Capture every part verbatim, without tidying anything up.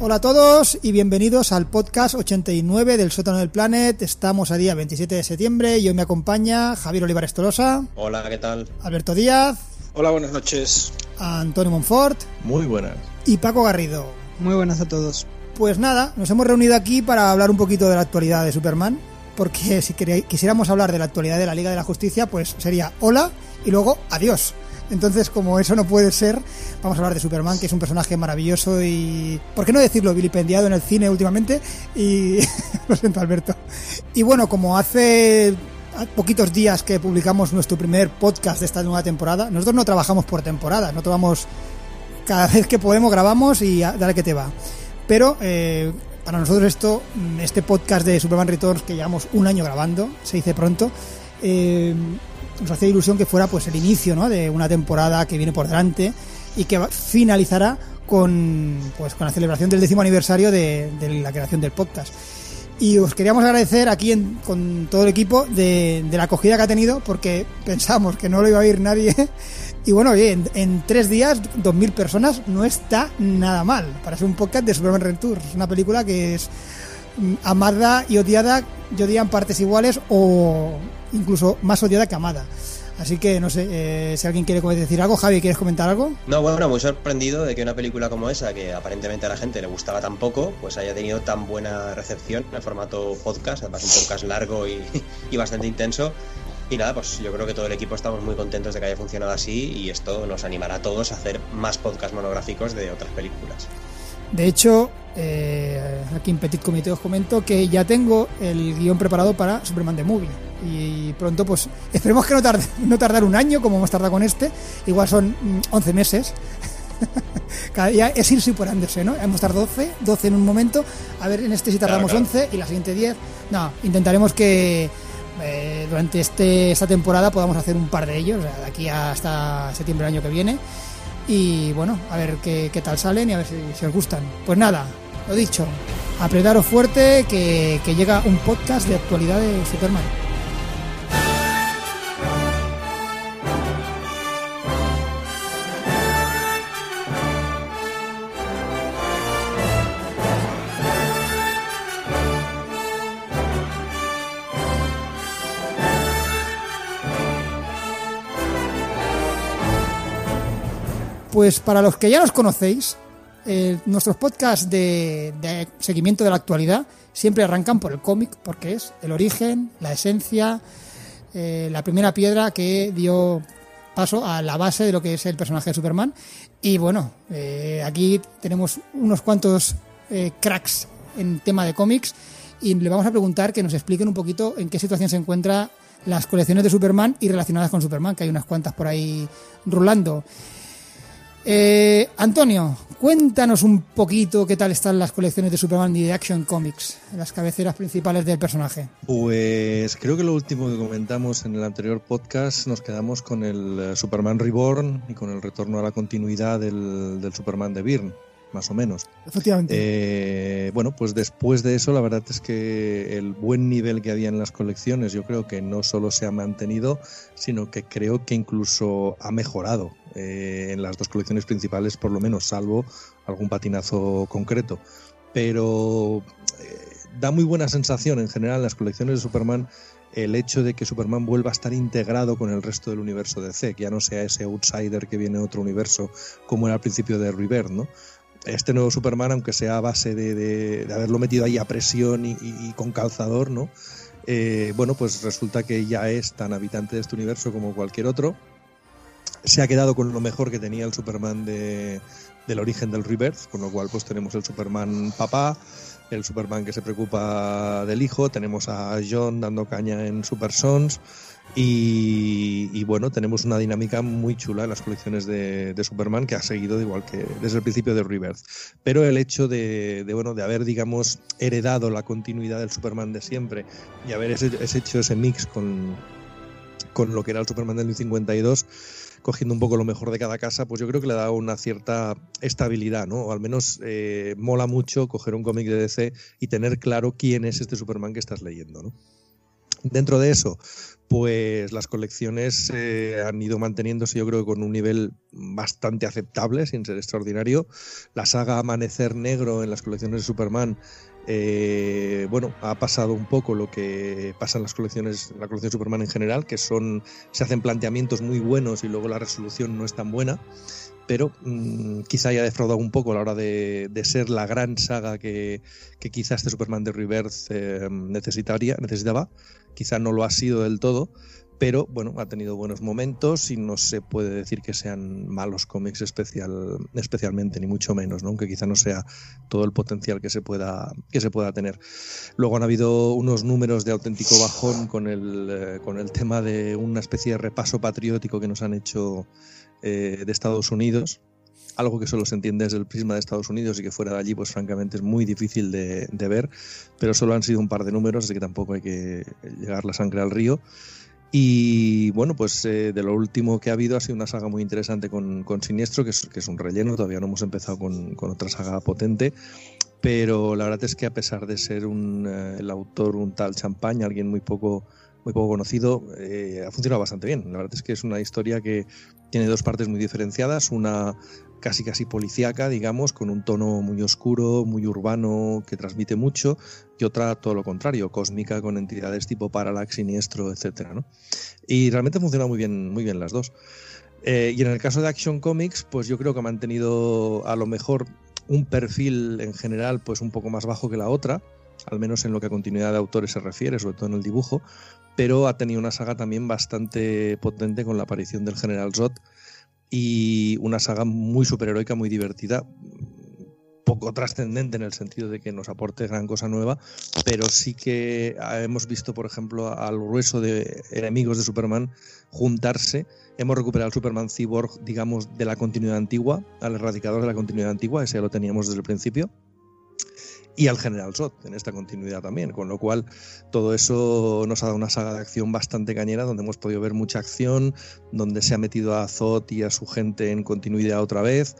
Hola a todos y bienvenidos al podcast ochenta y nueve del Sótano del Planet. Estamos a día veintisiete de septiembre y hoy me acompaña Javier Olivares Tolosa. Hola, ¿qué tal? Alberto Díaz. Hola, buenas noches. Antonio Monfort. Muy buenas. Y Paco Garrido. Muy buenas a todos. Pues nada, nos hemos reunido aquí para hablar un poquito de la actualidad de Superman, porque si quisiéramos hablar de la actualidad de la Liga de la Justicia, pues sería hola y luego adiós. Entonces, como eso no puede ser, vamos a hablar de Superman, que es un personaje maravilloso y, ¿por qué no decirlo?, vilipendiado en el cine últimamente. Y lo siento, Alberto. Y bueno, como hace poquitos días que publicamos nuestro primer podcast de esta nueva temporada, nosotros no trabajamos por temporada, no tomamos, cada vez que podemos grabamos y dale que te va. Pero eh, para nosotros esto, este podcast de Superman Returns, que llevamos un año grabando, se dice pronto, eh, nos hacía ilusión que fuera pues el inicio, ¿no?, de una temporada que viene por delante y que finalizará con pues con la celebración del décimo aniversario de, de la creación del podcast. Y os queríamos agradecer aquí en, con todo el equipo de, de la acogida que ha tenido, porque pensamos que no lo iba a oír nadie. Y bueno, oye, en, en tres días, dos mil personas no está nada mal para ser un podcast de Superman Returns. Es una película que es amada y odiada, yo diría en partes iguales o incluso más odiada que amada. Así que no sé, eh, si alguien quiere decir algo. Javi, ¿quieres comentar algo? No, bueno, muy sorprendido de que una película como esa, que aparentemente a la gente le gustaba tan poco, pues haya tenido tan buena recepción en el formato podcast, además un podcast largo y, y bastante intenso. Y nada, pues yo creo que todo el equipo estamos muy contentos de que haya funcionado así y esto nos animará a todos a hacer más podcasts monográficos de otras películas. De hecho, eh, aquí en Petit Comité os comento que ya tengo el guión preparado para Superman The Movie. Y pronto, pues, esperemos que no tarde, no tardar un año como hemos tardado con este. Igual son once meses. Cada día es ir superándose, ¿no? Hemos tardado doce, doce en un momento. A ver, en este si tardamos claro, claro. once y la siguiente diez. No, intentaremos que eh, durante este esta temporada podamos hacer un par de ellos, o sea, de aquí hasta septiembre del año que viene. Y bueno, a ver qué, qué tal salen y a ver si, si os gustan. Pues nada, lo dicho, apretaros fuerte que, que llega un podcast de actualidad de Superman. Pues para los que ya nos conocéis, eh, nuestros podcasts de, de seguimiento de la actualidad siempre arrancan por el cómic, porque es el origen, la esencia, eh, la primera piedra que dio paso a la base de lo que es el personaje de Superman. Y bueno, eh, aquí tenemos unos cuantos eh, cracks en tema de cómics y le vamos a preguntar que nos expliquen un poquito en qué situación se encuentran las colecciones de Superman y relacionadas con Superman, que hay unas cuantas por ahí rulando. Eh, Antonio, cuéntanos un poquito qué tal están las colecciones de Superman y de Action Comics, las cabeceras principales del personaje. Pues creo que lo último que comentamos en el anterior podcast nos quedamos con el Superman Reborn y con el retorno a la continuidad del, del Superman de Byrne, más o menos. Efectivamente. Eh, bueno, pues después de eso la verdad es que el buen nivel que había en las colecciones yo creo que no solo se ha mantenido, sino que creo que incluso ha mejorado eh, en las dos colecciones principales, por lo menos, salvo algún patinazo concreto. Pero eh, da muy buena sensación en general en las colecciones de Superman el hecho de que Superman vuelva a estar integrado con el resto del universo D C, que ya no sea ese outsider que viene de otro universo como era al principio de Rebirth, ¿no? Este nuevo Superman, aunque sea a base de, de, de haberlo metido ahí a presión y, y, y con calzador, ¿no? Eh, bueno, pues resulta que ya es tan habitante de este universo como cualquier otro. Se ha quedado con lo mejor que tenía el Superman de, del origen del Rebirth, con lo cual pues tenemos el Superman papá, el Superman que se preocupa del hijo, tenemos a John dando caña en Super Sons. Y, y bueno, tenemos una dinámica muy chula en las colecciones de, de Superman que ha seguido igual que desde el principio de Rebirth. Pero el hecho de, de, bueno, de haber, digamos, heredado la continuidad del Superman de siempre y haber ese, ese hecho ese mix con, con lo que era el Superman del cincuenta y dos, cogiendo un poco lo mejor de cada casa, pues yo creo que le da una cierta estabilidad, ¿no? O al menos eh, mola mucho coger un cómic de D C y tener claro quién es este Superman que estás leyendo, ¿no? Dentro de eso, pues las colecciones eh, han ido manteniéndose, yo creo que con un nivel bastante aceptable, sin ser extraordinario. La saga Amanecer Negro en las colecciones de Superman, eh, bueno, ha pasado un poco lo que pasa en las colecciones, en la colección de Superman en general, que son, se hacen planteamientos muy buenos y luego la resolución no es tan buena. Pero mmm, quizá haya defraudado un poco a la hora de, de ser la gran saga que, que quizá este Superman de Rebirth eh, necesitaría, necesitaba. Quizá no lo ha sido del todo, pero bueno, ha tenido buenos momentos y no se puede decir que sean malos cómics especial, especialmente, ni mucho menos, ¿no? Aunque quizá no sea todo el potencial que se pueda, que se pueda tener. Luego han habido unos números de auténtico bajón con el, eh, con el tema de una especie de repaso patriótico que nos han hecho Eh, de Estados Unidos, algo que solo se entiende desde el prisma de Estados Unidos y que fuera de allí pues francamente es muy difícil de, de ver, pero solo han sido un par de números, así que tampoco hay que llegar la sangre al río. Y bueno, pues eh, de lo último que ha habido ha sido una saga muy interesante con, con Siniestro, que es, que es un relleno, todavía no hemos empezado con, con otra saga potente, pero la verdad es que a pesar de ser un, eh, el autor un tal Champagne, alguien muy poco muy poco conocido, eh, ha funcionado bastante bien. La verdad es que es una historia que tiene dos partes muy diferenciadas, una casi casi policíaca, digamos, con un tono muy oscuro, muy urbano, que transmite mucho, y otra todo lo contrario, cósmica, con entidades tipo Parallax, Siniestro, etcétera, ¿no? Y realmente funciona muy bien, muy bien las dos. Eh, y en el caso de Action Comics, pues yo creo que ha mantenido a lo mejor un perfil en general pues un poco más bajo que la otra, al menos en lo que a continuidad de autores se refiere, sobre todo en el dibujo, pero ha tenido una saga también bastante potente con la aparición del General Zod y una saga muy superheroica, muy divertida, poco trascendente en el sentido de que nos aporte gran cosa nueva, pero sí que hemos visto, por ejemplo, al grueso de enemigos de Superman juntarse. Hemos recuperado al Superman Cyborg, digamos, de la continuidad antigua, al erradicador de la continuidad antigua, ese ya lo teníamos desde el principio, y al General Zod en esta continuidad también, con lo cual todo eso nos ha dado una saga de acción bastante cañera, donde hemos podido ver mucha acción, donde se ha metido a Zod y a su gente en continuidad otra vez,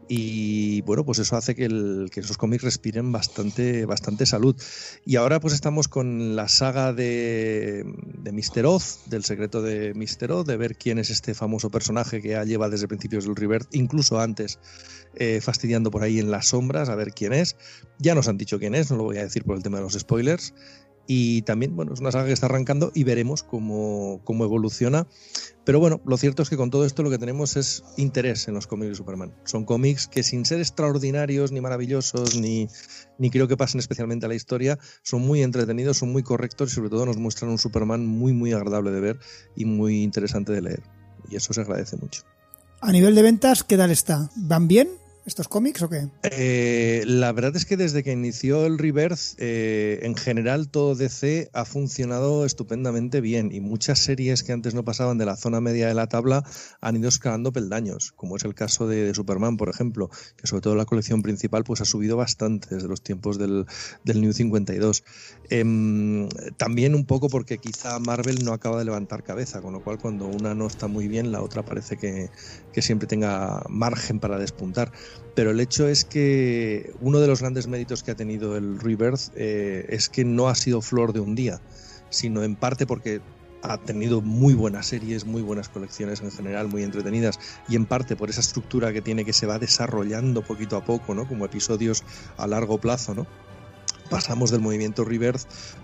y bueno, pues eso hace que, el, que esos cómics respiren bastante, bastante salud. Y ahora pues estamos con la saga de, de míster Oz, del secreto de míster Oz, de ver quién es este famoso personaje que ya lleva desde principios del Rebirth, incluso antes, eh, fastidiando por ahí en las sombras, a ver quién es. Ya nos han dicho quién es, no lo voy a decir por el tema de los spoilers. Y también, bueno, es una saga que está arrancando y veremos cómo, cómo evoluciona. Pero bueno, lo cierto es que con todo esto lo que tenemos es interés en los cómics de Superman. Son cómics que sin ser extraordinarios, ni maravillosos, ni, ni creo que pasen especialmente a la historia, son muy entretenidos, son muy correctos y sobre todo nos muestran un Superman muy, muy agradable de ver y muy interesante de leer. Y eso se agradece mucho. A nivel de ventas, ¿qué tal está? ¿Van bien estos cómics o qué? Eh, la verdad es que desde que inició el Rebirth, eh, en general todo D C ha funcionado estupendamente bien y muchas series que antes no pasaban de la zona media de la tabla han ido escalando peldaños, como es el caso de, de Superman, por ejemplo, que sobre todo la colección principal pues ha subido bastante desde los tiempos del, del New cincuenta y dos. Eh, también un poco porque quizá Marvel no acaba de levantar cabeza, con lo cual cuando una no está muy bien, la otra parece que, que siempre tenga margen para despuntar. Pero el hecho es que uno de los grandes méritos que ha tenido el Rebirth eh, es que no ha sido flor de un día, sino en parte porque ha tenido muy buenas series, muy buenas colecciones en general, muy entretenidas, y en parte por esa estructura que tiene, que se va desarrollando poquito a poco, ¿no? Como episodios a largo plazo, ¿no? Pasamos del movimiento Rebirth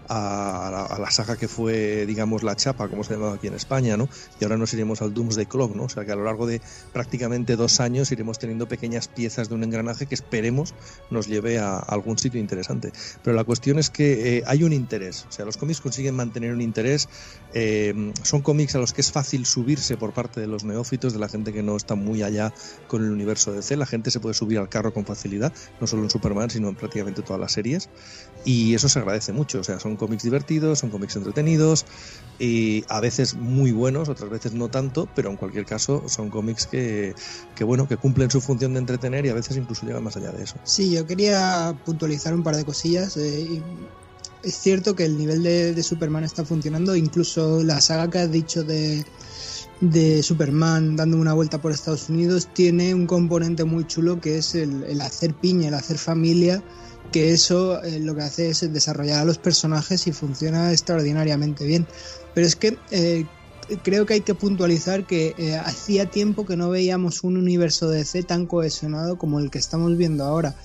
a la, a la saga que fue, digamos, la chapa, como se llamaba aquí en España, ¿no? Y ahora nos iremos al Doomsday Clock, ¿no? O sea que a lo largo de prácticamente dos años iremos teniendo pequeñas piezas de un engranaje que esperemos nos lleve a algún sitio interesante. Pero la cuestión es que eh, hay un interés, o sea, los cómics consiguen mantener un interés, eh, son cómics a los que es fácil subirse por parte de los neófitos, de la gente que no está muy allá con el universo D C. La gente se puede subir al carro con facilidad, no solo en Superman, sino en prácticamente todas las series. Y eso se agradece mucho, o sea, son cómics divertidos, son cómics entretenidos y a veces muy buenos, otras veces no tanto, pero en cualquier caso son cómics que, que bueno, que cumplen su función de entretener y a veces incluso llegan más allá de eso. Sí, yo quería puntualizar un par de cosillas. Eh, es cierto que el nivel de, de Superman está funcionando, incluso la saga que has dicho de, de Superman dando una vuelta por Estados Unidos tiene un componente muy chulo que es el, el hacer piña, el hacer familia que eso eh, lo que hace es desarrollar a los personajes y funciona extraordinariamente bien. Pero es que eh, creo que hay que puntualizar que eh, hacía tiempo que no veíamos un universo D C tan cohesionado como el que estamos viendo ahora.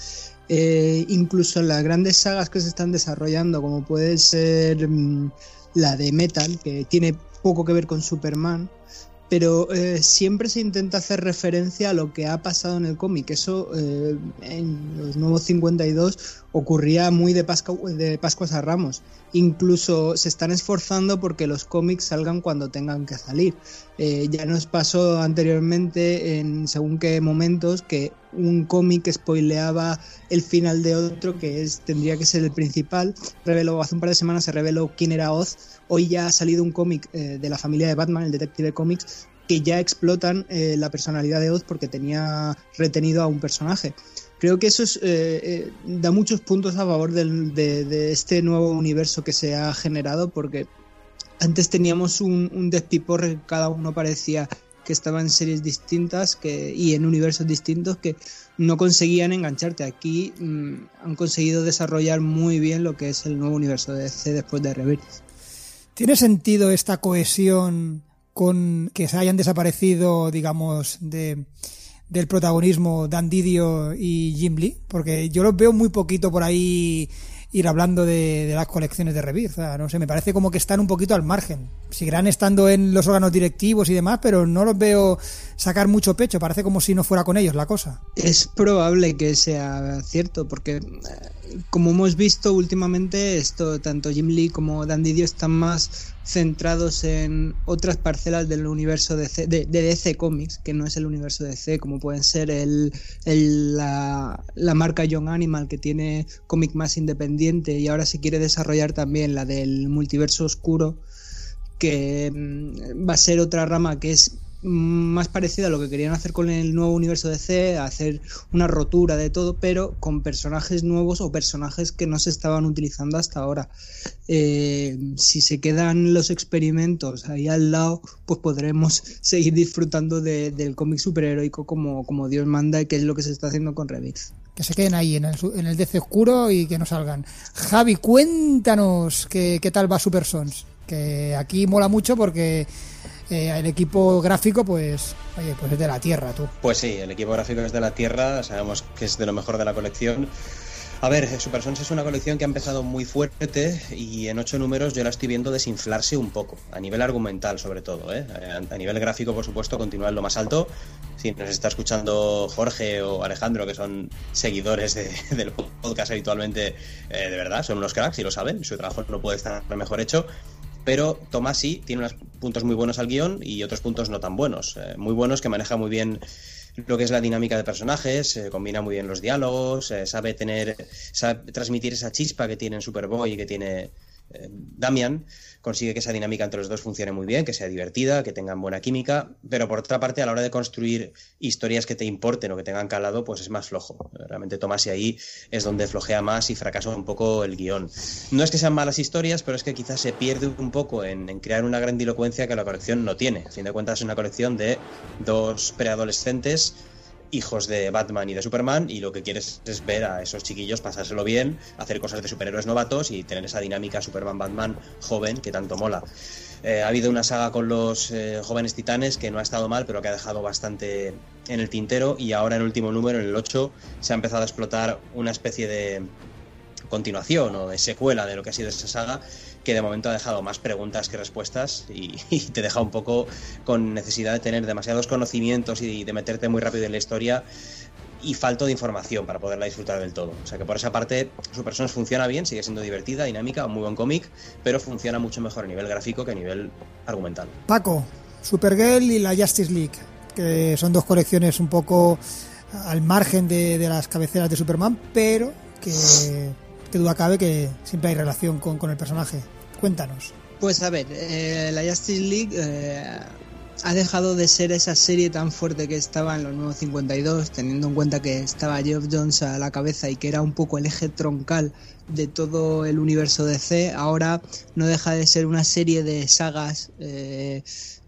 Eh, incluso en las grandes sagas que se están desarrollando, como puede ser mmm, la de Metal, que tiene poco que ver con Superman, pero eh, siempre se intenta hacer referencia a lo que ha pasado en el cómic. Eso eh, en los nuevos cincuenta y dos ocurría muy de, Pascua, de Pascuas a Ramos. Incluso se están esforzando porque los cómics salgan cuando tengan que salir. Eh, ya nos pasó anteriormente en según qué momentos que un cómic spoileaba el final de otro que es, tendría que ser el principal. Reveló, hace un par de semanas se reveló quién era Oz. Hoy ya ha salido un cómic eh, de la familia de Batman, el Detective Comics, que ya explotan eh, la personalidad de Oz porque tenía retenido a un personaje. Creo que eso es, eh, eh, da muchos puntos a favor del, de, de este nuevo universo que se ha generado, porque antes teníamos un, un despiporre, cada uno parecía que estaba en series distintas que, y en universos distintos que no conseguían engancharte. Aquí mmm, han conseguido desarrollar muy bien lo que es el nuevo universo de D C después de Rebirth. ¿Tiene sentido esta cohesión con que se hayan desaparecido, digamos, de, del protagonismo Dan Didio y Jim Lee? Porque yo los veo muy poquito por ahí ir hablando de, de las colecciones de Rebirth. O sea, no sé, me parece como que están un poquito al margen. Seguirán estando en los órganos directivos y demás, pero no los veo sacar mucho pecho. Parece como si no fuera con ellos la cosa. Es probable que sea cierto, porque como hemos visto últimamente, esto tanto Jim Lee como Dan Didio están más centrados en otras parcelas del universo de, C, de, de D C Comics, que no es el universo de D C, como pueden ser el, el, la, la marca Young Animal, que tiene cómic más independiente, y ahora se quiere desarrollar también la del multiverso oscuro, que va a ser otra rama que es más parecida a lo que querían hacer con el nuevo universo D C, hacer una rotura de todo, pero con personajes nuevos o personajes que no se estaban utilizando hasta ahora. Eh, si se quedan los experimentos ahí al lado, pues podremos seguir disfrutando de, del cómic superheroico como, como Dios manda, que es lo que se está haciendo con Rebirth. Que se queden ahí en el, en el D C oscuro y que no salgan. Javi, cuéntanos qué, qué tal va Super Sons, que aquí mola mucho porque Eh, el equipo gráfico, pues, oye, pues es de la tierra, tú. Pues sí, el equipo gráfico es de la tierra, sabemos que es de lo mejor de la colección. A ver, Super Sons es una colección que ha empezado muy fuerte y en ocho números yo la estoy viendo desinflarse un poco, a nivel argumental sobre todo, ¿eh? A nivel gráfico, por supuesto, continúa en lo más alto. Si nos está escuchando Jorge o Alejandro, que son seguidores de, del podcast habitualmente, eh, de verdad, son unos cracks y lo saben, su trabajo no puede estar mejor hecho. Pero Tomás sí tiene unos puntos muy buenos al guión y otros puntos no tan buenos. Eh, muy buenos, que maneja muy bien lo que es la dinámica de personajes, eh, combina muy bien los diálogos, eh, sabe tener, sabe transmitir esa chispa que tiene Superboy y que tiene eh, Damian. Consigue que esa dinámica entre los dos funcione muy bien, que sea divertida, que tengan buena química, pero por otra parte a la hora de construir historias que te importen o que tengan calado, pues es más flojo. Realmente Tomás y ahí es donde flojea más y fracasa un poco el guión. No es que sean malas historias, pero es que quizás se pierde un poco en, en crear una grandilocuencia que la colección no tiene. A fin de cuentas es una colección de dos preadolescentes, hijos de Batman y de Superman, y lo que quieres es ver a esos chiquillos pasárselo bien, hacer cosas de superhéroes novatos y tener esa dinámica Superman-Batman joven que tanto mola. Eh, ha habido una saga con los eh, jóvenes titanes que no ha estado mal, pero que ha dejado bastante en el tintero, y ahora en el último número, en el ocho, se ha empezado a explotar una especie de continuación o de secuela de lo que ha sido esa saga, que de momento ha dejado más preguntas que respuestas y, y te deja un poco con necesidad de tener demasiados conocimientos y de meterte muy rápido en la historia y falto de información para poderla disfrutar del todo. O sea que por esa parte Super Sons funciona bien, sigue siendo divertida, dinámica, un muy buen cómic, pero funciona mucho mejor a nivel gráfico que a nivel argumental. Paco, Supergirl y la Justice League, que son dos colecciones un poco al margen de, de las cabeceras de Superman, pero que qué duda cabe que siempre hay relación con, con el personaje. Cuéntanos. Pues a ver, eh, la Justice League eh, ha dejado de ser esa serie tan fuerte que estaba en los nuevos cincuenta y dos, teniendo en cuenta que estaba Geoff Johns a la cabeza y que era un poco el eje troncal de todo el universo D C. Ahora no deja de ser una serie de sagas eh,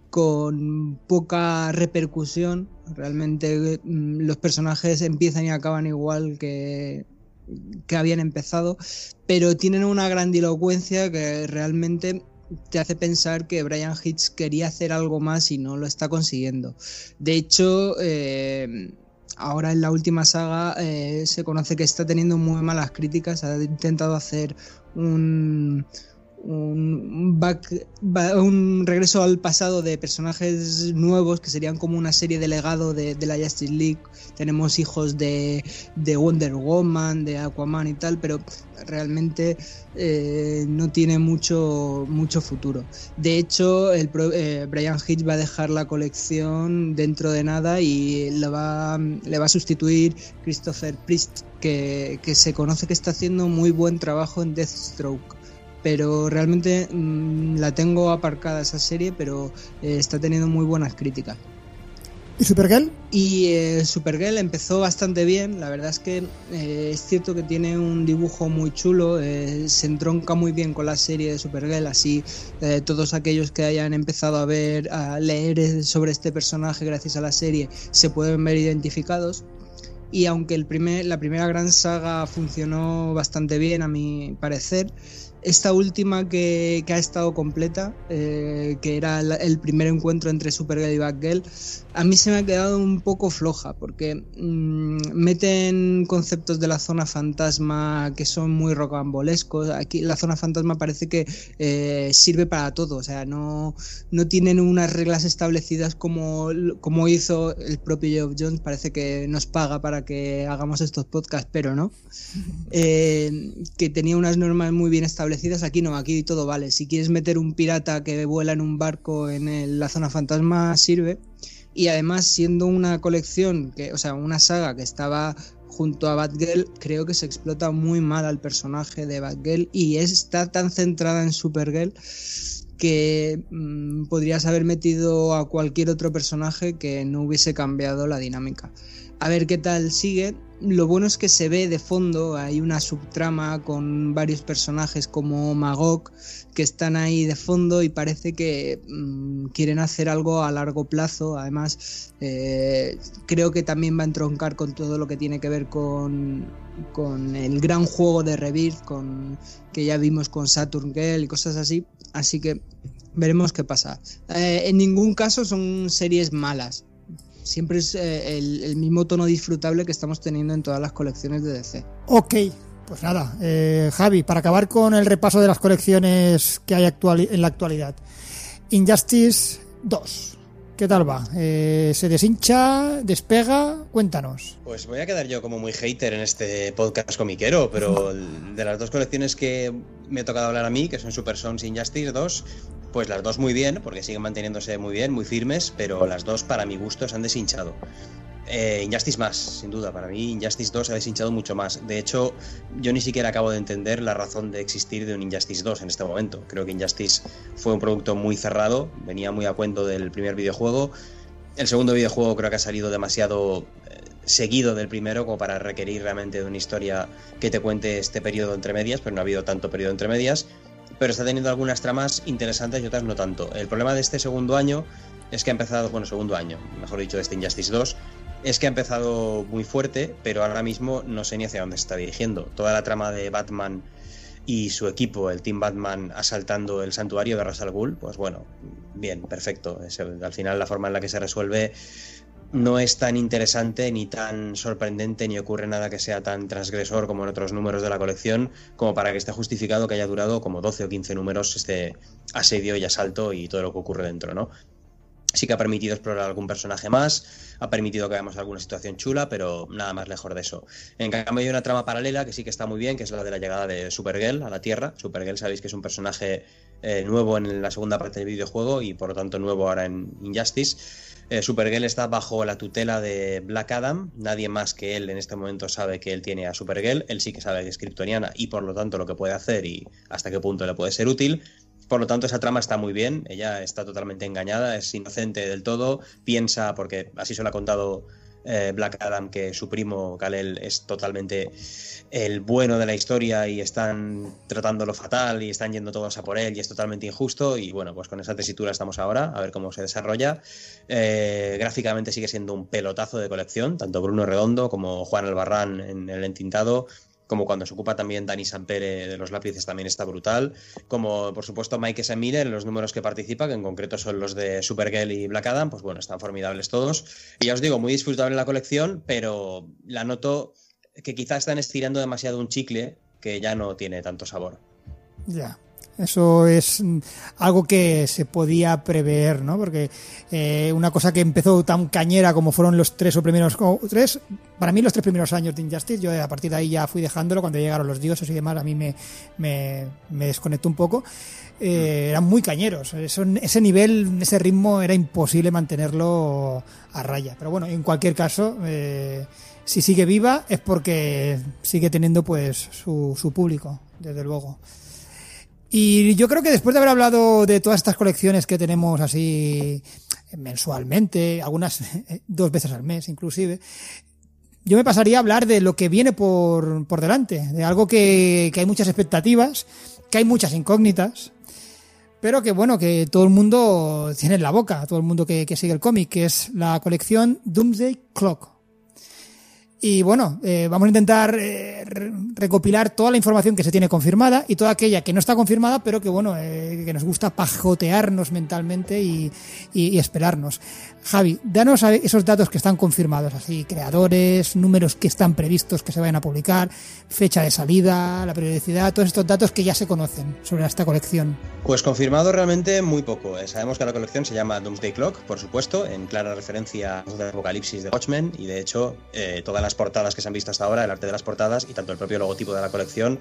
con poca repercusión. Realmente los personajes empiezan y acaban igual que que habían empezado, pero tienen una grandilocuencia que realmente te hace pensar que Bryan Hitch quería hacer algo más y no lo está consiguiendo. De hecho, eh, ahora en la última saga eh, se conoce que está teniendo muy malas críticas, ha intentado hacer un... Un, back, un regreso al pasado de personajes nuevos que serían como una serie de legado de, de la Justice League. Tenemos hijos de, de Wonder Woman, de Aquaman y tal, pero realmente eh, no tiene mucho, mucho futuro. De hecho, el eh, Bryan Hitch va a dejar la colección dentro de nada y le va, le va a sustituir Christopher Priest, que, que se conoce que está haciendo muy buen trabajo en Deathstroke. Pero realmente mmm, la tengo aparcada esa serie, pero eh, está teniendo muy buenas críticas. ¿Y Supergirl? Y eh, Supergirl empezó bastante bien, la verdad es que eh, es cierto que tiene un dibujo muy chulo, eh, se entronca muy bien con la serie de Supergirl, así eh, todos aquellos que hayan empezado a ver, a leer sobre este personaje gracias a la serie, se pueden ver identificados. Y aunque el primer, la primera gran saga funcionó bastante bien a mi parecer, esta última que, que ha estado completa, eh, que era la, el primer encuentro entre Supergirl y Batgirl, a mí se me ha quedado un poco floja porque mmm, meten conceptos de la zona fantasma que son muy rocambolescos. Aquí la zona fantasma parece que eh, sirve para todo, o sea, no, no tienen unas reglas establecidas como, como hizo el propio Geoff Johns. Parece que nos paga para que hagamos estos podcasts, pero no. Eh, que tenía unas normas muy bien establecidas. Aquí no, aquí todo vale. Si quieres meter un pirata que vuela en un barco en el, la zona fantasma, sirve. Y además, siendo una colección, que, o sea, una saga que estaba junto a Batgirl, creo que se explota muy mal al personaje de Batgirl y está tan centrada en Supergirl que mmm, podrías haber metido a cualquier otro personaje que no hubiese cambiado la dinámica. A ver qué tal sigue. Lo bueno es que se ve de fondo, hay una subtrama con varios personajes como Magog que están ahí de fondo y parece que mmm, quieren hacer algo a largo plazo. Además, eh, creo que también va a entroncar con todo lo que tiene que ver con, con el gran juego de Rebirth, con, que ya vimos con Saturn Girl y cosas así. Así que veremos qué pasa. Eh, en ningún caso son series malas. Siempre es eh, el, el mismo tono disfrutable que estamos teniendo en todas las colecciones de D C. Ok, pues nada, eh, Javi, para acabar con el repaso de las colecciones que hay actual, en la actualidad. Injustice dos, ¿qué tal va? Eh, ¿Se deshincha? ¿Despega? Cuéntanos. Pues voy a quedar yo como muy hater en este podcast comiquero, pero de las dos colecciones que me ha tocado hablar a mí, que son Super Sons y Injustice dos, pues las dos muy bien, porque siguen manteniéndose muy bien, muy firmes, pero las dos para mi gusto se han deshinchado. Eh, Injustice más, sin duda, para mí Injustice dos se ha deshinchado mucho más. De hecho, yo ni siquiera acabo de entender la razón de existir de un Injustice dos en este momento. Creo que Injustice fue un producto muy cerrado, venía muy a cuento del primer videojuego. El segundo videojuego creo que ha salido demasiado eh, seguido del primero como para requerir realmente de una historia que te cuente este periodo entre medias, pero no ha habido tanto periodo entre medias. Pero está teniendo algunas tramas interesantes y otras no tanto. El problema de este segundo año es que ha empezado, bueno, segundo año, mejor dicho, de este Injustice dos, es que ha empezado muy fuerte, pero ahora mismo no sé ni hacia dónde se está dirigiendo. Toda la trama de Batman y su equipo, el Team Batman, asaltando el santuario de Ra's al Ghul, pues bueno, bien, perfecto. Es el, al final la forma en la que se resuelve no es tan interesante ni tan sorprendente, ni ocurre nada que sea tan transgresor como en otros números de la colección, como para que esté justificado que haya durado como doce o quince números este asedio y asalto y todo lo que ocurre dentro, ¿no? Sí que ha permitido explorar algún personaje más, ha permitido que veamos alguna situación chula, pero nada más lejos de eso. En cambio hay una trama paralela que sí que está muy bien, que es la de la llegada de Supergirl a la Tierra. Supergirl sabéis que es un personaje eh, nuevo en la segunda parte del videojuego y por lo tanto nuevo ahora en Injustice. Eh, Supergirl está bajo la tutela de Black Adam, nadie más que él en este momento sabe que él tiene a Supergirl, él sí que sabe que es kryptoniana y por lo tanto lo que puede hacer y hasta qué punto le puede ser útil. Por lo tanto, esa trama está muy bien, ella está totalmente engañada, es inocente del todo, piensa, porque así se lo ha contado eh, Black Adam, que su primo Kal-El es totalmente el bueno de la historia y están tratándolo fatal y están yendo todos a por él y es totalmente injusto. Y bueno, pues con esa tesitura estamos ahora, a ver cómo se desarrolla. Eh, gráficamente sigue siendo un pelotazo de colección, tanto Bruno Redondo como Juan Albarrán en el entintado, como cuando se ocupa también Dani Sampere de los lápices también está brutal, como por supuesto Mike S. Miller en los números que participa, que en concreto son los de Supergirl y Black Adam, pues bueno, están formidables todos. Y ya os digo, muy disfrutable la colección, pero la noto que quizás están estirando demasiado un chicle que ya no tiene tanto sabor. Ya. Eso es algo que se podía prever, ¿no? Porque eh, una cosa que empezó tan cañera como fueron los tres o primeros o tres, para mí los tres primeros años de Injustice, yo a partir de ahí ya fui dejándolo. Cuando llegaron los dioses y demás, a mí me, me, me desconectó un poco. Eh, eran muy cañeros. Eso, ese nivel, ese ritmo era imposible mantenerlo a raya. Pero bueno, en cualquier caso, eh, si sigue viva es porque sigue teniendo pues su, su público, desde luego. Y yo creo que después de haber hablado de todas estas colecciones que tenemos así mensualmente, algunas dos veces al mes inclusive, yo me pasaría a hablar de lo que viene por, por delante, de algo que, que hay muchas expectativas, que hay muchas incógnitas, pero que bueno, que todo el mundo tiene en la boca, todo el mundo que, que sigue el cómic, que es la colección Doomsday Clock. Y bueno, eh, vamos a intentar eh, re- recopilar toda la información que se tiene confirmada y toda aquella que no está confirmada, pero que bueno, eh, que nos gusta pajotearnos mentalmente y, y, y esperarnos. Javi, danos esos datos que están confirmados, así, creadores, números que están previstos que se vayan a publicar, fecha de salida, la periodicidad, todos estos datos que ya se conocen sobre esta colección. Pues confirmado realmente muy poco. Eh, sabemos que la colección se llama Doomsday Clock, por supuesto, en clara referencia al apocalipsis de Watchmen, y de hecho eh, todas las portadas que se han visto hasta ahora, el arte de las portadas y tanto el propio logotipo de la colección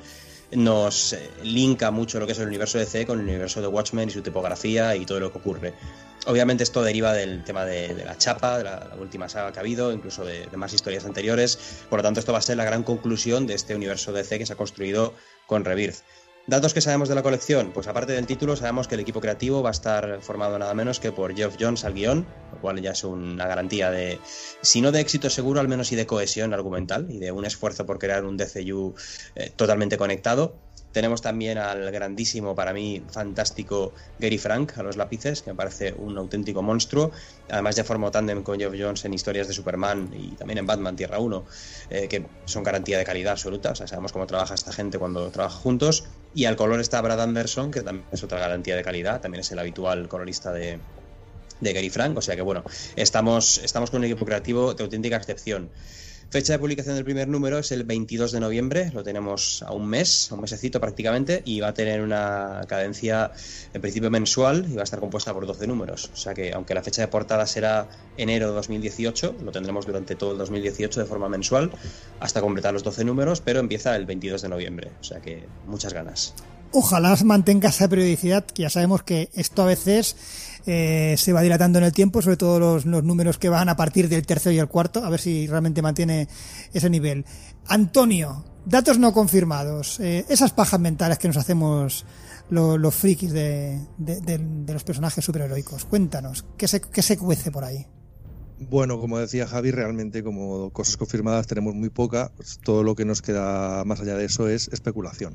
nos eh, linka mucho lo que es el universo D C con el universo de Watchmen y su tipografía y todo lo que ocurre. Obviamente esto deriva del tema de, de la chapa, de la, la última saga que ha habido, incluso de, de más historias anteriores. Por lo tanto, esto va a ser la gran conclusión de este universo D C que se ha construido con Rebirth. Datos que sabemos de la colección, pues aparte del título, sabemos que el equipo creativo va a estar formado nada menos que por Geoff Johns al guión, lo cual ya es una garantía de, si no de éxito seguro, al menos sí de cohesión argumental y de un esfuerzo por crear un D C U eh, totalmente conectado. Tenemos también al grandísimo, para mí, fantástico Gary Frank a los lápices, que me parece un auténtico monstruo. Además ya formó tándem con Geoff Johns en historias de Superman y también en Batman Tierra uno, eh, que son garantía de calidad absoluta. O sea, sabemos cómo trabaja esta gente cuando trabaja juntos. Y al color está Brad Anderson, que también es otra garantía de calidad. También es el habitual colorista de, de Gary Frank. O sea que, bueno, estamos, estamos con un equipo creativo de auténtica excepción. Fecha de publicación del primer número es el veintidós de noviembre, lo tenemos a un mes, a un mesecito prácticamente, y va a tener una cadencia en principio mensual y va a estar compuesta por doce números. O sea que aunque la fecha de portada será enero de dos mil dieciocho, lo tendremos durante todo el dos mil dieciocho de forma mensual hasta completar los doce números, pero empieza el veintidós de noviembre, o sea que muchas ganas. Ojalá mantenga esa periodicidad, que ya sabemos que esto a veces eh, se va dilatando en el tiempo, sobre todo los, los números que van a partir del tercero y el cuarto, a ver si realmente mantiene ese nivel. Antonio, datos no confirmados, eh, esas pajas mentales que nos hacemos lo, los frikis de, de, de, de los personajes superheroicos. Cuéntanos, ¿qué se, qué se cuece por ahí? Bueno, como decía Javi, realmente como cosas confirmadas tenemos muy poca, pues todo lo que nos queda más allá de eso es especulación.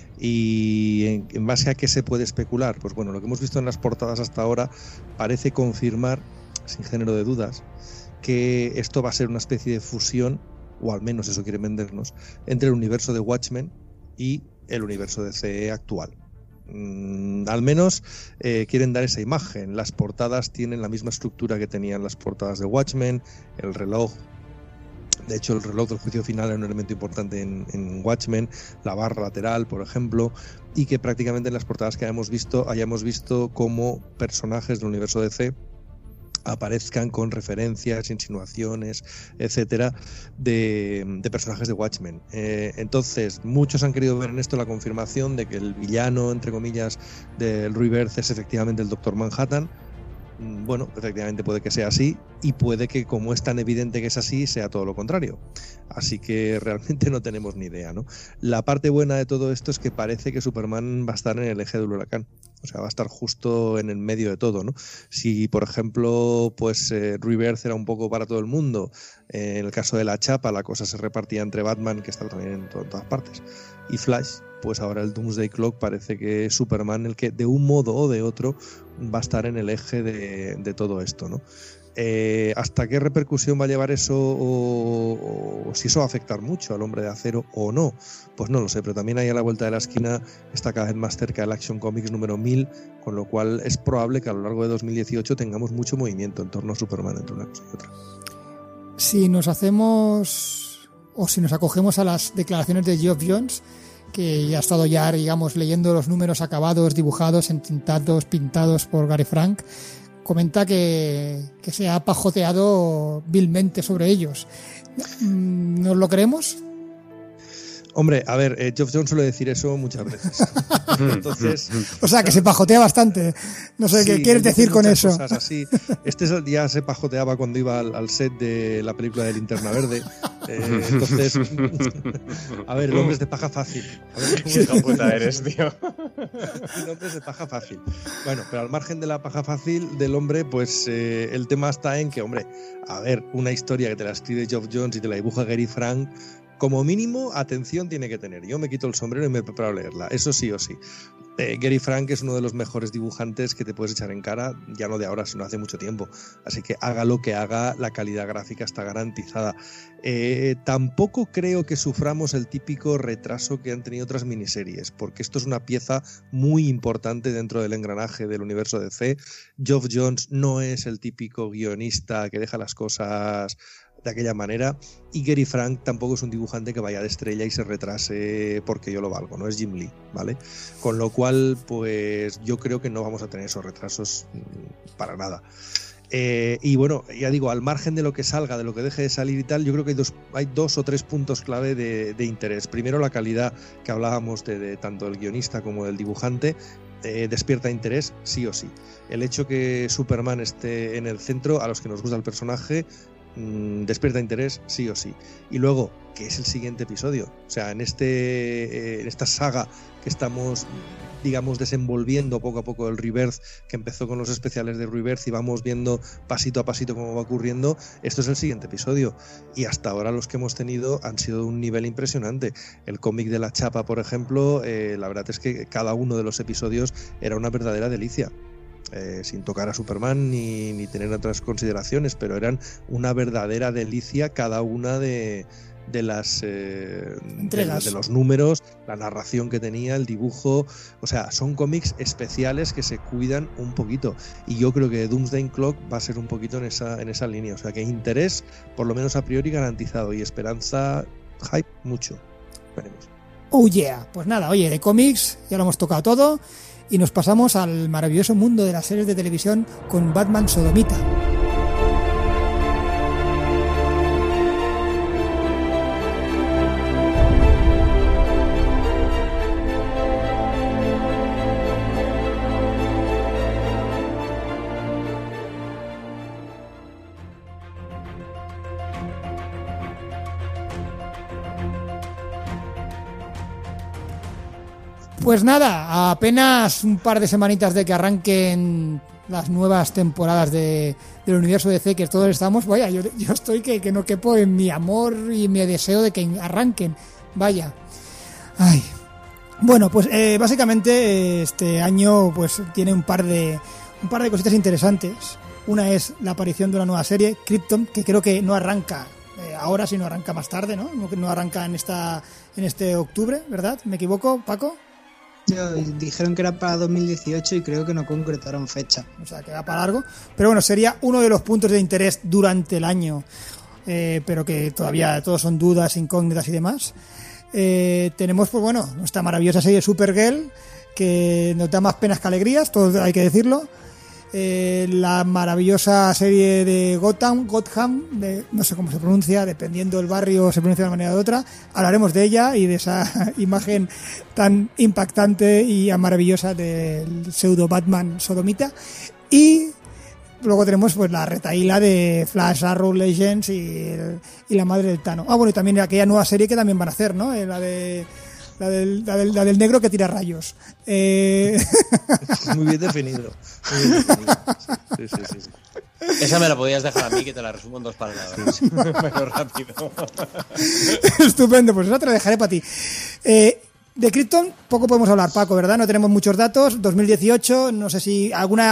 ¿Y en, en base a qué se puede especular? Pues bueno, lo que hemos visto en las portadas hasta ahora parece confirmar, sin género de dudas, que esto va a ser una especie de fusión, o al menos eso quieren vendernos, entre el universo de Watchmen y el universo D C actual. Mm, al menos eh, quieren dar esa imagen. Las portadas tienen la misma estructura que tenían las portadas de Watchmen, el reloj. De hecho, el reloj del juicio final era un elemento importante en, en Watchmen, la barra lateral, por ejemplo, y que prácticamente en las portadas que hayamos visto, hayamos visto cómo personajes del universo D C aparezcan con referencias, insinuaciones, etcétera, de, de personajes de Watchmen. Eh, entonces, muchos han querido ver en esto la confirmación de que el villano, entre comillas, del Rebirth es efectivamente el Doctor Manhattan. Bueno, efectivamente puede que sea así, y puede que, como es tan evidente que es así, sea todo lo contrario. Así que realmente no tenemos ni idea, ¿no? La parte buena de todo esto es que parece que Superman va a estar en el eje del huracán. O sea, va a estar justo en el medio de todo, ¿no? Si, por ejemplo, pues eh, Rebirth era un poco para todo el mundo, eh, en el caso de la chapa la cosa se repartía entre Batman, que está también en, to- en todas partes, y Flash, pues ahora el Doomsday Clock parece que es Superman el que de un modo o de otro va a estar en el eje de, de todo esto, ¿no? Eh, ¿Hasta qué repercusión va a llevar eso o, o si eso va a afectar mucho al Hombre de Acero o no? Pues no lo sé, pero también ahí a la vuelta de la esquina está cada vez más cerca el Action Comics número mil, con lo cual es probable que a lo largo de dos mil dieciocho tengamos mucho movimiento en torno a Superman entre una cosa y otra. Si nos hacemos o si nos acogemos a las declaraciones de Geoff Johns, que ya ha estado ya, digamos, leyendo los números acabados, dibujados, entintados, pintados por Gary Frank, comenta que, que se ha pajoteado vilmente sobre ellos. ¿Nos lo creemos? Hombre, a ver, eh, Geoff Johns suele decir eso muchas veces. Entonces, o sea, que se pajotea bastante. No sé, sí, ¿qué quieres decir con eso? Cosas así. Este ya se pajoteaba cuando iba al, al set de la película de Linterna Verde. Eh, entonces, a ver, el hombre es de paja fácil. A ver, ¿qué hijo puta eres, tío? El hombre es de paja fácil. Bueno, pero al margen de la paja fácil del hombre, pues eh, el tema está en que, hombre, a ver, una historia que te la escribe Geoff Johns y te la dibuja Gary Frank, como mínimo, atención tiene que tener. Yo me quito el sombrero y me preparo a leerla. Eso sí o sí. Eh, Gary Frank es uno de los mejores dibujantes que te puedes echar en cara, ya no de ahora, sino hace mucho tiempo. Así que haga lo que haga, la calidad gráfica está garantizada. Eh, tampoco creo que suframos el típico retraso que han tenido otras miniseries, porque esto es una pieza muy importante dentro del engranaje del universo D C. Geoff Johns no es el típico guionista que deja las cosas de aquella manera, y Gary Frank tampoco es un dibujante que vaya de estrella y se retrase porque yo lo valgo, no es Jim Lee, ¿vale? Con lo cual, pues yo creo que no vamos a tener esos retrasos para nada. Eh, y bueno, ya digo, al margen de lo que salga, de lo que deje de salir y tal, yo creo que hay dos, hay dos o tres puntos clave de, de interés. Primero, la calidad que hablábamos de, de tanto del guionista como del dibujante. Eh, despierta interés sí o sí. El hecho que Superman esté en el centro, a los que nos gusta el personaje, despierta interés sí o sí. Y luego, ¿qué es el siguiente episodio? O sea, en este eh, en esta saga que estamos, digamos, desenvolviendo poco a poco el Rebirth, que empezó con los especiales de Rebirth y vamos viendo pasito a pasito cómo va ocurriendo, esto es el siguiente episodio. Y hasta ahora los que hemos tenido han sido de un nivel impresionante. El cómic de La Chapa, por ejemplo, eh, la verdad es que cada uno de los episodios era una verdadera delicia. Eh, sin tocar a Superman ni, ni tener otras consideraciones, pero eran una verdadera delicia cada una de, de las eh, de, de los números, la narración que tenía, el dibujo. O sea, son cómics especiales que se cuidan un poquito, y yo creo que Doomsday Clock va a ser un poquito en esa, en esa línea. O sea, que interés por lo menos a priori garantizado, y esperanza, hype mucho. Veremos. Oh yeah, pues nada, oye, de cómics ya lo hemos tocado todo. Y nos pasamos al maravilloso mundo de las series de televisión con Batman Sodomita. Pues nada, apenas un par de semanitas de que arranquen las nuevas temporadas de, del universo D C, que todos estamos, vaya, yo, yo estoy que, que no quepo en mi amor y mi deseo de que arranquen, vaya. Ay. Bueno, pues eh, básicamente este año pues tiene un par de un par de cositas interesantes. Una es la aparición de una nueva serie, Krypton, que creo que no arranca eh, ahora, sino arranca más tarde, ¿no? No, no arranca en esta en este octubre, ¿verdad? ¿Me equivoco, Paco? Dijeron que era para dos mil dieciocho y creo que no concretaron fecha. O sea, que va para largo. Pero bueno, sería uno de los puntos de interés durante el año, eh, pero que todavía todos son dudas, incógnitas y demás. Eh, tenemos, pues bueno, nuestra maravillosa serie Supergirl, que nos da más penas que alegrías, todo hay que decirlo. Eh, la maravillosa serie de Gotham, Gotham, de, no sé cómo se pronuncia, dependiendo del barrio se pronuncia de una manera u otra. Hablaremos de ella y de esa imagen tan impactante y maravillosa del pseudo Batman sodomita. Y luego tenemos pues la retahíla de Flash, Arrow, Legends y, y la madre del Tano. Ah, bueno, y también aquella nueva serie que también van a hacer, ¿no? Eh, la de La del, la, del, la del negro que tira rayos. Eh... Muy bien definido. Muy bien definido. Sí, sí, sí, sí. Esa me la podías dejar a mí, que te la resumo en dos palabras. Sí, sí. Pero rápido. Estupendo, pues esa te la dejaré para ti. Eh, de Krypton poco podemos hablar, Paco, ¿verdad? No tenemos muchos datos. dos mil dieciocho, no sé si alguna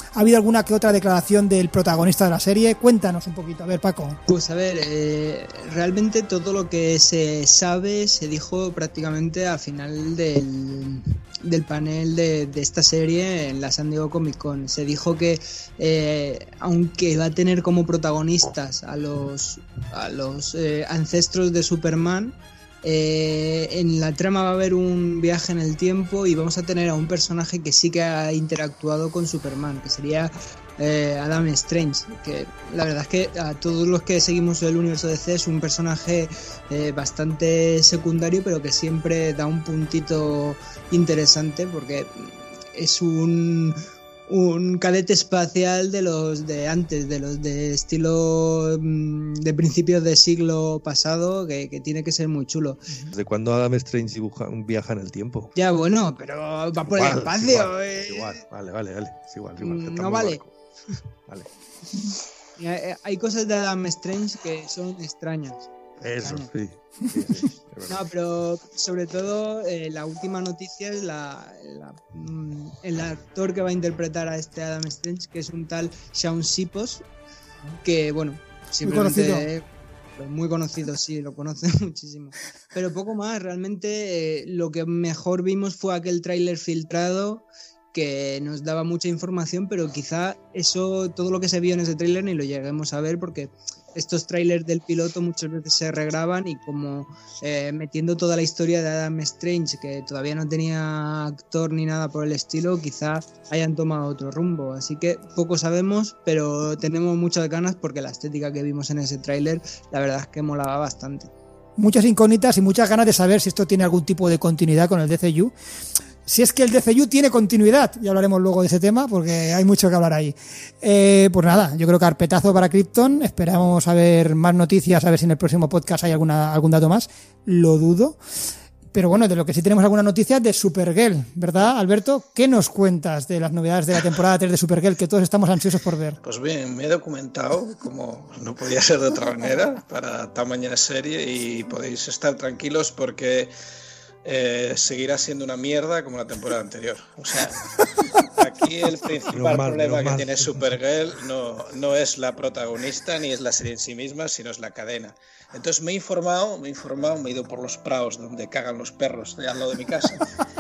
¿Ha habido alguna que otra declaración del protagonista de la serie? Cuéntanos un poquito, a ver, Paco. Pues a ver, eh, realmente todo lo que se sabe se dijo prácticamente al final del, del panel de, de esta serie en la San Diego Comic Con. Se dijo que eh, aunque va a tener como protagonistas a los, a los eh, ancestros de Superman, Eh, en la trama va a haber un viaje en el tiempo y vamos a tener a un personaje que sí que ha interactuado con Superman, que sería eh, Adam Strange, que la verdad es que a todos los que seguimos el universo D C es un personaje eh, bastante secundario, pero que siempre da un puntito interesante porque es un un cadete espacial de los de antes, de los de estilo de principios de siglo pasado, que, que tiene que ser muy chulo. ¿Desde cuándo Adam Strange dibuja, viaja en el tiempo? Ya, bueno, pero va por igual, el espacio. Es igual, eh. es igual, vale, vale, vale. Es igual, es igual. No vale. Vale. Hay, hay cosas de Adam Strange que son extrañas. Eso, extrañas. sí. sí, sí No, pero sobre todo eh, la última noticia es la, la, mm, el actor que va a interpretar a este Adam Strange, que es un tal Shaun Sipos, que bueno, simplemente muy conocido, pues muy conocido, sí, lo conocen muchísimo. Pero poco más, realmente eh, lo que mejor vimos fue aquel tráiler filtrado que nos daba mucha información, pero quizá eso, todo lo que se vio en ese tráiler ni lo lleguemos a ver, porque estos trailers del piloto muchas veces se regraban y como eh, metiendo toda la historia de Adam Strange, que todavía no tenía actor ni nada por el estilo, quizá hayan tomado otro rumbo. Así que poco sabemos, pero tenemos muchas ganas porque la estética que vimos en ese tráiler, la verdad es que molaba bastante. Muchas incógnitas y muchas ganas de saber si esto tiene algún tipo de continuidad con el D C U. Si es que el D C U tiene continuidad, ya hablaremos luego de ese tema porque hay mucho que hablar ahí. Eh, pues nada, yo creo que carpetazo para Krypton, esperamos a ver más noticias, a ver si en el próximo podcast hay alguna, algún dato más, lo dudo. Pero bueno, de lo que sí tenemos alguna noticia de Supergirl, ¿verdad, Alberto? ¿Qué nos cuentas de las novedades de la temporada tres de Supergirl que todos estamos ansiosos por ver? Pues bien, me he documentado, como no podía ser de otra manera, para tamaña serie y podéis estar tranquilos porque Eh, seguirá siendo una mierda como la temporada anterior. O sea, aquí el principal mal, problema que mal. tiene Supergirl no, no es la protagonista ni es la serie en sí misma, sino es la cadena. Entonces me he informado, me he informado, me he ido por los prados donde cagan los perros de al lado de mi casa.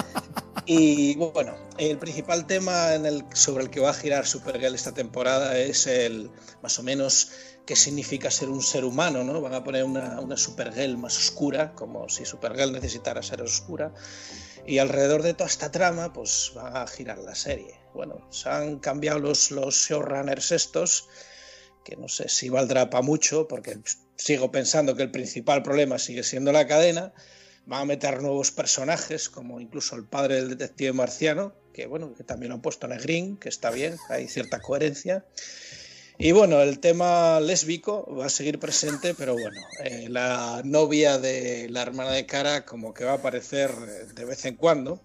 Y bueno, el principal tema en el, sobre el que va a girar Supergirl esta temporada es el, más o menos, qué significa ser un ser humano, ¿no? Van a poner una, una Supergirl más oscura, como si Supergirl necesitara ser oscura, y alrededor de toda esta trama, pues va a girar la serie. Bueno, se han cambiado los, los showrunners estos, que no sé si valdrá para mucho, porque sigo pensando que el principal problema sigue siendo la cadena. Van a meter nuevos personajes, como incluso el padre del detective marciano, que bueno, que también lo han puesto en el Green, que está bien, hay cierta coherencia. Y bueno, el tema lésbico va a seguir presente, pero bueno, eh, la novia de la hermana de Kara como que va a aparecer de vez en cuando,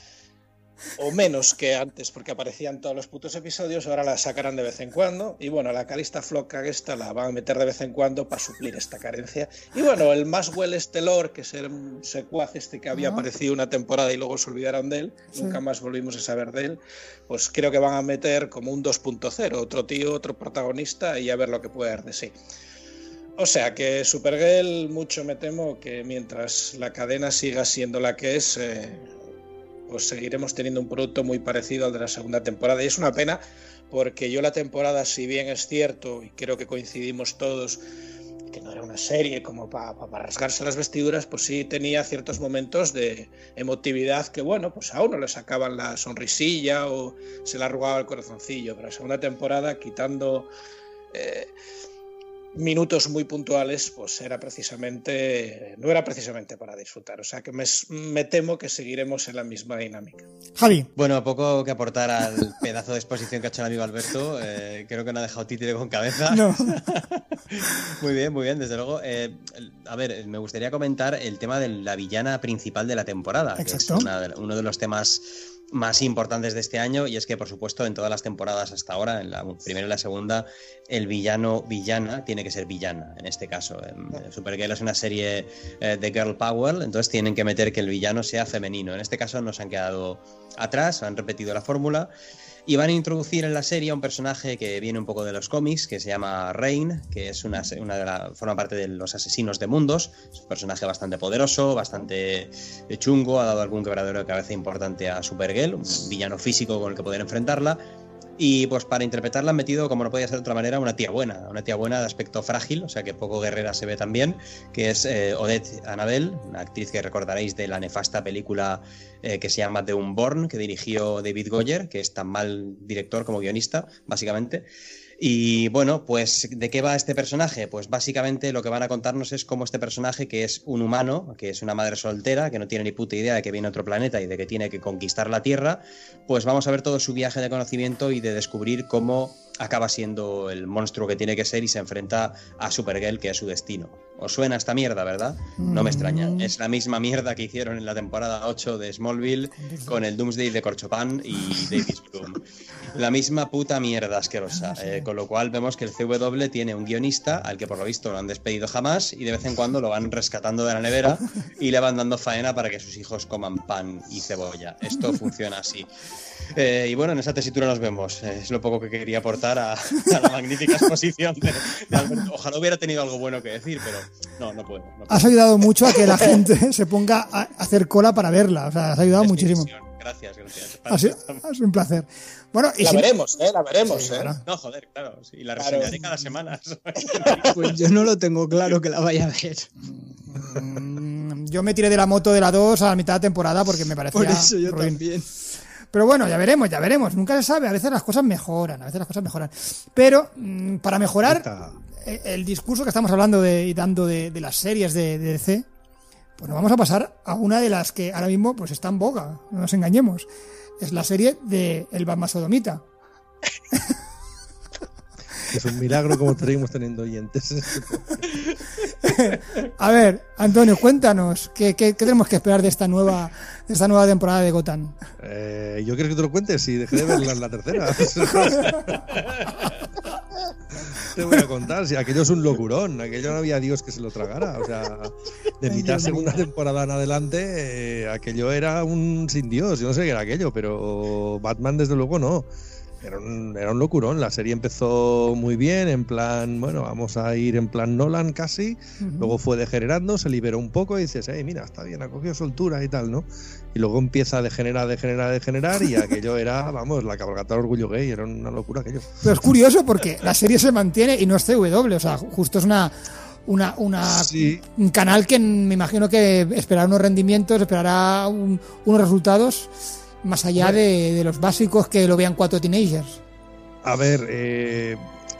o menos que antes, porque aparecían todos los putos episodios, ahora la sacarán de vez en cuando, y bueno, la Calista Floca esta la van a meter de vez en cuando para suplir esta carencia. Y bueno, el Maxwell Estelor, que es el secuaz este que había ¿no? aparecido una temporada y luego se olvidaron de él, sí. nunca más volvimos a saber de él, pues creo que van a meter como un dos punto cero, otro tío, otro protagonista, y a ver lo que puede dar de sí. O sea que Supergirl, mucho me temo que mientras la cadena siga siendo la que es, eh, pues seguiremos teniendo un producto muy parecido al de la segunda temporada. Y es una pena porque yo la temporada, si bien es cierto, y creo que coincidimos todos, que no era una serie como para pa, pa rasgarse las vestiduras, pues sí tenía ciertos momentos de emotividad que, bueno, pues a uno le sacaban la sonrisilla o se le arrugaba el corazoncillo. Pero la segunda temporada, quitando eh, minutos muy puntuales, pues era precisamente no era precisamente para disfrutar. O sea que me, me temo que seguiremos en la misma dinámica. Javi. Bueno, poco que aportar al pedazo de exposición que ha hecho el amigo Alberto. Eh, creo que no ha dejado títere con cabeza. No. Muy bien, muy bien, desde luego. Eh, a ver, me gustaría comentar el tema de la villana principal de la temporada. Exacto. Que es una, uno de los temas más importantes de este año, y es que por supuesto en todas las temporadas hasta ahora, en la primera y la segunda, el villano villana tiene que ser villana. En este caso, en Supergirl es una serie eh, de girl power, entonces tienen que meter que el villano sea femenino. En este caso no se han quedado atrás, han repetido la fórmula. Y van a introducir en la serie a un personaje que viene un poco de los cómics, que se llama Rain, que es una, una de la, forma parte de los asesinos de mundos. Es un personaje bastante poderoso, bastante chungo, ha dado algún quebradero de cabeza importante a Supergirl, un villano físico con el que poder enfrentarla. Y pues para interpretarla han metido, como no podía ser de otra manera, una tía buena, una tía buena de aspecto frágil, o sea que poco guerrera se ve también, que es eh, Odette Annabel, una actriz que recordaréis de la nefasta película eh, que se llama The Unborn, que dirigió David Goyer, que es tan mal director como guionista, básicamente. Y bueno, pues ¿de qué va este personaje? Pues básicamente lo que van a contarnos es cómo este personaje, que es un humano, que es una madre soltera, que no tiene ni puta idea de que viene a otro planeta y de que tiene que conquistar la Tierra, pues vamos a ver todo su viaje de conocimiento y de descubrir cómo acaba siendo el monstruo que tiene que ser y se enfrenta a Supergirl, que es su destino. ¿Os suena esta mierda, verdad? No me extraña. Es la misma mierda que hicieron en la temporada ocho de Smallville con el Doomsday de Corchopan y Davis Bloom. La misma puta mierda asquerosa. Eh, con lo cual vemos que el C W tiene un guionista al que por lo visto no han despedido jamás y de vez en cuando lo van rescatando de la nevera y le van dando faena para que sus hijos coman pan y cebolla. Esto funciona así. Eh, y bueno, en esa tesitura nos vemos. Eh, es lo poco que quería aportar a, a la magnífica exposición de, de Alberto. Ojalá hubiera tenido algo bueno que decir, pero no, no puedo. No puedo. Has ayudado mucho a que la gente se ponga a hacer cola para verla. O sea, has ayudado es muchísimo. Gracias, gracias. Ha sido, ha sido un placer. Bueno, y la si... veremos, ¿eh? La veremos, sí, ¿eh? claro. No, joder, claro. Sí, y la reseñaré claro. cada semana. Pues yo no lo tengo claro que la vaya a ver. Mm, yo me tiré de la moto de la dos a la mitad de temporada porque me parecía Por eso yo ruin. también. Pero bueno, ya veremos, ya veremos. Nunca se sabe. A veces las cosas mejoran, a veces las cosas mejoran. Pero mmm, para mejorar el, el discurso que estamos hablando de, y dando de, de las series de, de D C, pues nos vamos a pasar a una de las que ahora mismo pues está en boga. No nos engañemos. Es la serie de El Batman Sodomita. Es un milagro como seguimos teniendo oyentes. A ver, Antonio, cuéntanos, ¿qué, qué, qué tenemos que esperar de esta nueva, de esta nueva temporada de Gotham? Eh, yo quiero que te lo cuentes y dejé de verla en la tercera. Te voy a contar, si aquello es un locurón, aquello no había Dios que se lo tragara. O sea, de mitad segunda temporada en adelante, eh, aquello era un sin Dios. Yo no sé qué era aquello, pero Batman desde luego no. Era un, era un locurón. La serie empezó muy bien, en plan, bueno, vamos a ir en plan Nolan casi. Uh-huh. Luego fue degenerando, se liberó un poco y dices, hey, mira, está bien, ha cogido soltura y tal, ¿no? Y luego empieza a degenerar, degenerar, degenerar y aquello era, vamos, la cabalgata del orgullo gay, era una locura aquello. Pero es curioso porque la serie se mantiene y no es C W, o sea, justo es una... Una, una sí. un canal que me imagino que esperará unos rendimientos, esperará un, unos resultados más allá de, de los básicos que lo vean cuatro teenagers. A ver, eh,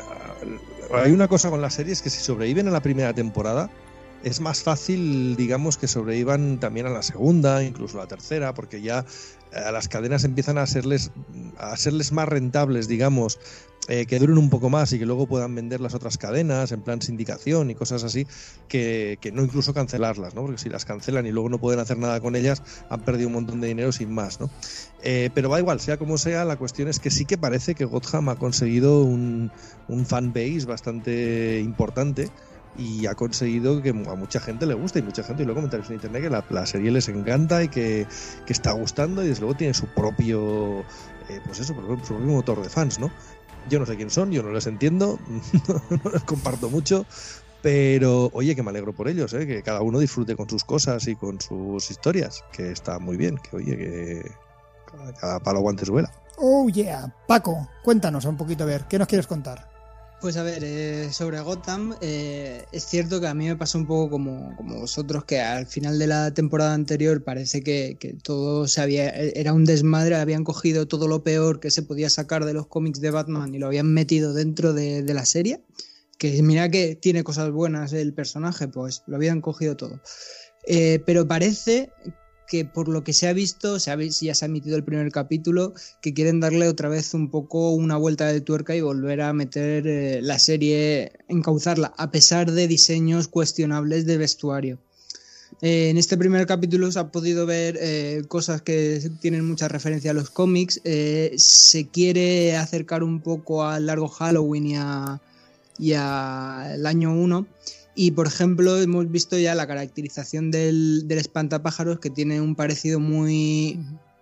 hay una cosa con las series que si sobreviven a la primera temporada es más fácil, digamos, que sobrevivan también a la segunda, incluso a la tercera, porque ya eh, las cadenas empiezan a serles, a serles más rentables, digamos, eh, que duren un poco más y que luego puedan vender las otras cadenas en plan sindicación y cosas así, que, que no incluso cancelarlas, ¿no? Porque si las cancelan y luego no pueden hacer nada con ellas, han perdido un montón de dinero sin más, ¿no? Eh, pero va igual, sea como sea, la cuestión es que sí que parece que Gotham ha conseguido un, un fanbase bastante importante y ha conseguido que a mucha gente le guste y mucha gente, y luego comentarios en internet, que la, la serie les encanta y que, que está gustando y desde luego tiene su propio, eh, pues eso, su propio motor de fans, ¿no? Yo no sé quién son, yo no les entiendo, no les comparto mucho, pero oye, que me alegro por ellos, ¿eh? Que cada uno disfrute con sus cosas y con sus historias, que está muy bien, que oye, que cada palo aguante su vela. Oh yeah, Paco, cuéntanos un poquito, a ver, ¿qué nos quieres contar? Pues a ver, eh, sobre Gotham, eh, es cierto que a mí me pasó un poco como, como vosotros, que al final de la temporada anterior parece que, que todo se había, era un desmadre, habían cogido todo lo peor que se podía sacar de los cómics de Batman y lo habían metido dentro de, de la serie, que mira que tiene cosas buenas el personaje, pues lo habían cogido todo. Eh, pero parece que por lo que se ha visto, se ha visto, ya se ha emitido el primer capítulo, que quieren darle otra vez un poco una vuelta de tuerca y volver a meter eh, la serie, encauzarla, a pesar de diseños cuestionables de vestuario. Eh, en este primer capítulo se ha podido ver eh, cosas que tienen mucha referencia a los cómics, eh, se quiere acercar un poco al largo Halloween y a, y a el año uno. Y, por ejemplo, hemos visto ya la caracterización del, del espantapájaros, que tiene un parecido muy,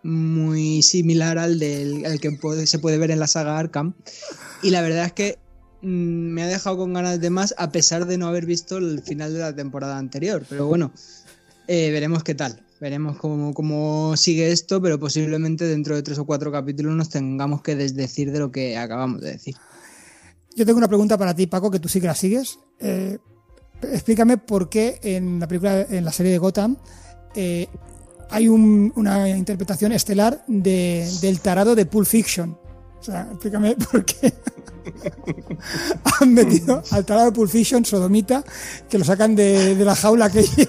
muy similar al del al que puede, se puede ver en la saga Arkham. Y la verdad es que mmm, me ha dejado con ganas de más, a pesar de no haber visto el final de la temporada anterior. Pero bueno, eh, veremos qué tal. Veremos cómo, cómo sigue esto, pero posiblemente dentro de tres o cuatro capítulos nos tengamos que desdecir de lo que acabamos de decir. Yo tengo una pregunta para ti, Paco, que tú sí que la sigues. Eh, explícame por qué en la película, en la serie de Gotham, eh, hay un, una interpretación estelar de, del tarado de Pulp Fiction. O sea, explícame por qué han metido al tarado de Pulp Fiction, sodomita, que lo sacan de, de la jaula aquella.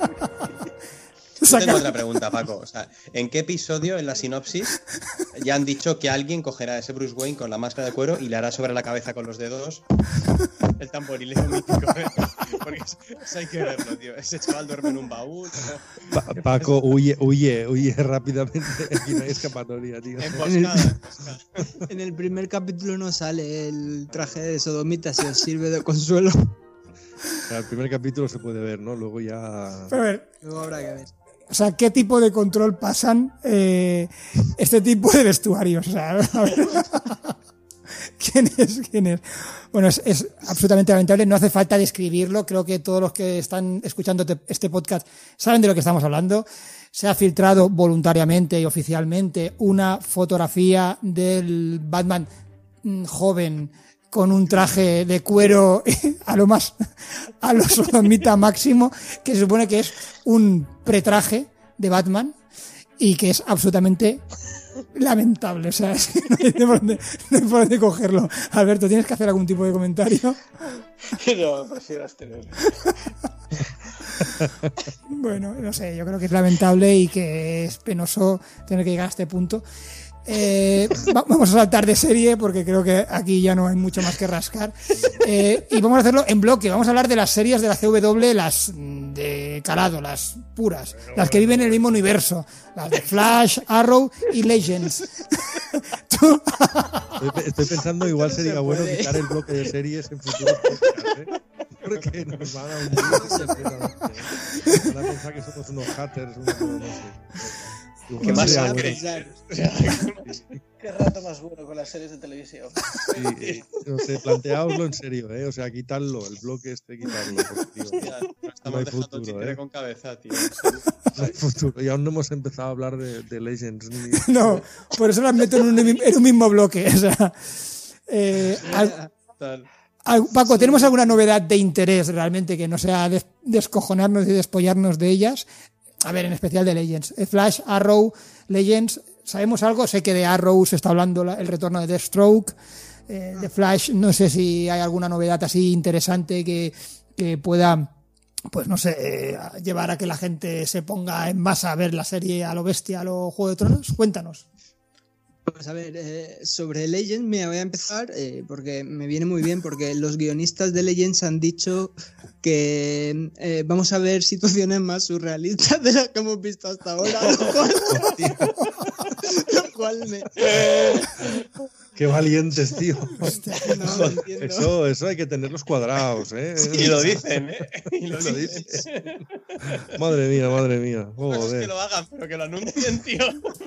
Yo tengo otra pregunta, Paco. O sea, ¿en qué episodio, en la sinopsis, ya han dicho que alguien cogerá a ese Bruce Wayne con la máscara de cuero y le hará sobre la cabeza con los dedos el tamborileo mítico? ¿Eh? Porque eso, eso hay que verlo, tío. Ese chaval duerme en un baúl. Pa Paco, huye, huye, huye rápidamente. Aquí no hay escapatoria, tío. Emboscada, emboscada. En el primer capítulo no sale el traje de sodomita, si os sirve de consuelo. O sea, el primer capítulo se puede ver, ¿no? Luego ya... Pero a ver, Luego habrá que ver. o sea, ¿qué tipo de control pasan eh, este tipo de vestuarios? O sea, a ver, ¿quién es? ¿Quién es? Bueno, es, es absolutamente lamentable, no hace falta describirlo, creo que todos los que están escuchando te, este podcast saben de lo que estamos hablando. Se ha filtrado voluntariamente y oficialmente una fotografía del Batman mm, joven con un traje de cuero a lo más, a lo sodomita máximo, que se supone que es un pretraje de Batman y que es absolutamente lamentable. O sea, es que no hay por dónde, no hay por dónde cogerlo. Alberto, ¿tienes que hacer algún tipo de comentario? No, prefiero abstenerme. Bueno, no sé, yo creo que es lamentable y que es penoso tener que llegar a este punto. Eh, vamos a saltar de serie porque creo que aquí ya no hay mucho más que rascar, eh, y vamos a hacerlo en bloque. Vamos a hablar de las series de la C W, las de calado, las puras, las que viven en el mismo universo, las de Flash, Arrow y Legends. ¿Tú? Estoy, estoy pensando igual sería bueno quitar el bloque de series en futuros podcasts, ¿eh? Porque nos van a hundir. Van a pensar que somos unos haters, unos, no sé. ¿Qué más sangre? Qué rato más bueno con las series de televisión. Sí, no sé, planteaoslo en serio, ¿eh? O sea, quitarlo, el bloque este, quitarlo. Porque, tío, Ya, no estamos hay dejando futuro, chitere ¿eh? con cabeza, tío. No hay futuro. Y aún no hemos empezado a hablar de, de Legends. Ni... No, por eso las meto en un, en un mismo bloque. O sea, eh, al, al, Paco, ¿tenemos alguna novedad de interés realmente que no sea des, descojonarnos y despollarnos de ellas? A ver, en especial de Legends. Flash, Arrow, Legends, ¿sabemos algo? Sé que de Arrow se está hablando la, el retorno de Deathstroke. Eh, de Flash, no sé si hay alguna novedad así interesante que, que pueda, pues no sé, eh, llevar a que la gente se ponga en masa a ver la serie a lo bestia, a lo Juego de Tronos. Cuéntanos. Pues a ver, eh, sobre Legends me voy a empezar eh, porque me viene muy bien, porque los guionistas de Legends han dicho que eh, vamos a ver situaciones más surrealistas de las que hemos visto hasta ahora, lo cual, lo cual me... Qué valientes, tío. No, no entiendo. Eso, eso hay que tenerlos cuadrados, ¿eh? Y lo dicen, ¿eh? Y lo, lo dicen. dicen. Madre mía, madre mía. No es que Joder. lo hagan, pero que lo anuncien, tío.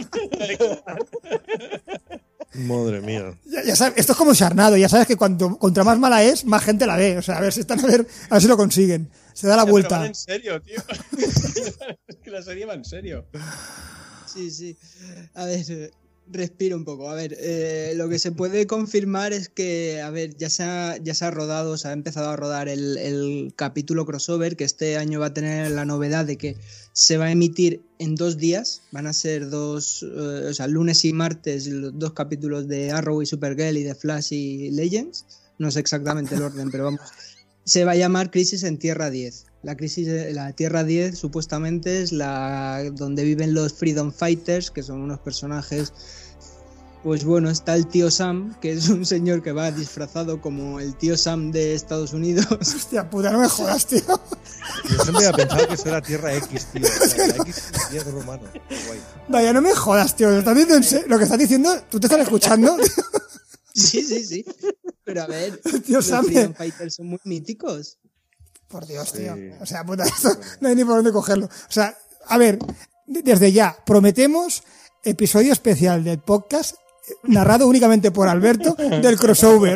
Madre mía. Ya, ya sabes, esto es como Charnado, ya sabes que cuanto contra más mala es, más gente la ve. O sea, a ver si están a ver, a ver si lo consiguen. Se da la Ya, vuelta. pero van en serio, tío. Es que la serie va en serio. Sí, sí. A ver, eh, respiro un poco. A ver, eh, lo que se puede confirmar es que, a ver, ya se ha, ya se ha rodado, se ha empezado a rodar el, el capítulo crossover, que este año va a tener la novedad de que se va a emitir en dos días. Van a ser dos, eh, o sea, lunes y martes, los dos capítulos de Arrow y Supergirl y de Flash y Legends. No sé exactamente el orden, pero vamos. Se va a llamar Crisis en Tierra diez. La crisis de la Tierra diez supuestamente es la donde viven los Freedom Fighters, que son unos personajes. Pues bueno, está el tío Sam, que es un señor que va disfrazado como el tío Sam de Estados Unidos. Hostia puta, no me jodas, tío. Yo siempre había pensado que eso era Tierra X, tío. O sea, la X es griego romano. Qué guay. Vaya, no me jodas, tío. Lo, estás diciendo en serio? Lo que estás diciendo, ¿tú te estás escuchando? Sí, sí, sí. Pero a ver, Tío los Sam. Freedom Fighters son muy míticos. Por Dios, tío. Sí. O sea, puta, esto no hay ni por dónde cogerlo. O sea, a ver, desde ya, prometemos episodio especial del podcast narrado únicamente por Alberto del crossover.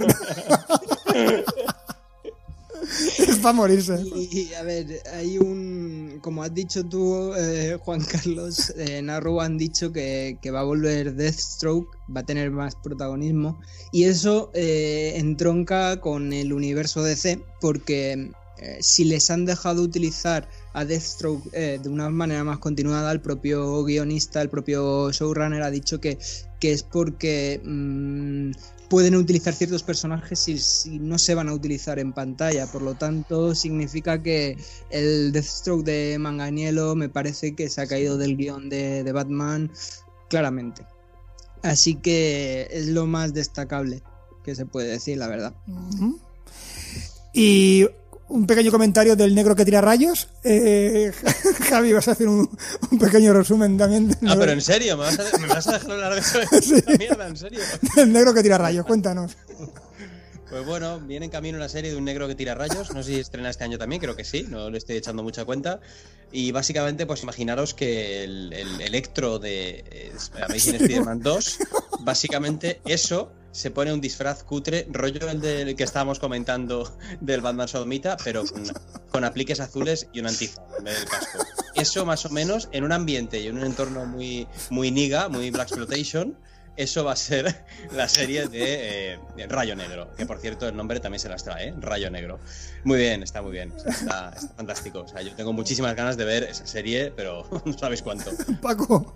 Es para morirse. Y a ver, hay un, como has dicho tú, eh, Juan Carlos, eh, en Arrow han dicho que, que va a volver Deathstroke, va a tener más protagonismo, y eso eh, entronca con el universo D C, porque eh, si les han dejado utilizar a Deathstroke eh, de una manera más continuada, el propio guionista, el propio showrunner ha dicho que, que es porque mmm, pueden utilizar ciertos personajes y, y no se van a utilizar en pantalla, por lo tanto significa que el Deathstroke de Manganiello me parece que se ha caído del guión de, de Batman claramente, así que es lo más destacable que se puede decir, la verdad. Uh-huh. Y un pequeño comentario del negro que tira rayos. Eh, Javi, vas a hacer un, un pequeño resumen también. Ah, negro. Pero en serio, ¿me vas a, me vas a dejar hablar de eso? Sí. Esta mierda, en serio. El negro que tira rayos, cuéntanos. Pues bueno, viene en camino una serie de un negro que tira rayos. No sé si estrena este año también, creo que sí, no le estoy echando mucha cuenta. Y básicamente, pues imaginaros que el, el Electro de eh, Amazing Spider-Man dos, básicamente eso se pone un disfraz cutre, rollo el del que estábamos comentando del Batman Sodomita, pero con, con apliques azules y un antifaz en vez del casco. Eso más o menos en un ambiente y en un entorno muy, muy niga, muy blaxploitation. Eso va a ser la serie de eh, Rayo Negro, que por cierto el nombre también se las trae, ¿eh? Rayo Negro. Muy bien, está muy bien, o sea, está, está fantástico. O sea, yo tengo muchísimas ganas de ver esa serie, pero no sabéis cuánto. Paco.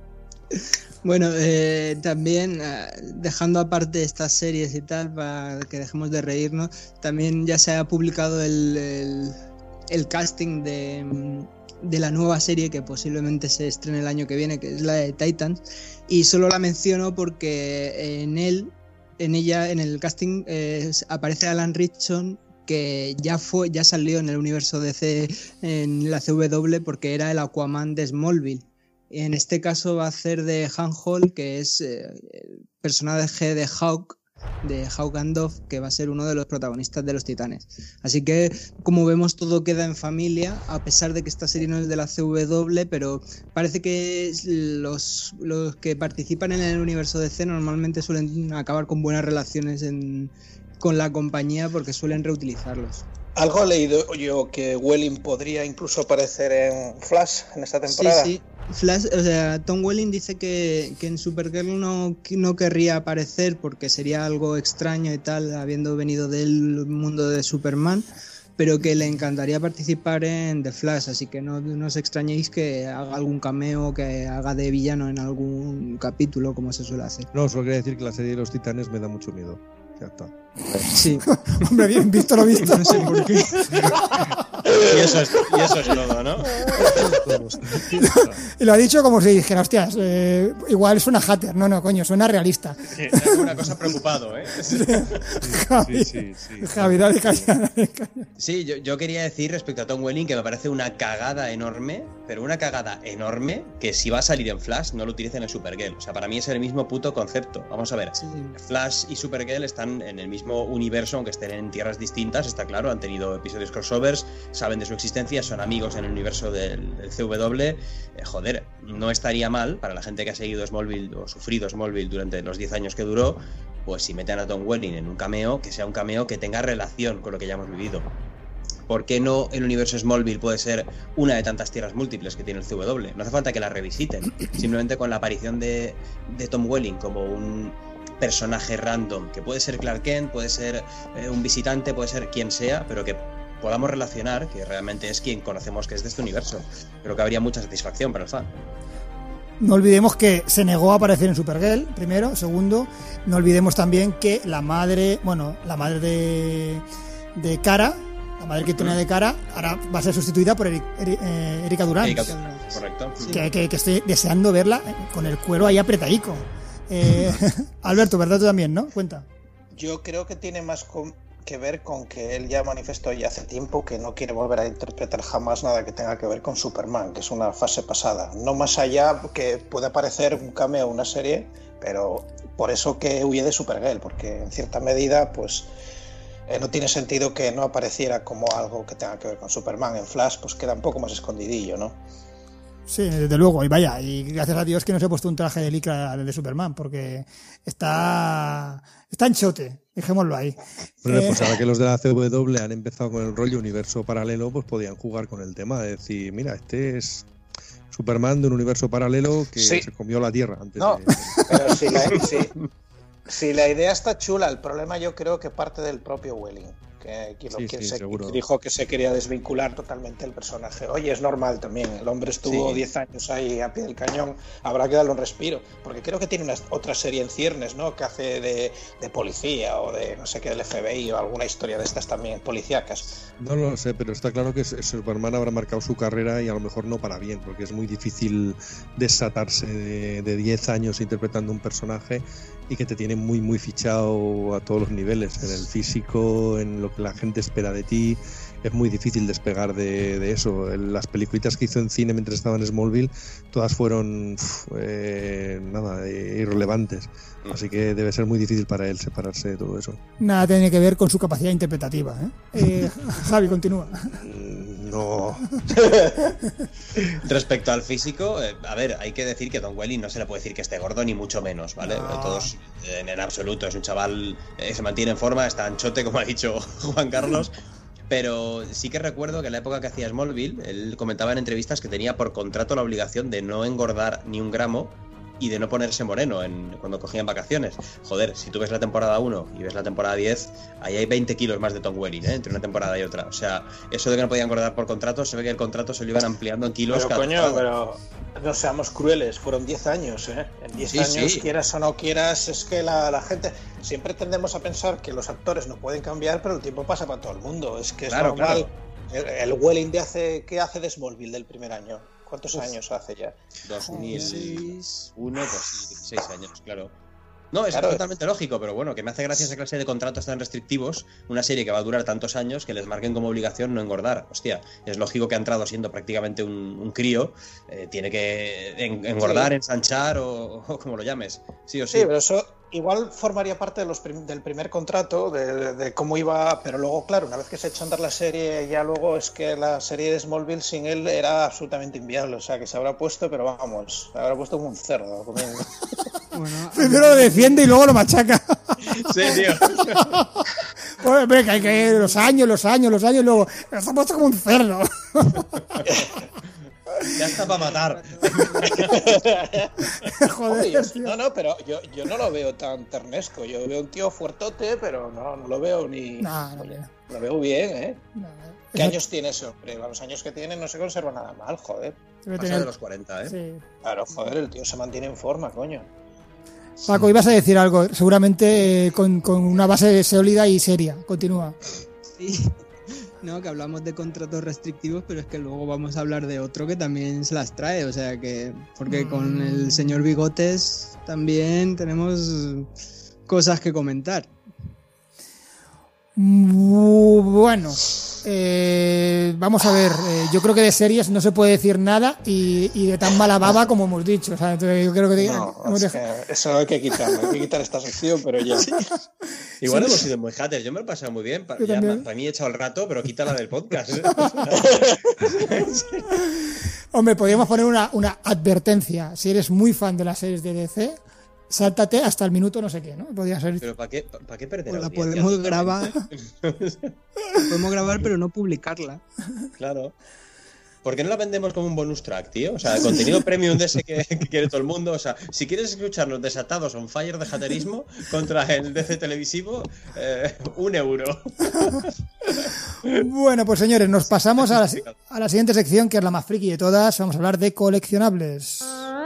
Bueno, eh, también eh, dejando aparte estas series y tal, para que dejemos de reírnos, también ya se ha publicado el, el, el casting de, de la nueva serie que posiblemente se estrene el año que viene, que es la de Titans, y solo la menciono porque en él, en ella, en el casting eh, aparece Alan Ritchson, que ya fue, ya salió en el universo D C en la C W porque era el Aquaman de Smallville. En este caso va a hacer de Han Hall, que es eh, el personaje de Hawk, de Hawk and Dove, que va a ser uno de los protagonistas de los Titanes. Así que, como vemos, todo queda en familia, a pesar de que esta serie no es de la C W, pero parece que los, los que participan en el universo D C normalmente suelen acabar con buenas relaciones en, con la compañía porque suelen reutilizarlos. Algo he leído yo que Welling podría incluso aparecer en Flash en esta temporada. Sí, sí. Flash, o sea, Tom Welling dice que, que en Supergirl no, no querría aparecer porque sería algo extraño y tal, habiendo venido del mundo de Superman, pero que le encantaría participar en The Flash, así que no, no os extrañéis que haga algún cameo, que haga de villano en algún capítulo, como se suele hacer. No, solo quería decir que la serie de los Titanes me da mucho miedo. Ya está. Sí. Hombre, bien visto lo visto. No sé por qué. Y eso es, y eso es todo, ¿no? Y lo ha dicho como si dijera, hostias, eh, igual suena hater. No, no, coño, suena realista. Es una cosa preocupado, ¿eh? Javi, sí, sí, sí. Javi, dale caña, dale caña. Sí, yo, yo quería decir respecto a Tom Welling que me parece una cagada enorme, pero una cagada enorme que si va a salir en Flash no lo utilicen en Supergirl. O sea, para mí es el mismo puto concepto. Vamos a ver, sí. Flash y Supergirl están en el mismo universo, aunque estén en tierras distintas, está claro, han tenido episodios crossovers, saben de su existencia, son amigos en el universo del, del C W. Eh, joder, no estaría mal para la gente que ha seguido Smallville o sufrido Smallville durante los diez años que duró, pues si meten a Tom Welling en un cameo, que sea un cameo que tenga relación con lo que ya hemos vivido. ¿Por qué no el universo Smallville puede ser una de tantas tierras múltiples que tiene el C W? No hace falta que la revisiten, simplemente con la aparición de, de Tom Welling como un personaje random, que puede ser Clark Kent, puede ser eh, un visitante, puede ser quien sea, pero que podamos relacionar, que realmente es quien conocemos que es de este universo. Creo que habría mucha satisfacción para el fan. No olvidemos que se negó a aparecer en Supergirl, primero. Segundo, no olvidemos también que la madre, bueno, la madre de, de Kara, la madre que tenía de Kara, ahora va a ser sustituida por Eric, Eric, eh, Erika Durant. Erika, correcto. Que, que, que estoy deseando verla con el cuero ahí apretadico. Eh, Alberto, ¿verdad tú también, no? Cuenta. Yo creo que tiene más con, que ver con que él ya manifestó ya hace tiempo que no quiere volver a interpretar jamás nada que tenga que ver con Superman, que es una fase pasada. No más allá que puede aparecer un cameo, una serie, pero por eso que huye de Supergirl, porque en cierta medida, pues eh, no tiene sentido que no apareciera como algo que tenga que ver con Superman. En Flash, pues queda un poco más escondidillo, ¿no? Sí, desde luego, y vaya, y gracias a Dios que no se ha puesto un traje de licra de Superman, porque está está anchote, dejémoslo ahí. Bueno, eh, pues ahora que los de la C W han empezado con el rollo universo paralelo, pues podían jugar con el tema de decir, mira, este es Superman de un universo paralelo que sí. se comió la Tierra antes no, de... pero si la, si, si la idea está chula, el problema yo creo que parte del propio Welling. Que, que, sí, que sí, se seguro. dijo que se quería desvincular totalmente el personaje. Oye, es normal también, el hombre estuvo diez sí. años ahí a pie del cañón, habrá que darle un respiro, porque creo que tiene una, otra serie en ciernes, ¿no? Que hace de, de policía o de no sé qué, del F B I o alguna historia de estas también, policíacas. No lo sé, pero está claro que Superman habrá marcado su carrera y a lo mejor no para bien, porque es muy difícil desatarse de diez años interpretando un personaje y que te tiene muy muy fichado a todos los niveles, en el físico, en lo que la gente espera de ti. Es muy difícil despegar de, de eso. Las peliculitas que hizo en cine mientras estaba en Smallville, todas fueron eh, nada, irrelevantes. Así que debe ser muy difícil para él separarse de todo eso. Nada tiene que ver con su capacidad interpretativa, ¿eh? eh Javi, continúa. No. Respecto al físico, eh, a ver, hay que decir que Tom Welling no se le puede decir que esté gordo ni mucho menos, ¿vale? No. Todos en, en absoluto, es un chaval eh, se mantiene en forma, está anchote, como ha dicho Juan Carlos. Pero sí que recuerdo que en la época que hacía Smallville, él comentaba en entrevistas que tenía por contrato la obligación de no engordar ni un gramo y de no ponerse moreno en, cuando cogían vacaciones. Joder, si tú ves la temporada uno y ves la temporada diez, ahí hay veinte kilos más de Tom Welling, ¿eh? Entre una temporada y otra. O sea, eso de que no podían engordar por contrato, se ve que el contrato se lo iban ampliando en kilos. Pero cada coño, temporada. Pero no seamos crueles, fueron diez años, ¿eh? En diez sí, años, sí. quieras o no quieras, es que la, la gente... Siempre tendemos a pensar que los actores no pueden cambiar, pero el tiempo pasa para todo el mundo. Es que es claro, normal. Claro. El, el Welling de hace... ¿Qué hace de Smallville del primer año? ¿Cuántos Uf. años hace ya? dos mil uno, pues sí, dieciséis años, claro. No, es claro. totalmente lógico, pero bueno, que me hace gracia esa clase de contratos tan restrictivos, una serie que va a durar tantos años, que les marquen como obligación no engordar. Hostia, es lógico que ha entrado siendo prácticamente un, un crío, eh, tiene que en, engordar, sí. ensanchar o, o como lo llames, sí o sí. Sí, pero eso igual formaría parte de los prim del primer contrato, de, de, de cómo iba, pero luego, claro, una vez que se echó a andar la serie, ya luego es que la serie de Smallville sin él era absolutamente inviable, o sea, que se habrá puesto, pero vamos, se habrá puesto como un cerdo comiendo. Bueno, primero lo defiende y luego lo machaca. Sí, tío. Pues, venga, hay que los años, los años, los años, y luego se ha puesto como un cerdo. Ya está para matar. Joder, Oye, yo, no, no, pero yo, yo no lo veo tan ternesco. Yo veo un tío fuertote, pero no, no lo veo ni... No, no veo. Lo veo bien, ¿eh? No, ¿Qué eso... años tiene ese hombre? A los años que tiene no se conserva nada mal, joder. Pasa tener... de los cuarenta, ¿eh? Sí. Claro, joder, el tío se mantiene en forma, coño. Paco, ibas a decir algo, seguramente eh, con, con una base sólida y seria. Continúa. Sí. No, que hablamos de contratos restrictivos, pero es que luego vamos a hablar de otro que también se las trae, o sea que, porque mm. con el señor Bigotes también tenemos cosas que comentar. Bueno, eh, vamos a ver, eh, yo creo que de series no se puede decir nada y, y de tan mala baba como hemos dicho, o sea, entonces yo creo que... No, hemos es que eso hay que quitarlo, hay que quitar esta sección, pero ya... Sí. Igual sí, hemos sido muy haters, yo me lo he pasado muy bien, para, ya, para mí he echado el rato, pero quítala del podcast. ¿eh? Hombre, podríamos poner una, una advertencia, si eres muy fan de las series de D C... Sáltate hasta el minuto no sé qué, ¿no? Podría ser. Pero ¿para qué, ¿para qué perder pues la podemos grabar. La podemos grabar, pero no publicarla. Claro. ¿Por qué no la vendemos como un bonus track, tío? O sea, el contenido premium de ese que, que quiere todo el mundo. O sea, si quieres escucharnos desatados on fire de haterismo contra el D C televisivo, eh, un euro. Bueno, pues señores, nos pasamos a la, a la siguiente sección, que es la más friki de todas. Vamos a hablar de coleccionables.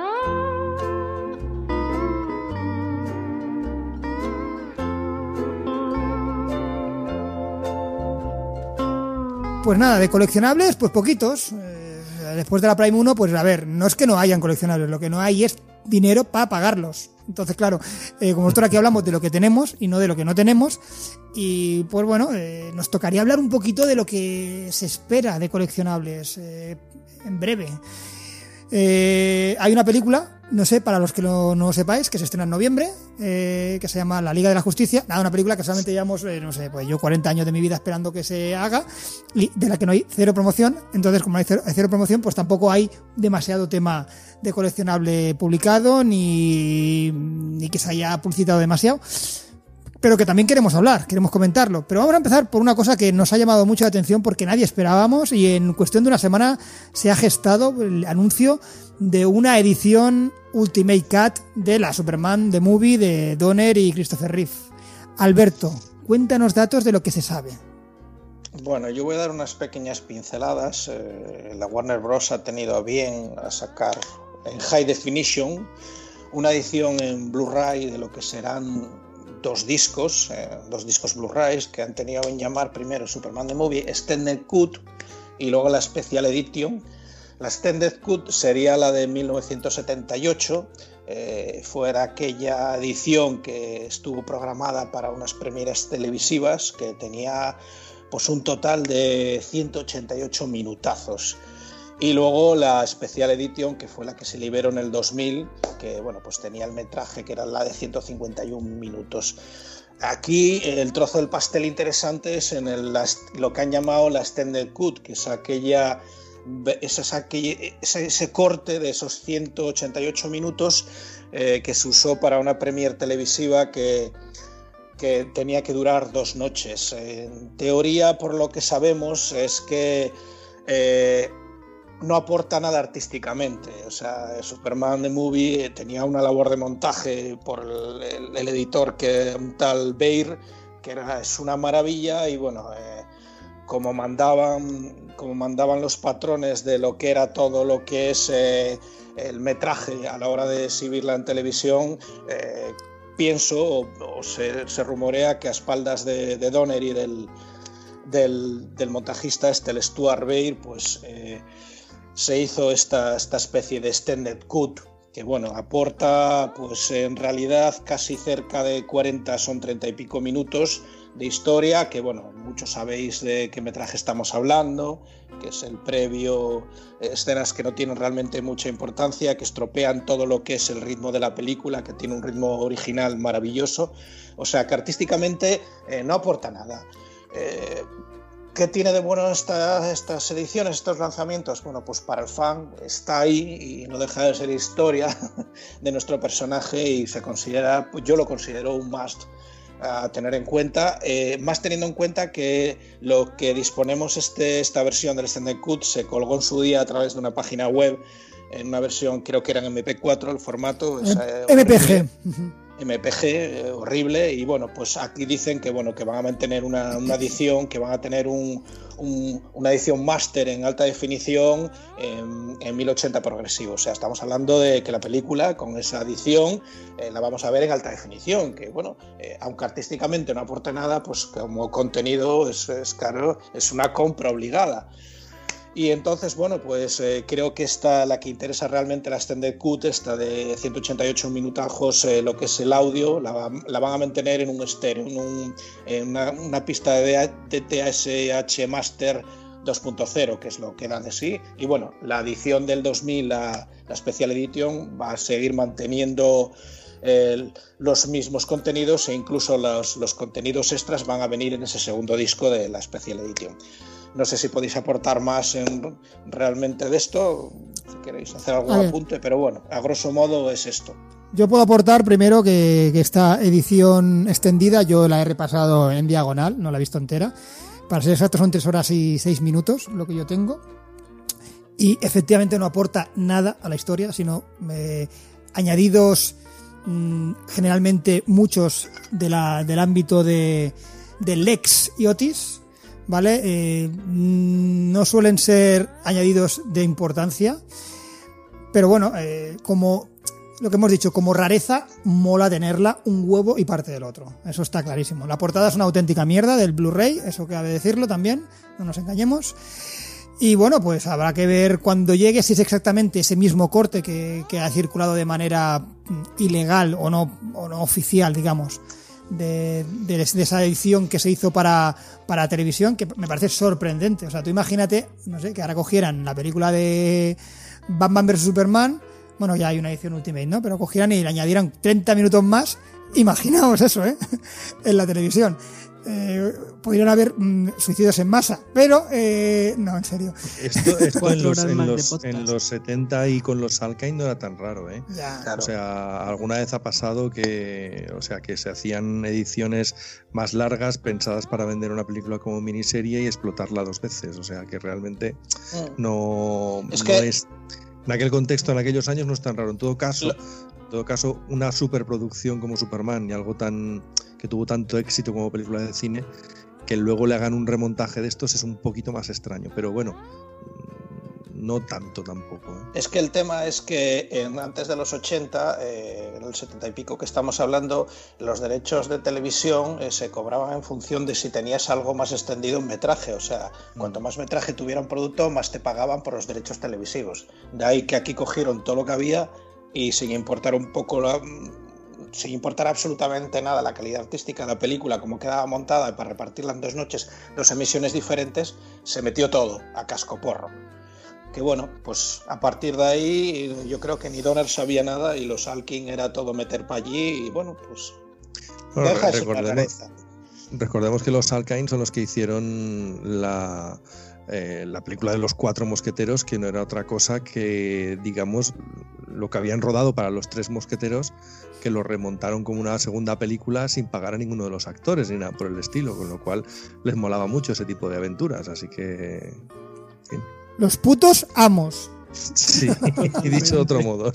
Pues nada, de coleccionables, pues poquitos. Eh, después de la Prime uno, pues a ver, no es que no hayan coleccionables, lo que no hay es dinero para pagarlos. Entonces, claro, eh, como nosotros aquí hablamos de lo que tenemos y no de lo que no tenemos, y pues bueno, eh, nos tocaría hablar un poquito de lo que se espera de coleccionables eh, en breve. Eh, hay una película, no sé, para los que lo, no lo sepáis, que se estrena en noviembre, eh, que se llama La Liga de la Justicia. Nada, una película que solamente llevamos, eh, no sé, pues yo cuarenta años de mi vida esperando que se haga, y de la que no hay cero promoción. Entonces, como hay cero, hay cero promoción, pues tampoco hay demasiado tema de coleccionable publicado, ni, ni que se haya publicitado demasiado. Pero que también queremos hablar, queremos comentarlo. Pero vamos a empezar por una cosa que nos ha llamado mucho la atención porque nadie esperábamos, y en cuestión de una semana se ha gestado el anuncio de una edición Ultimate Cut de la Superman The Movie de Donner y Christopher Reeve. Alberto, cuéntanos datos de lo que se sabe. Bueno, yo voy a dar unas pequeñas pinceladas. Eh, la Warner Bros. Ha tenido a bien a sacar en High Definition una edición en Blu-ray de lo que serán dos discos, eh, dos discos Blu-rays que han tenido en llamar primero Superman The Movie Extended Cut y luego la Special Edition. La Extended Cut sería la de mil novecientos setenta y ocho, eh, fuera aquella edición que estuvo programada para unas premieres televisivas que tenía pues un total de ciento ochenta y ocho minutazos. Y luego la Special Edition, que fue la que se liberó en el dos mil, que bueno, pues tenía el metraje que era la de ciento cincuenta y uno minutos. Aquí el trozo del pastel interesante es en el, lo que han llamado la Extended Cut, que es aquella, es aquella ese, ese corte de esos ciento ochenta y ocho minutos eh, que se usó para una premiere televisiva que, que tenía que durar dos noches. En teoría, por lo que sabemos, es que Eh, no aporta nada artísticamente. O sea, Superman The Movie tenía una labor de montaje por el, el, el editor, que un tal Baer, que era, es una maravilla, y bueno, eh, como mandaban como mandaban los patrones de lo que era todo lo que es eh, el metraje a la hora de exhibirla en televisión, eh, pienso o, o se, se rumorea que a espaldas de, de Donner y del, del, del montajista este, el Stuart Baer, pues eh, se hizo esta, esta especie de Extended Cut, que bueno, aporta pues en realidad casi cerca de cuarenta, son treinta y pico minutos de historia, que bueno, muchos sabéis de qué metraje estamos hablando, que es el previo, escenas que no tienen realmente mucha importancia, que estropean todo lo que es el ritmo de la película, que tiene un ritmo original maravilloso. O sea, que artísticamente eh, no aporta nada. Eh, ¿Qué tiene de bueno esta, estas ediciones, estos lanzamientos? Bueno, pues para el fan está ahí y no deja de ser historia de nuestro personaje, y se considera, pues yo lo considero un must a tener en cuenta, eh, más teniendo en cuenta que lo que disponemos este, esta versión del Extended Cut se colgó en su día a través de una página web, en una versión creo que era en eme pe cuatro el formato, eh, eme pe ge. eme pe ge, eh, horrible, y bueno, pues aquí dicen que bueno, que van a mantener una, una edición, que van a tener un, un, una edición máster en alta definición en, en mil ochenta progresivo. O sea, estamos hablando de que la película con esa edición eh, la vamos a ver en alta definición, que bueno, eh, aunque artísticamente no aporte nada, pues como contenido es, es claro, es una compra obligada. Y entonces, bueno, pues eh, creo que esta, la que interesa realmente, la Extended Cut, esta de ciento ochenta y ocho minutajos, eh, lo que es el audio, la, la van a mantener en un estéreo, en, un, en una, una pista de, de T S H Master dos punto cero, que es lo que da de sí. Y bueno, la edición del dos mil, la, la Special Edition, va a seguir manteniendo eh, los mismos contenidos, e incluso los, los contenidos extras van a venir en ese segundo disco de la Special Edition. No sé si podéis aportar más en, realmente de esto, si queréis hacer algún apunte, pero bueno, a grosso modo es esto. Yo puedo aportar primero que, que esta edición extendida yo la he repasado en diagonal, no la he visto entera. Para ser exacto son tres horas y seis minutos lo que yo tengo. Y efectivamente no aporta nada a la historia, sino eh, añadidos mmm, generalmente muchos de la, del ámbito de, de Lex y Otis, ¿vale? Eh, no suelen ser añadidos de importancia, pero bueno, eh, como lo que hemos dicho, como rareza, mola tenerla un huevo y parte del otro, eso está clarísimo. La portada es una auténtica mierda del Blu-ray, eso cabe decirlo también, no nos engañemos. Y bueno, pues habrá que ver cuando llegue si es exactamente ese mismo corte que, que ha circulado de manera ilegal o no, o no oficial, digamos, de, de, de esa edición que se hizo para, para televisión, que me parece sorprendente. O sea, tú imagínate, no sé, que ahora cogieran la película de Batman versus Superman, bueno, ya hay una edición Ultimate, ¿no? Pero cogieran y le añadieran treinta minutos más, imaginaos eso, ¿eh? En la televisión. Eh, podrían haber mm, suicidios en masa, pero eh, no, en serio. Esto, esto en, los, en, los, en los setenta y con los Salkind no era tan raro, ¿eh? Ya. Claro. O sea, alguna vez ha pasado que, o sea, que se hacían ediciones más largas pensadas para vender una película como miniserie y explotarla dos veces. O sea, que realmente no es, no que... es en aquel contexto, en aquellos años no es tan raro. En todo caso, Lo... en todo caso, una superproducción como Superman y algo tan que tuvo tanto éxito como película de cine, que luego le hagan un remontaje de estos es un poquito más extraño, pero bueno, no tanto tampoco, ¿eh? Es que el tema es que en, antes de los ochenta, eh, en el setenta y pico que estamos hablando, los derechos de televisión eh, se cobraban en función de si tenías algo más extendido en metraje, o sea, cuanto más metraje tuviera un producto, más te pagaban por los derechos televisivos. De ahí que aquí cogieron todo lo que había y sin importar un poco la... sin importar absolutamente nada la calidad artística de la película, como quedaba montada, y para repartirla en dos noches, dos emisiones diferentes, se metió todo a cascoporro. Que bueno, pues a partir de ahí yo creo que ni Donner sabía nada y los Salkind era todo meter para allí y bueno, pues bueno, deja eso recordemos, en la cabeza. Recordemos que los Salkind son los que hicieron la... Eh, la película de los cuatro mosqueteros, que no era otra cosa que, digamos, lo que habían rodado para los tres mosqueteros, que lo remontaron como una segunda película sin pagar a ninguno de los actores ni nada por el estilo, con lo cual les molaba mucho ese tipo de aventuras, así que... En fin. Los putos amos. Sí, y dicho de otro modo.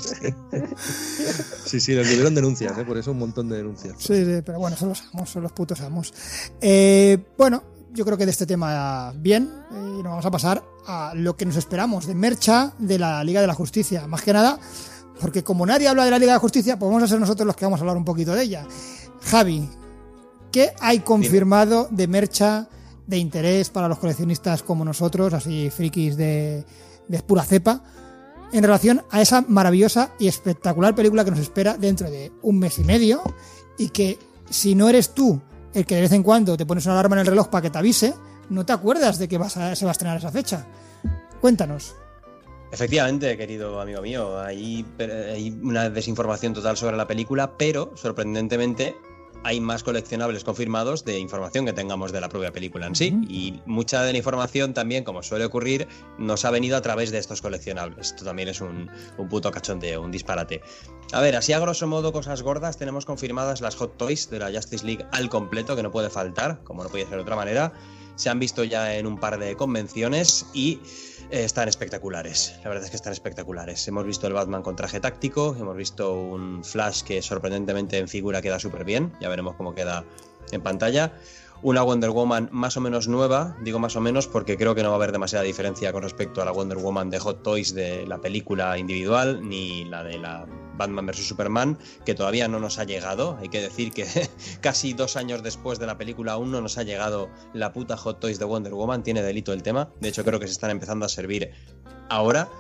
Sí, sí, les dieron denuncias, ¿eh? Por eso un montón de denuncias. Sí, sí, pero bueno, son los amos, son los putos amos. Eh, bueno, yo creo que de este tema bien, eh, y nos vamos a pasar a lo que nos esperamos de mercha de la Liga de la Justicia. Más que nada, porque como nadie habla de la Liga de la Justicia, pues vamos a ser nosotros los que vamos a hablar un poquito de ella. Javi, ¿qué hay confirmado de mercha de interés para los coleccionistas como nosotros, así frikis de, de pura cepa, en relación a esa maravillosa y espectacular película que nos espera dentro de un mes y medio, y que si no eres tú el que de vez en cuando te pones una alarma en el reloj para que te avise, no te acuerdas de que vas a, se va a estrenar esa fecha? Cuéntanos. Efectivamente, querido amigo mío, hay, hay una desinformación total sobre la película, pero sorprendentemente hay más coleccionables confirmados de información que tengamos de la propia película en sí. Uh-huh. Y mucha de la información también, como suele ocurrir, nos ha venido a través de estos coleccionables. Esto también es un, un puto cachondeo, un disparate. A ver, así a grosso modo, cosas gordas, tenemos confirmadas las Hot Toys de la Justice League al completo, que no puede faltar, como no podía ser de otra manera. Se han visto ya en un par de convenciones y eh, están espectaculares. La verdad es que están espectaculares. Hemos visto el Batman con traje táctico, hemos visto un Flash que sorprendentemente en figura queda súper bien. Ya veremos cómo queda en pantalla. Una Wonder Woman más o menos nueva, digo más o menos porque creo que no va a haber demasiada diferencia con respecto a la Wonder Woman de Hot Toys de la película individual, ni la de la Batman versus Superman, que todavía no nos ha llegado. Hay que decir que casi dos años después de la película aún no nos ha llegado la puta Hot Toys de Wonder Woman. Tiene delito el tema. De hecho, creo que se están empezando a servir ahora.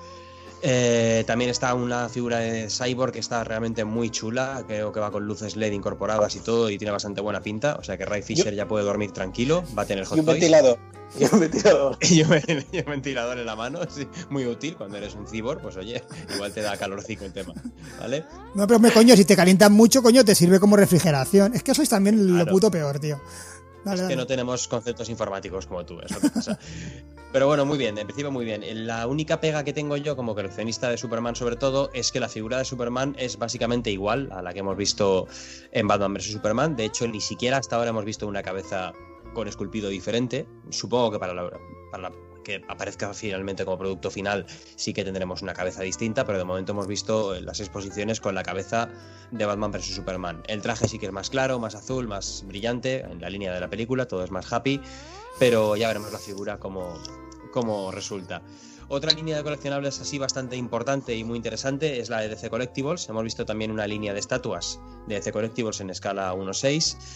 Eh, también está una figura de Cyborg que está realmente muy chula. Creo que va con luces L E D incorporadas y todo, y tiene bastante buena pinta. O sea que Ray Fisher yo, ya puede dormir tranquilo. Va a tener Hot y un Toys. Ventilador. Y un ventilador. y, un, y un ventilador en la mano, sí, muy útil cuando eres un cyborg. Pues oye, igual te da calorcico el tema, ¿vale? No, pero me coño, si te calientan mucho, coño, te sirve como refrigeración. Es que sois también claro. Lo puto peor, tío. Dale, es dale. que no tenemos conceptos informáticos como tú, eso te pasa. Pero bueno, muy bien, en principio muy bien. La única pega que tengo yo como coleccionista de Superman sobre todo es que la figura de Superman es básicamente igual a la que hemos visto en Batman versus Superman. De hecho, ni siquiera hasta ahora hemos visto una cabeza con esculpido diferente. Supongo que para la, para la que aparezca finalmente como producto final sí que tendremos una cabeza distinta, pero de momento hemos visto las exposiciones con la cabeza de Batman versus Superman. El traje sí que es más claro, más azul, más brillante, en la línea de la película, todo es más happy, pero ya veremos la figura cómo, cómo resulta. Otra línea de coleccionables así bastante importante y muy interesante es la de D C Collectibles. Hemos visto también una línea de estatuas de D C Collectibles en escala uno seis,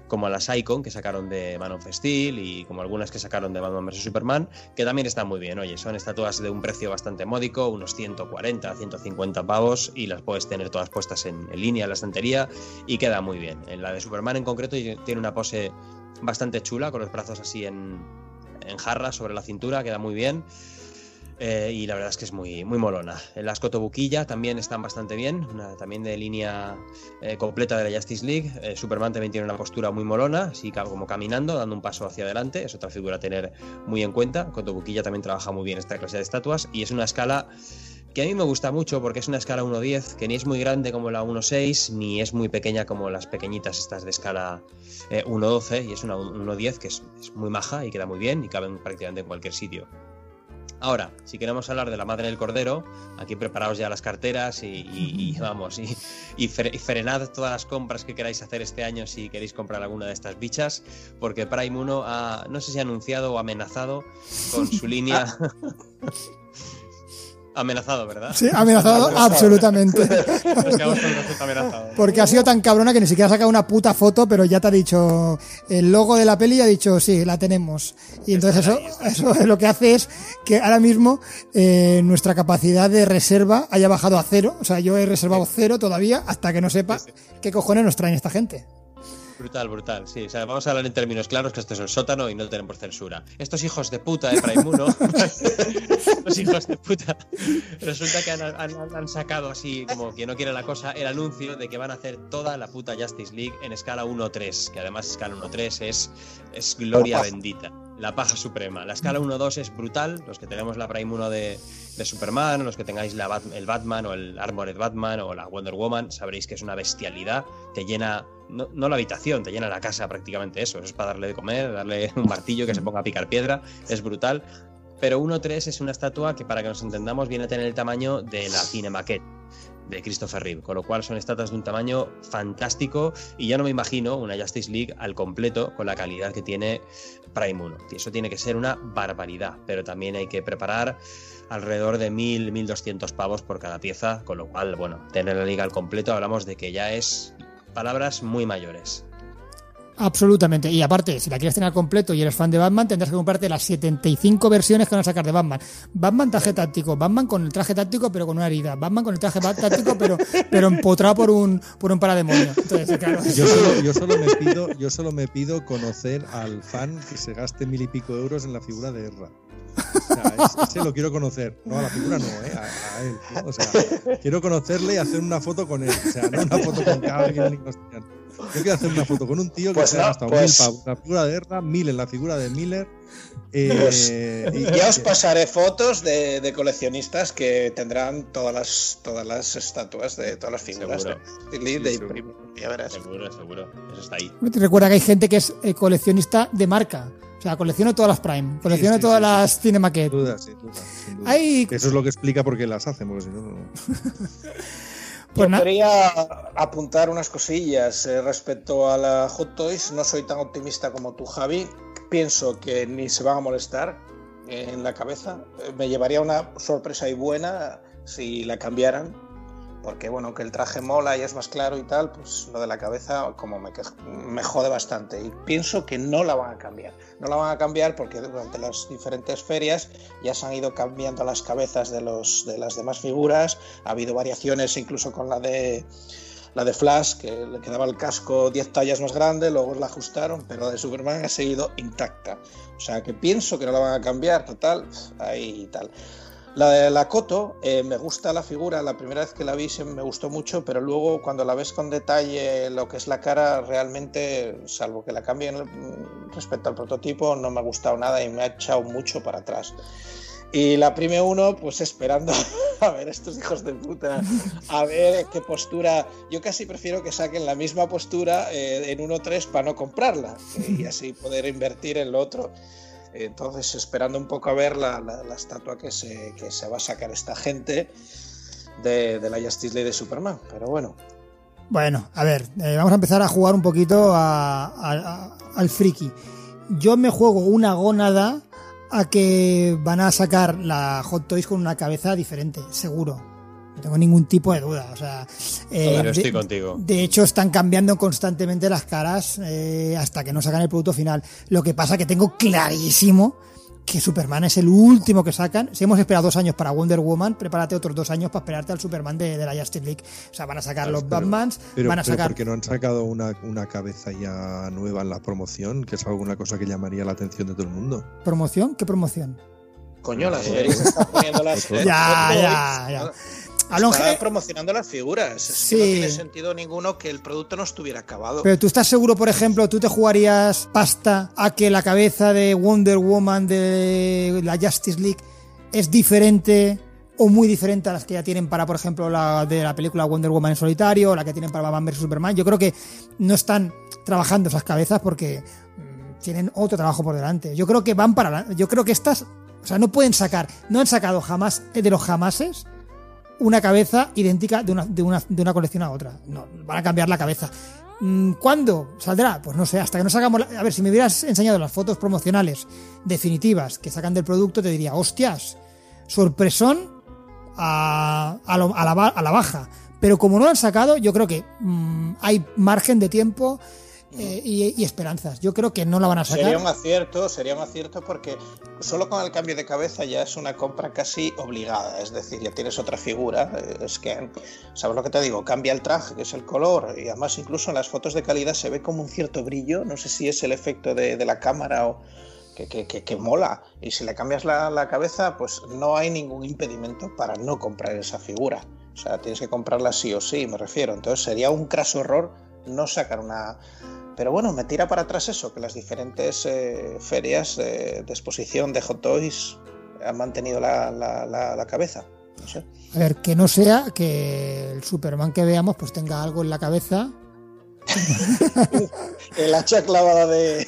como las Icon que sacaron de Man of Steel y como algunas que sacaron de Batman versus Superman, que también están muy bien. Oye, son estatuas de un precio bastante módico, unos ciento cuarenta, ciento cincuenta pavos, y las puedes tener todas puestas en, en línea en la estantería y queda muy bien. En la de Superman en concreto tiene una pose bastante chula, con los brazos así en, en jarra sobre la cintura, queda muy bien. Eh, y la verdad es que es muy, muy molona. Las Cotobuquilla también están bastante bien, una, también de línea eh, completa de la Justice League. eh, Superman también tiene una postura muy molona, así como caminando, dando un paso hacia adelante, es otra figura a tener muy en cuenta. Cotobuquilla también trabaja muy bien esta clase de estatuas, y es una escala que a mí me gusta mucho porque es una escala uno diez, que ni es muy grande como la uno seis, ni es muy pequeña como las pequeñitas estas de escala eh, uno doce, y es una uno diez que es, es muy maja y queda muy bien y caben prácticamente en cualquier sitio. Ahora, si queremos hablar de la Madre del Cordero, aquí preparaos ya las carteras y, y, y vamos, y, y frenad todas las compras que queráis hacer este año si queréis comprar alguna de estas bichas, porque Prime uno ha, no sé si ha anunciado o amenazado con su línea... Amenazado, ¿verdad? Sí, amenazado, amenazado. Absolutamente. amenazado. Porque ha sido tan cabrona que ni siquiera ha sacado una puta foto, pero ya te ha dicho el logo de la peli y ha dicho, sí, la tenemos. Y entonces eso, eso lo que hace es que ahora mismo eh, nuestra capacidad de reserva haya bajado a cero. O sea, yo he reservado cero todavía hasta que no sepa qué cojones nos traen esta gente. Brutal, brutal, sí. O sea, vamos a hablar en términos claros, que esto es el sótano y no tenemos censura. Estos hijos de puta de Prime uno, los hijos de puta, resulta que han, han, han sacado así, como quien no quiere la cosa, el anuncio de que van a hacer toda la puta Justice League en escala uno tres, que además escala uno tres es, es gloria bendita. La paja suprema. La escala uno dos es brutal. Los que tenemos la Prime uno de, de Superman, los que tengáis la Bat, el Batman o el Armored Batman o la Wonder Woman, sabréis que es una bestialidad. Te llena, no, no la habitación, te llena la casa prácticamente eso. Eso es para darle de comer, darle un martillo que se ponga a picar piedra. Es brutal. Pero uno tres es una estatua que, para que nos entendamos, viene a tener el tamaño de la Cinemaquette de Christopher Reeve, con lo cual son estatuas de un tamaño fantástico, y ya no me imagino una Justice League al completo con la calidad que tiene Prime uno. Y eso tiene que ser una barbaridad, pero también hay que preparar alrededor de mil, mil doscientos pavos por cada pieza, con lo cual, bueno, tener la liga al completo, hablamos de que ya es palabras muy mayores. Absolutamente. Y aparte, si la quieres tener al completo y eres fan de Batman, tendrás que comprarte las setenta y cinco versiones que van a sacar de Batman. Batman traje táctico, Batman con el traje táctico pero con una herida, Batman con el traje táctico pero, pero empotrado por un, por un parademonio. Entonces, claro. Yo solo, yo, solo me pido, yo solo me pido conocer al fan que se gaste mil y pico euros en la figura de Ezra. O sea, ese, ese lo quiero conocer. No, a la figura no, ¿eh? a, a él. ¿no? O sea, quiero conocerle y hacer una foto con él. O sea, no una foto con cada alguien ni Costian. Yo quiero hacer una foto con un tío que pues se no, ha gastado pues... mil pavos en la figura de Ezra, mil en la figura de Miller. Eh, pues, y, ya os pasaré fotos de, de coleccionistas que tendrán todas las todas las estatuas de todas las figuras seguro. de, de, de, sí, de seguro. Ya verás. Seguro, seguro. Eso está ahí. Recuerda que hay gente que es eh, coleccionista de marca. O sea, colecciono todas las Prime, colecciono sí, sí, todas sí, las sí. Cinemaquette. Sin duda, sin duda, sin duda. Hay... Eso es lo que explica por qué las hacen, porque si no, no. Pues Yo quería apuntar unas cosillas eh, respecto a la Hot Toys. No soy tan optimista como tú, Javi. Pienso que ni se van a molestar eh, en la cabeza. Eh, me llevaría una sorpresa y buena si la cambiaran. Porque bueno, que el traje mola y es más claro y tal, pues lo de la cabeza como me, que, me jode bastante. Y pienso que no la van a cambiar. No la van a cambiar porque durante las diferentes ferias ya se han ido cambiando las cabezas de, los, de las demás figuras. Ha habido variaciones incluso con la de, la de Flash, que le quedaba el casco diez tallas más grande, luego la ajustaron, pero la de Superman ha seguido intacta. O sea que pienso que no la van a cambiar, total, ahí y tal. La de la Koto, eh, me gusta la figura, la primera vez que la vi me gustó mucho, pero luego cuando la ves con detalle lo que es la cara, realmente, salvo que la cambien respecto al prototipo, no me ha gustado nada y me ha echado mucho para atrás. Y la Prime uno, pues esperando a ver estos hijos de puta, a ver qué postura. Yo casi prefiero que saquen la misma postura eh, en uno tres para no comprarla eh, y así poder invertir en lo otro. Entonces, esperando un poco a ver la, la, la estatua que se, que se va a sacar esta gente de, de la Justice League de Superman. Pero bueno. Bueno, a ver, eh, vamos a empezar a jugar un poquito a, a, a, al friki. Yo me juego una gónada a que van a sacar la Hot Toys con una cabeza diferente, seguro. No tengo ningún tipo de duda. O sea, eh, Pero estoy de, contigo. De hecho, están cambiando constantemente las caras eh, hasta que no sacan el producto final. Lo que pasa que tengo clarísimo que Superman es el último que sacan. Si hemos esperado dos años para Wonder Woman, prepárate otros dos años para esperarte al Superman de, de la Justice League. O sea, van a sacar Claro, los pero, Batmans, pero, van a pero sacar... porque no han sacado una, una cabeza ya nueva en la promoción, que es alguna cosa que llamaría la atención de todo el mundo. ¿Promoción? ¿Qué promoción? Coño, la serie se está poniendo las... Ya, ya, ya. Hablo Está en- promocionando las figuras. Es Sí. que no tiene sentido ninguno que el producto no estuviera acabado. Pero tú estás seguro, por ejemplo, tú te jugarías pasta a que la cabeza de Wonder Woman de la Justice League es diferente o muy diferente a las que ya tienen para, por ejemplo, la de la película Wonder Woman en solitario, o la que tienen para Batman versus Superman. Yo creo que no están trabajando esas cabezas porque mm, tienen otro trabajo por delante. Yo creo que van para la, yo creo que estas, o sea, no pueden sacar, no han sacado jamás de los jamases una cabeza idéntica de una, de una, de una colección a otra. No, van a cambiar la cabeza. ¿Cuándo saldrá? Pues no sé, hasta que no sacamos... La... A ver, si me hubieras enseñado las fotos promocionales definitivas que sacan del producto, te diría, hostias, sorpresón a, a, lo, a, la, a la baja. Pero como no lo han sacado, yo creo que mmm, hay margen de tiempo eh, y, y esperanzas. Yo creo que no la van a sacar. Sería un acierto, sería un acierto porque solo con el cambio de cabeza ya es una compra casi obligada, es decir, ya tienes otra figura, es que, ¿sabes lo que te digo? Cambia el traje, que es el color, y además incluso en las fotos de calidad se ve como un cierto brillo, no sé si es el efecto de, de la cámara o que, que, que, que mola, y si le cambias la, la cabeza, pues no hay ningún impedimento para no comprar esa figura, o sea, tienes que comprarla sí o sí, me refiero, entonces sería un craso error no sacar una... Pero bueno, me tira para atrás eso, que las diferentes eh, ferias eh, de exposición de Hot Toys han mantenido la, la, la, la cabeza. No sé. A ver, que no sea que el Superman que veamos pues tenga algo en la cabeza. El hacha clavada de...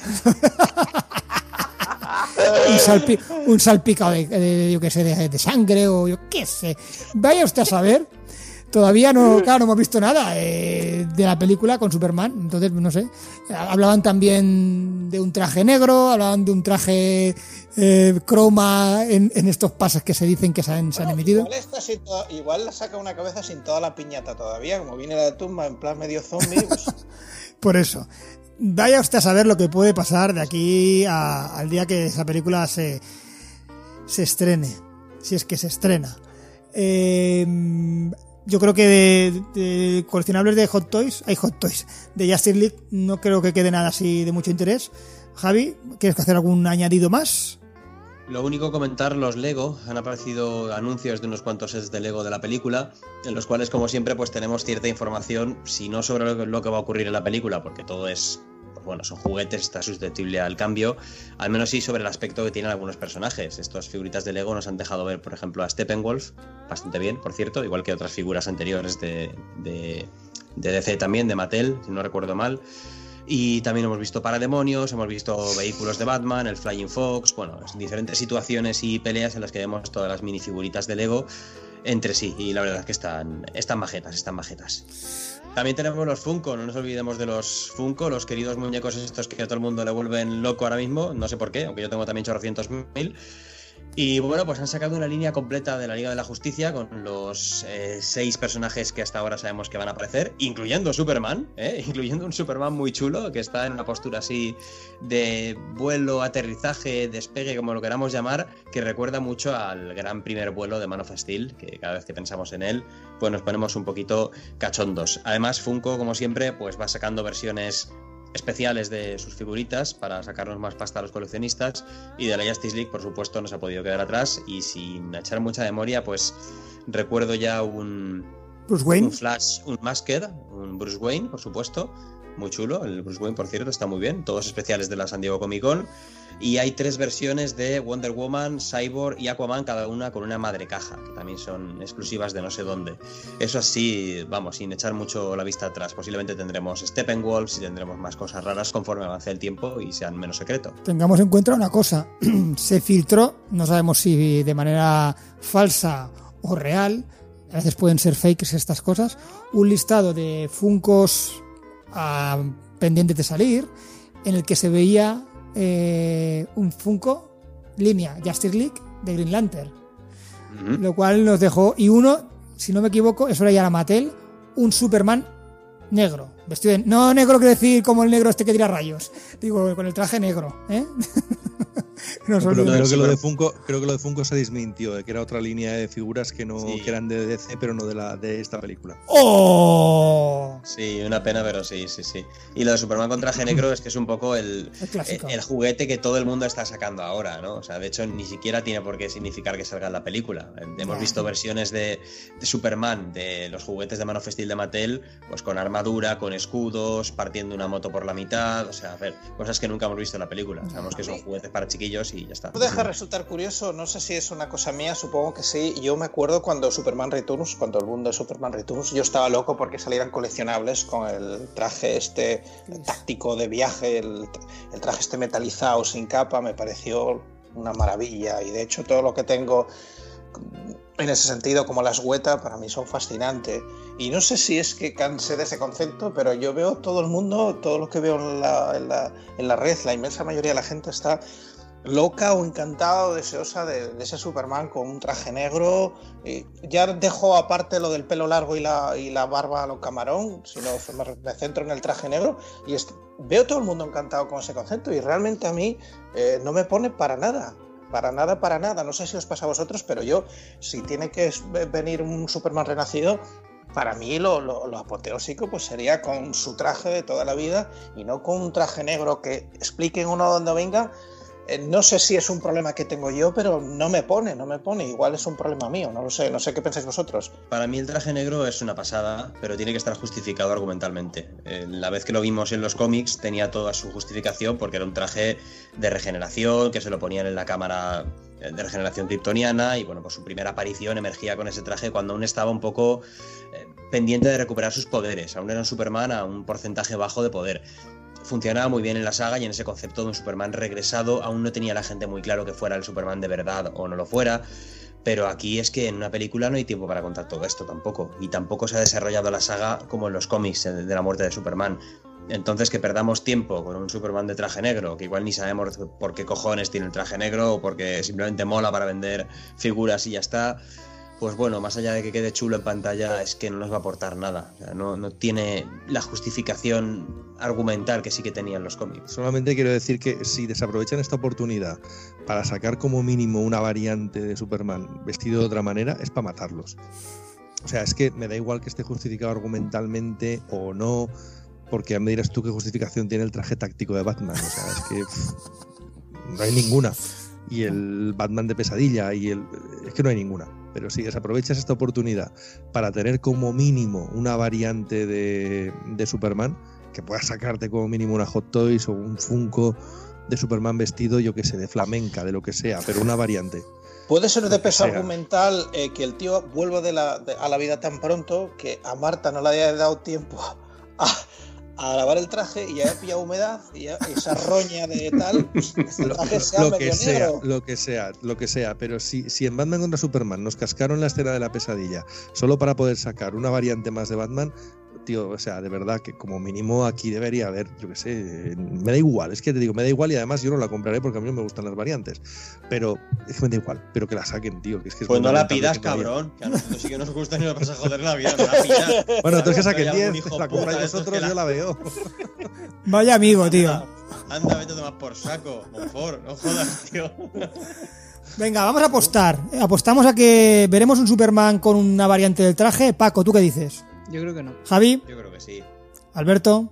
un, salpi, un salpicado de, de, de, yo qué sé, de, de sangre o yo qué sé. Vaya usted a saber. Todavía no, claro, no hemos visto nada eh, de la película con Superman, entonces no sé. Hablaban también de un traje negro, hablaban de un traje eh, croma en, en estos pases que se dicen que se han, bueno, se han emitido. Igual, está sin to- igual la saca una cabeza sin toda la piñata todavía, como viene la de tumba en plan medio zombie. Pues... Por eso. Vaya usted a saber lo que puede pasar de aquí a, al día que esa película se, se estrene, si es que se estrena. Eh... Yo creo que de, de coleccionables de Hot Toys, hay Hot Toys, de Justice League, no creo que quede nada así de mucho interés. Javi, ¿quieres hacer algún añadido más? Lo único, comentar los Lego. Han aparecido anuncios de unos cuantos sets de Lego de la película, en los cuales, como siempre, pues tenemos cierta información, si no sobre lo que, lo que va a ocurrir en la película, porque todo es... bueno, son juguetes, está susceptible al cambio, al menos sí sobre el aspecto que tienen algunos personajes. Estas figuritas de Lego nos han dejado ver, por ejemplo, a Steppenwolf, bastante bien, por cierto, igual que otras figuras anteriores de, de, de D C también, de Mattel, si no recuerdo mal. Y también hemos visto parademonios, hemos visto vehículos de Batman, el Flying Fox, bueno, diferentes situaciones y peleas en las que vemos todas las minifiguritas de Lego entre sí, y la verdad es que están, están majetas, están majetas. También tenemos los Funko, no nos olvidemos de los Funko, los queridos muñecos estos que a todo el mundo le vuelven loco ahora mismo, no sé por qué, aunque yo tengo también ochocientos mil. Y bueno, pues han sacado una línea completa de la Liga de la Justicia con los eh, seis personajes que hasta ahora sabemos que van a aparecer, incluyendo Superman, ¿eh? incluyendo un Superman muy chulo que está en una postura así de vuelo, aterrizaje, despegue, como lo queramos llamar, que recuerda mucho al gran primer vuelo de Man of Steel, que cada vez que pensamos en él, pues nos ponemos un poquito cachondos. Además, Funko, como siempre, pues va sacando versiones especiales de sus figuritas para sacarnos más pasta a los coleccionistas, y de la Justice League, por supuesto, no se ha podido quedar atrás, y sin echar mucha memoria, pues recuerdo ya un Bruce Wayne, un Flash, un Masked, un Bruce Wayne, por supuesto, muy chulo, el Bruce Wayne, por cierto, está muy bien, todos especiales de la San Diego Comic Con, y hay tres versiones de Wonder Woman, Cyborg y Aquaman, cada una con una madre caja, que también son exclusivas de no sé dónde. Eso así, vamos, sin echar mucho la vista atrás, posiblemente tendremos Steppenwolf y tendremos más cosas raras conforme avance el tiempo y sean menos secreto. Tengamos en cuenta una cosa, se filtró, no sabemos si de manera falsa o real, a veces pueden ser fakes estas cosas, un listado de Funkos uh, pendientes de salir, en el que se veía eh, un Funko línea Justice League de Green Lantern, uh-huh. Lo cual nos dejó, y uno si no me equivoco, eso era ya la Mattel, un Superman negro, vestido de... No negro quiero decir como el negro este que tira rayos, digo con el traje negro, ¿eh? No, no, pero creo que lo de Funko, creo que lo de Funko se desmintió, de que era otra línea de figuras que no sí. que eran de D C, pero no de la de esta película. ¡Oh! Sí, una pena, pero sí, sí, sí. Y lo de Superman con traje negro es que es un poco el, el, el juguete que todo el mundo está sacando ahora, ¿no? O sea, de hecho, ni siquiera tiene por qué significar que salga en la película. Hemos visto versiones de, de Superman, de los juguetes de Man of Steel de Mattel, pues con armadura, con escudos, partiendo una moto por la mitad, o sea, a ver, cosas que nunca hemos visto en la película. Sabemos que son juguetes para chiquillos y ya está. ¿No deja resultar curioso? No sé si es una cosa mía, supongo que sí. Yo me acuerdo cuando Superman Returns, cuando el boom de Superman Returns, yo estaba loco porque salieran coleccionables con el traje este táctico de viaje, el, el traje este metalizado sin capa, me pareció una maravilla. Y de hecho todo lo que tengo en ese sentido, como las Weta, para mí son fascinantes. Y no sé si es que cansé de ese concepto, pero yo veo todo el mundo, todo lo que veo en la, en la, en la red, la inmensa mayoría de la gente está loca o encantada o deseosa de, de ese Superman con un traje negro. Eh, ya dejo aparte lo del pelo largo y la, y la barba a lo camarón, sino me, me centro en el traje negro y es, veo todo el mundo encantado con ese concepto y realmente a mí eh, no me pone para nada. Para nada, para nada. No sé si os pasa a vosotros, pero yo, si tiene que venir un Superman renacido, para mí lo, lo, lo apoteósico pues sería con su traje de toda la vida y no con un traje negro que expliquen uno dónde venga. Eh, no sé si es un problema que tengo yo, pero no me pone, no me pone. Igual es un problema mío, no lo sé. No sé qué pensáis vosotros. Para mí el traje negro es una pasada, pero tiene que estar justificado argumentalmente. Eh, la vez que lo vimos en los cómics tenía toda su justificación porque era un traje de regeneración, que se lo ponían en la cámara de regeneración kryptoniana y bueno, pues su primera aparición emergía con ese traje cuando aún estaba un poco eh, pendiente de recuperar sus poderes. Aún era un Superman a un porcentaje bajo de poder. Funcionaba muy bien en la saga y en ese concepto de un Superman regresado aún no tenía la gente muy claro que fuera el Superman de verdad o no lo fuera, pero aquí es que en una película no hay tiempo para contar todo esto tampoco, y tampoco se ha desarrollado la saga como en los cómics de la muerte de Superman. Entonces que perdamos tiempo con un Superman de traje negro, que igual ni sabemos por qué cojones tiene el traje negro o porque simplemente mola para vender figuras y ya está, pues bueno, más allá de que quede chulo en pantalla, es que no nos va a aportar nada. O sea, no, no tiene la justificación argumental que sí que tenían los cómics. Solamente quiero decir que si desaprovechan esta oportunidad para sacar como mínimo una variante de Superman vestido de otra manera, es para matarlos. O sea, es que me da igual que esté justificado argumentalmente o no, porque me dirás tú qué justificación tiene el traje táctico de Batman. O sea, es que pff, no hay ninguna. Y el Batman de pesadilla, y el es que no hay ninguna. Pero si desaprovechas esta oportunidad para tener como mínimo una variante de, de Superman, que puedas sacarte como mínimo una Hot Toys o un Funko de Superman vestido, yo que sé, de flamenca, de lo que sea, pero una variante. Puede ser de peso argumental eh, que el tío vuelva de la, de, a la vida tan pronto que a Marta no le haya dado tiempo a, a lavar el traje y ya pilla humedad y ya, esa roña de tal, el traje sea lo, lo medio que sea, negro. Lo que sea, lo que sea, pero si, si en Batman contra Superman nos cascaron la escena de la pesadilla solo para poder sacar una variante más de Batman, tío, o sea, de verdad que como mínimo aquí debería haber, yo qué sé, me da igual, es que te digo, me da igual y además yo no la compraré porque a mí no me gustan las variantes, pero es que me da igual, pero que la saquen, tío, que es que es pues no la pidas, cabrón, que a nosotros sí que nos gusta y nos vas a joder la vida, no la pidas. Bueno, entonces que saquen diez, la compráis vosotros, yo la veo. Vaya amigo, tío. Anda, anda, vete a tomar por saco, por favor, no jodas, tío. Venga, vamos a apostar. Apostamos a que veremos un Superman con una variante del traje. Paco, ¿tú qué dices? Yo creo que no. Javi. Yo creo que sí. Alberto.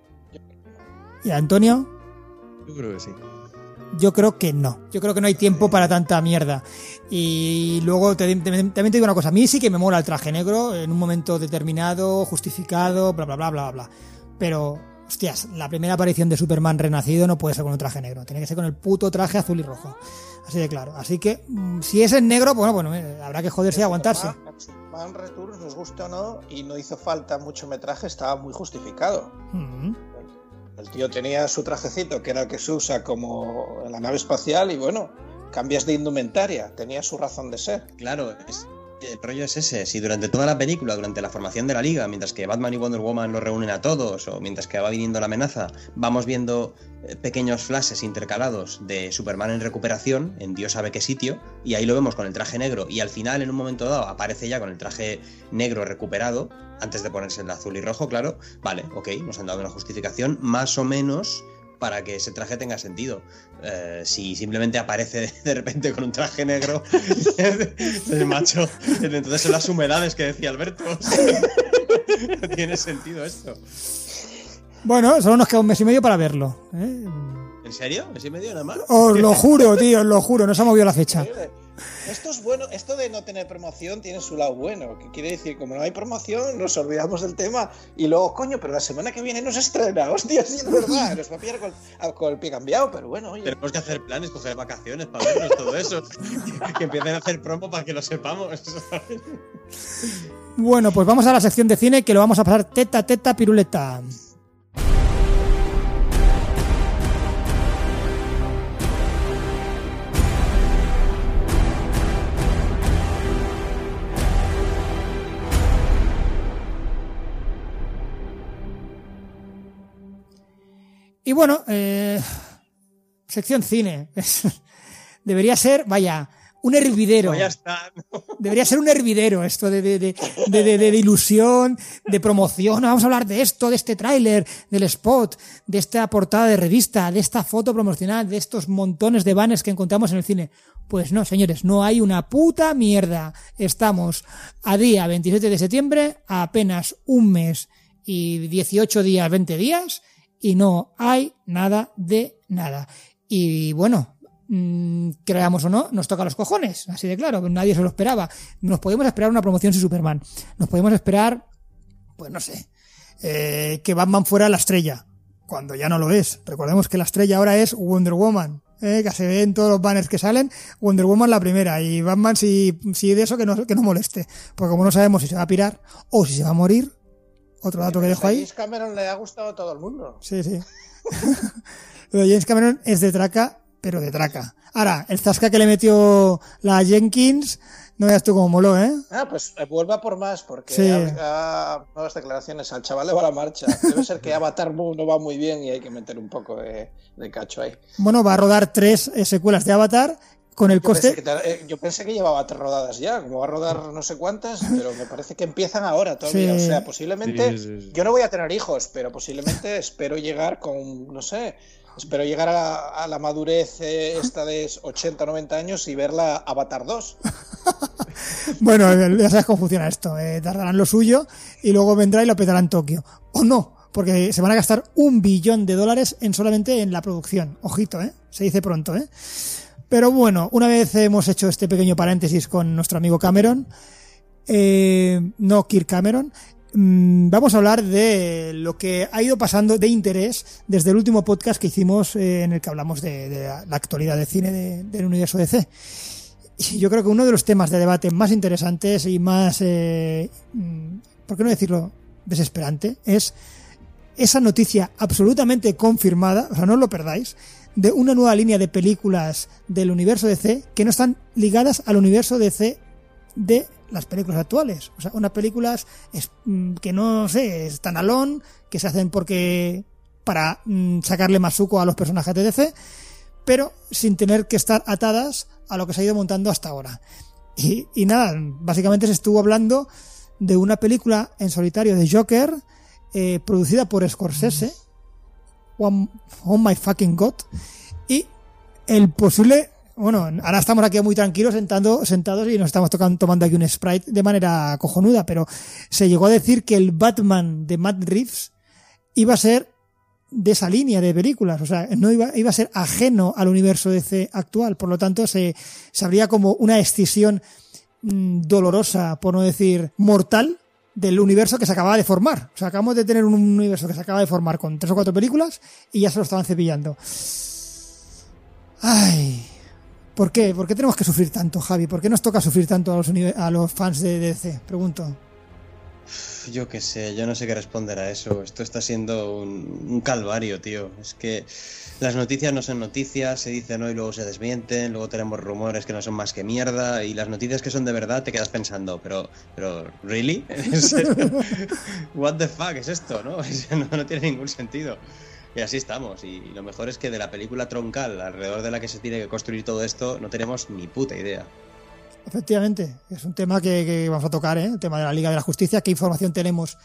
¿Y Antonio? Yo creo que sí. Yo creo que no. Yo creo que no hay tiempo para tanta mierda. Y luego te, te, también te digo una cosa. A mí sí que me mola el traje negro en un momento determinado, justificado, bla, bla, bla, bla, bla. Pero, hostias, la primera aparición de Superman renacido no puede ser con un traje negro. Tiene que ser con el puto traje azul y rojo. Así de claro. Así que, si es en negro, bueno, bueno, habrá que joderse y aguantarse. Superman Returns, nos guste o no, y no hizo falta mucho metraje, estaba muy justificado. Mm-hmm. El tío tenía su trajecito, que era el que se usa como en la nave espacial, y bueno, cambias de indumentaria, tenía su razón de ser. Claro, es, El rollo es ese, si durante toda la película, durante la formación de la Liga, mientras que Batman y Wonder Woman los reúnen a todos, o mientras que va viniendo la amenaza, vamos viendo pequeños flashes intercalados de Superman en recuperación, en Dios sabe qué sitio, y ahí lo vemos con el traje negro, y al final, en un momento dado, aparece ya con el traje negro recuperado, antes de ponerse el azul y rojo, claro, vale, ok, nos han dado una justificación, más o menos, para que ese traje tenga sentido. Eh, si simplemente aparece de repente con un traje negro, el macho, entonces son las humedades que decía Alberto. No tiene sentido esto. Bueno, solo nos queda un mes y medio para verlo, ¿eh? ¿En serio? ¿Mes y medio nada más? Os lo juro, tío, os lo juro, no se ha movido la fecha. Esto es bueno, esto de no tener promoción tiene su lado bueno, que quiere decir, como no hay promoción, nos olvidamos del tema y luego, coño, pero la semana que viene no se estrena, hostia, sí, es verdad, nos va a pillar con, con el pie cambiado, pero bueno, oye. Tenemos que hacer planes, coger vacaciones para vernos todo eso, que empiecen a hacer promo para que lo sepamos. Bueno, pues vamos a la sección de cine, que lo vamos a pasar teta, teta, piruleta. Y bueno, eh, sección cine. Debería ser, vaya, un hervidero. Pues ya está, ¿no? Debería ser un hervidero esto de, de, de, de, de, de ilusión, de promoción. Vamos a hablar de esto, de este tráiler, del spot, de esta portada de revista, de esta foto promocional, de estos montones de banners que encontramos en el cine. Pues no, señores, no hay una puta mierda. Estamos a día veintisiete de septiembre, a apenas un mes y dieciocho días, veinte días, y no hay nada de nada. Y bueno, mmm, creamos o no, nos toca los cojones, así de claro, nadie se lo esperaba. Nos podemos esperar una promoción sin Superman. Nos podemos esperar, pues no sé, eh, que Batman fuera la estrella, cuando ya no lo es. Recordemos que la estrella ahora es Wonder Woman, eh, que se ve en todos los banners que salen, Wonder Woman la primera, y Batman si, si de eso que no, que no moleste, porque como no sabemos si se va a pirar o si se va a morir. Otro dato que dejo ahí. A James Cameron le ha gustado a todo el mundo. Sí, sí. Lo de James Cameron es de traca, pero de traca. Ahora, el zasca que le metió la Jenkins, no veas tú cómo moló, ¿eh? Ah, pues eh, vuelva por más, porque Sí. ha, ha nuevas declaraciones. Al chaval le va la marcha. Debe ser que Avatar no va muy bien y hay que meter un poco de, de cacho ahí. Bueno, va a rodar tres eh, secuelas de Avatar con el Yo coste... pensé, que, te- eh, yo pensé que llevaba tres rodadas ya, como va a rodar no sé cuántas, pero me parece que empiezan ahora todavía. Sí. O sea, posiblemente, Sí, sí, sí. yo no voy a tener hijos, pero posiblemente espero llegar con, no sé, espero llegar a, a la madurez eh, esta de ochenta o noventa años y verla Avatar dos. Bueno, ya sabes cómo funciona esto. Eh, tardarán lo suyo y luego vendrá y lo petará en Tokio. O no, porque se van a gastar un billón de dólares en solamente en la producción. Ojito, ¿eh? Se dice pronto, ¿eh? Pero bueno, una vez hemos hecho este pequeño paréntesis con nuestro amigo Cameron, eh, no Kirk Cameron, mmm, vamos a hablar de lo que ha ido pasando de interés desde el último podcast que hicimos eh, en el que hablamos de, de la, la actualidad de cine de, del universo D C. Y yo creo que uno de los temas de debate más interesantes y más, eh, ¿por qué no decirlo desesperante? Es esa noticia absolutamente confirmada, o sea, no os lo perdáis, de una nueva línea de películas del universo D C que no están ligadas al universo D C de las películas actuales. O sea, unas películas es, que no sé, están alone, que se hacen porque para mm, sacarle más suco a los personajes de D C, pero sin tener que estar atadas a lo que se ha ido montando hasta ahora. Y, y nada, básicamente se estuvo hablando de una película en solitario de Joker, eh, producida por Scorsese, One, oh my fucking god, y el posible, bueno, ahora estamos aquí muy tranquilos sentando, sentados y nos estamos tocando, tomando aquí un Sprite de manera cojonuda, pero se llegó a decir que el Batman de Matt Reeves iba a ser de esa línea de películas, o sea, no iba, iba a ser ajeno al universo D C actual, por lo tanto se, se habría como una escisión mmm, dolorosa, por no decir mortal, del universo que se acababa de formar. O sea, acabamos de tener un universo que se acaba de formar con tres o cuatro películas y ya se lo estaban cepillando. Ay, ¿por qué? ¿Por qué tenemos que sufrir tanto, Javi? ¿Por qué nos toca sufrir tanto a los, a los fans de D C? Pregunto. Yo qué sé, yo no sé qué responder a eso. Esto está siendo un, un calvario, tío. Es que las noticias no son noticias, se dicen hoy, luego se desmienten, luego tenemos rumores que no son más que mierda, y las noticias que son de verdad te quedas pensando, pero, pero, ¿really? ¿En serio? ¿What the fuck es esto, no? No, no tiene ningún sentido. Y así estamos, y lo mejor es que de la película troncal alrededor de la que se tiene que construir todo esto no tenemos ni puta idea. Efectivamente, es un tema que, que vamos a tocar, ¿eh? El tema de la Liga de la Justicia, qué información tenemos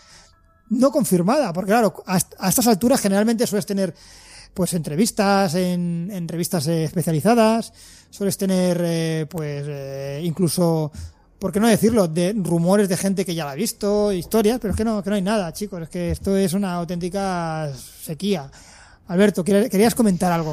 no confirmada, porque claro, a, a estas alturas generalmente sueles tener pues entrevistas en, en revistas eh, especializadas, sueles tener eh, pues eh, incluso, por qué no decirlo, de rumores de gente que ya la ha visto, historias, pero es que no, que no hay nada, chicos, es que esto es una auténtica sequía. Alberto, ¿querías comentar algo?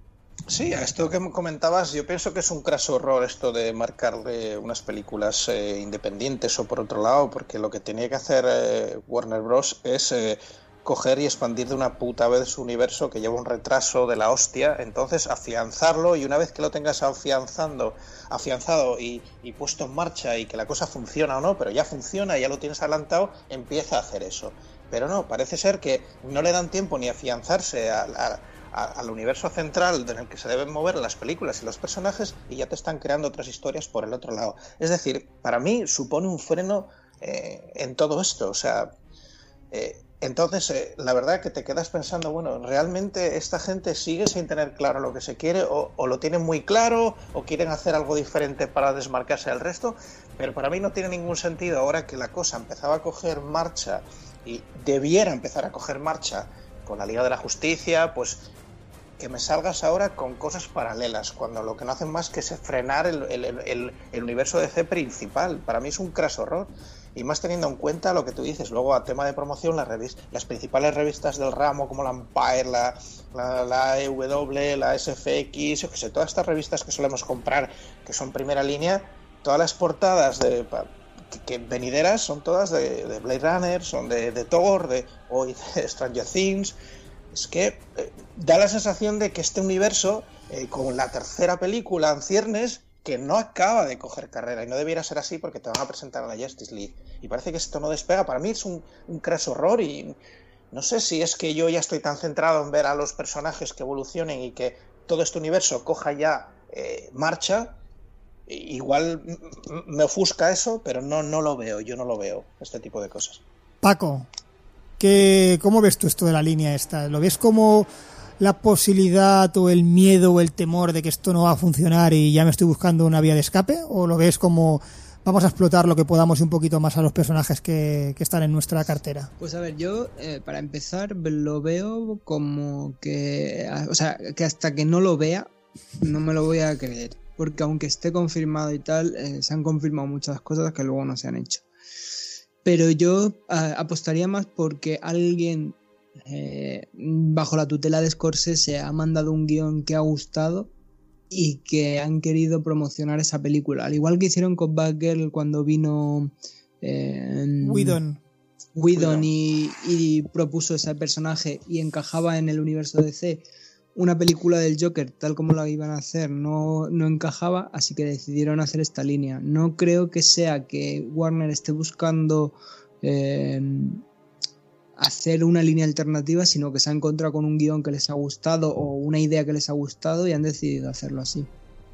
Sí, a esto que me comentabas, yo pienso que es un craso error esto de marcarle unas películas eh, independientes o por otro lado, porque lo que tenía que hacer eh, Warner Bros. Es eh, coger y expandir de una puta vez su universo que lleva un retraso de la hostia, entonces afianzarlo, y una vez que lo tengas afianzando, afianzado y, y puesto en marcha y que la cosa funciona o no, pero ya funciona, ya lo tienes adelantado, empieza a hacer eso. Pero no, parece ser que no le dan tiempo ni a afianzarse a, a al universo central en el que se deben mover las películas y los personajes, y ya te están creando otras historias por el otro lado. Es decir, para mí supone un freno eh, en todo esto. O sea, eh, entonces eh, la verdad que te quedas pensando, bueno, ¿realmente esta gente sigue sin tener claro lo que se quiere, o, o lo tienen muy claro, o quieren hacer algo diferente para desmarcarse del resto? Pero para mí no tiene ningún sentido, ahora que la cosa empezaba a coger marcha, y debiera empezar a coger marcha con la Liga de la Justicia, pues que me salgas ahora con cosas paralelas, cuando lo que no hacen más que es frenar el, el, el, el universo D C principal. Para mí es un craso horror, y más teniendo en cuenta lo que tú dices. Luego, a tema de promoción, las, revis- las principales revistas del ramo, como la Empire, la, la, la E W, la S F X, yo que sé, todas estas revistas que solemos comprar, que son primera línea, todas las portadas de... Que, que venideras son todas de, de Blade Runner, son de, de Thor, de hoy de Stranger Things. Es que eh, da la sensación de que este universo, eh, con la tercera película en ciernes, que no acaba de coger carrera, y no debiera ser así porque te van a presentar a la Justice League, y parece que esto no despega. Para mí es un, un craso horror, y no sé si es que yo ya estoy tan centrado en ver a los personajes que evolucionen y que todo este universo coja ya eh, marcha. Igual me ofusca eso, pero no, no lo veo, yo no lo veo, este tipo de cosas. Paco, ¿qué, ¿cómo ves tú esto de la línea esta? ¿Lo ves como la posibilidad o el miedo o el temor de que esto no va a funcionar y ya me estoy buscando una vía de escape? ¿O lo ves como vamos a explotar lo que podamos y un poquito más a los personajes que, que están en nuestra cartera? Pues a ver, yo eh, para empezar lo veo como que, o sea, que hasta que no lo vea no me lo voy a creer. Porque aunque esté confirmado y tal, eh, se han confirmado muchas cosas que luego no se han hecho. Pero yo eh, apostaría más porque alguien eh, bajo la tutela de Scorsese ha mandado un guión que ha gustado y que han querido promocionar esa película. Al igual que hicieron con Batgirl cuando vino eh, Whedon. Whedon y, y propuso ese personaje y encajaba en el universo D C. Una película del Joker, tal como la iban a hacer, no, no encajaba, así que decidieron hacer esta línea. No creo que sea que Warner esté buscando eh, hacer una línea alternativa, sino que se ha encontrado con un guión que les ha gustado o una idea que les ha gustado y han decidido hacerlo así.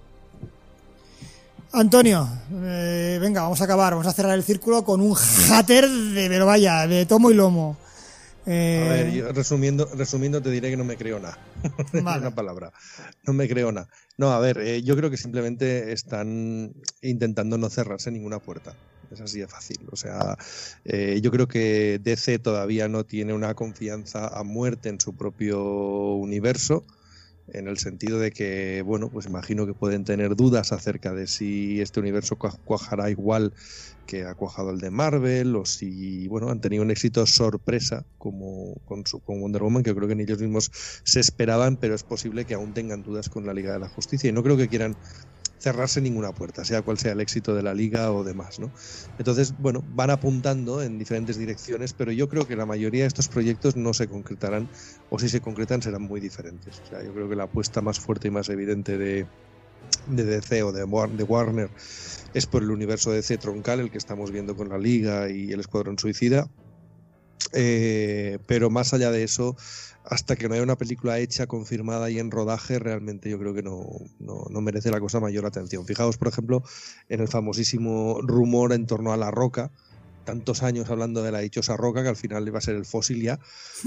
Antonio, eh, venga, vamos a acabar, vamos a cerrar el círculo con un hater de, pero vaya, de tomo y lomo. Eh... A ver, yo resumiendo, resumiendo te diré que no me creo nada. Vale. Una palabra. No me creo nada. No, a ver, eh, yo creo que simplemente están intentando no cerrarse ninguna puerta. Es así de fácil. O sea, eh, yo creo que D C todavía no tiene una confianza a muerte en su propio universo, en el sentido de que, bueno, pues imagino que pueden tener dudas acerca de si este universo cuajará igual que ha cuajado el de Marvel, o si, bueno, han tenido un éxito sorpresa como con, su, con Wonder Woman, que creo que ni ellos mismos se esperaban, pero es posible que aún tengan dudas con la Liga de la Justicia, y no creo que quieran cerrarse ninguna puerta, sea cual sea el éxito de la Liga o demás, ¿no? Entonces, bueno, van apuntando en diferentes direcciones, pero yo creo que la mayoría de estos proyectos no se concretarán, o si se concretan serán muy diferentes. O sea, yo creo que la apuesta más fuerte y más evidente de, de D C o de, de Warner es por el universo D C troncal, el que estamos viendo con la Liga y el Escuadrón Suicida. Eh, pero más allá de eso, hasta que no haya una película hecha, confirmada y en rodaje, realmente yo creo que no, no, no merece la cosa mayor atención. Fijaos, por ejemplo, en el famosísimo rumor en torno a La Roca, tantos años hablando de la dichosa Roca, que al final iba a ser el fósil ya,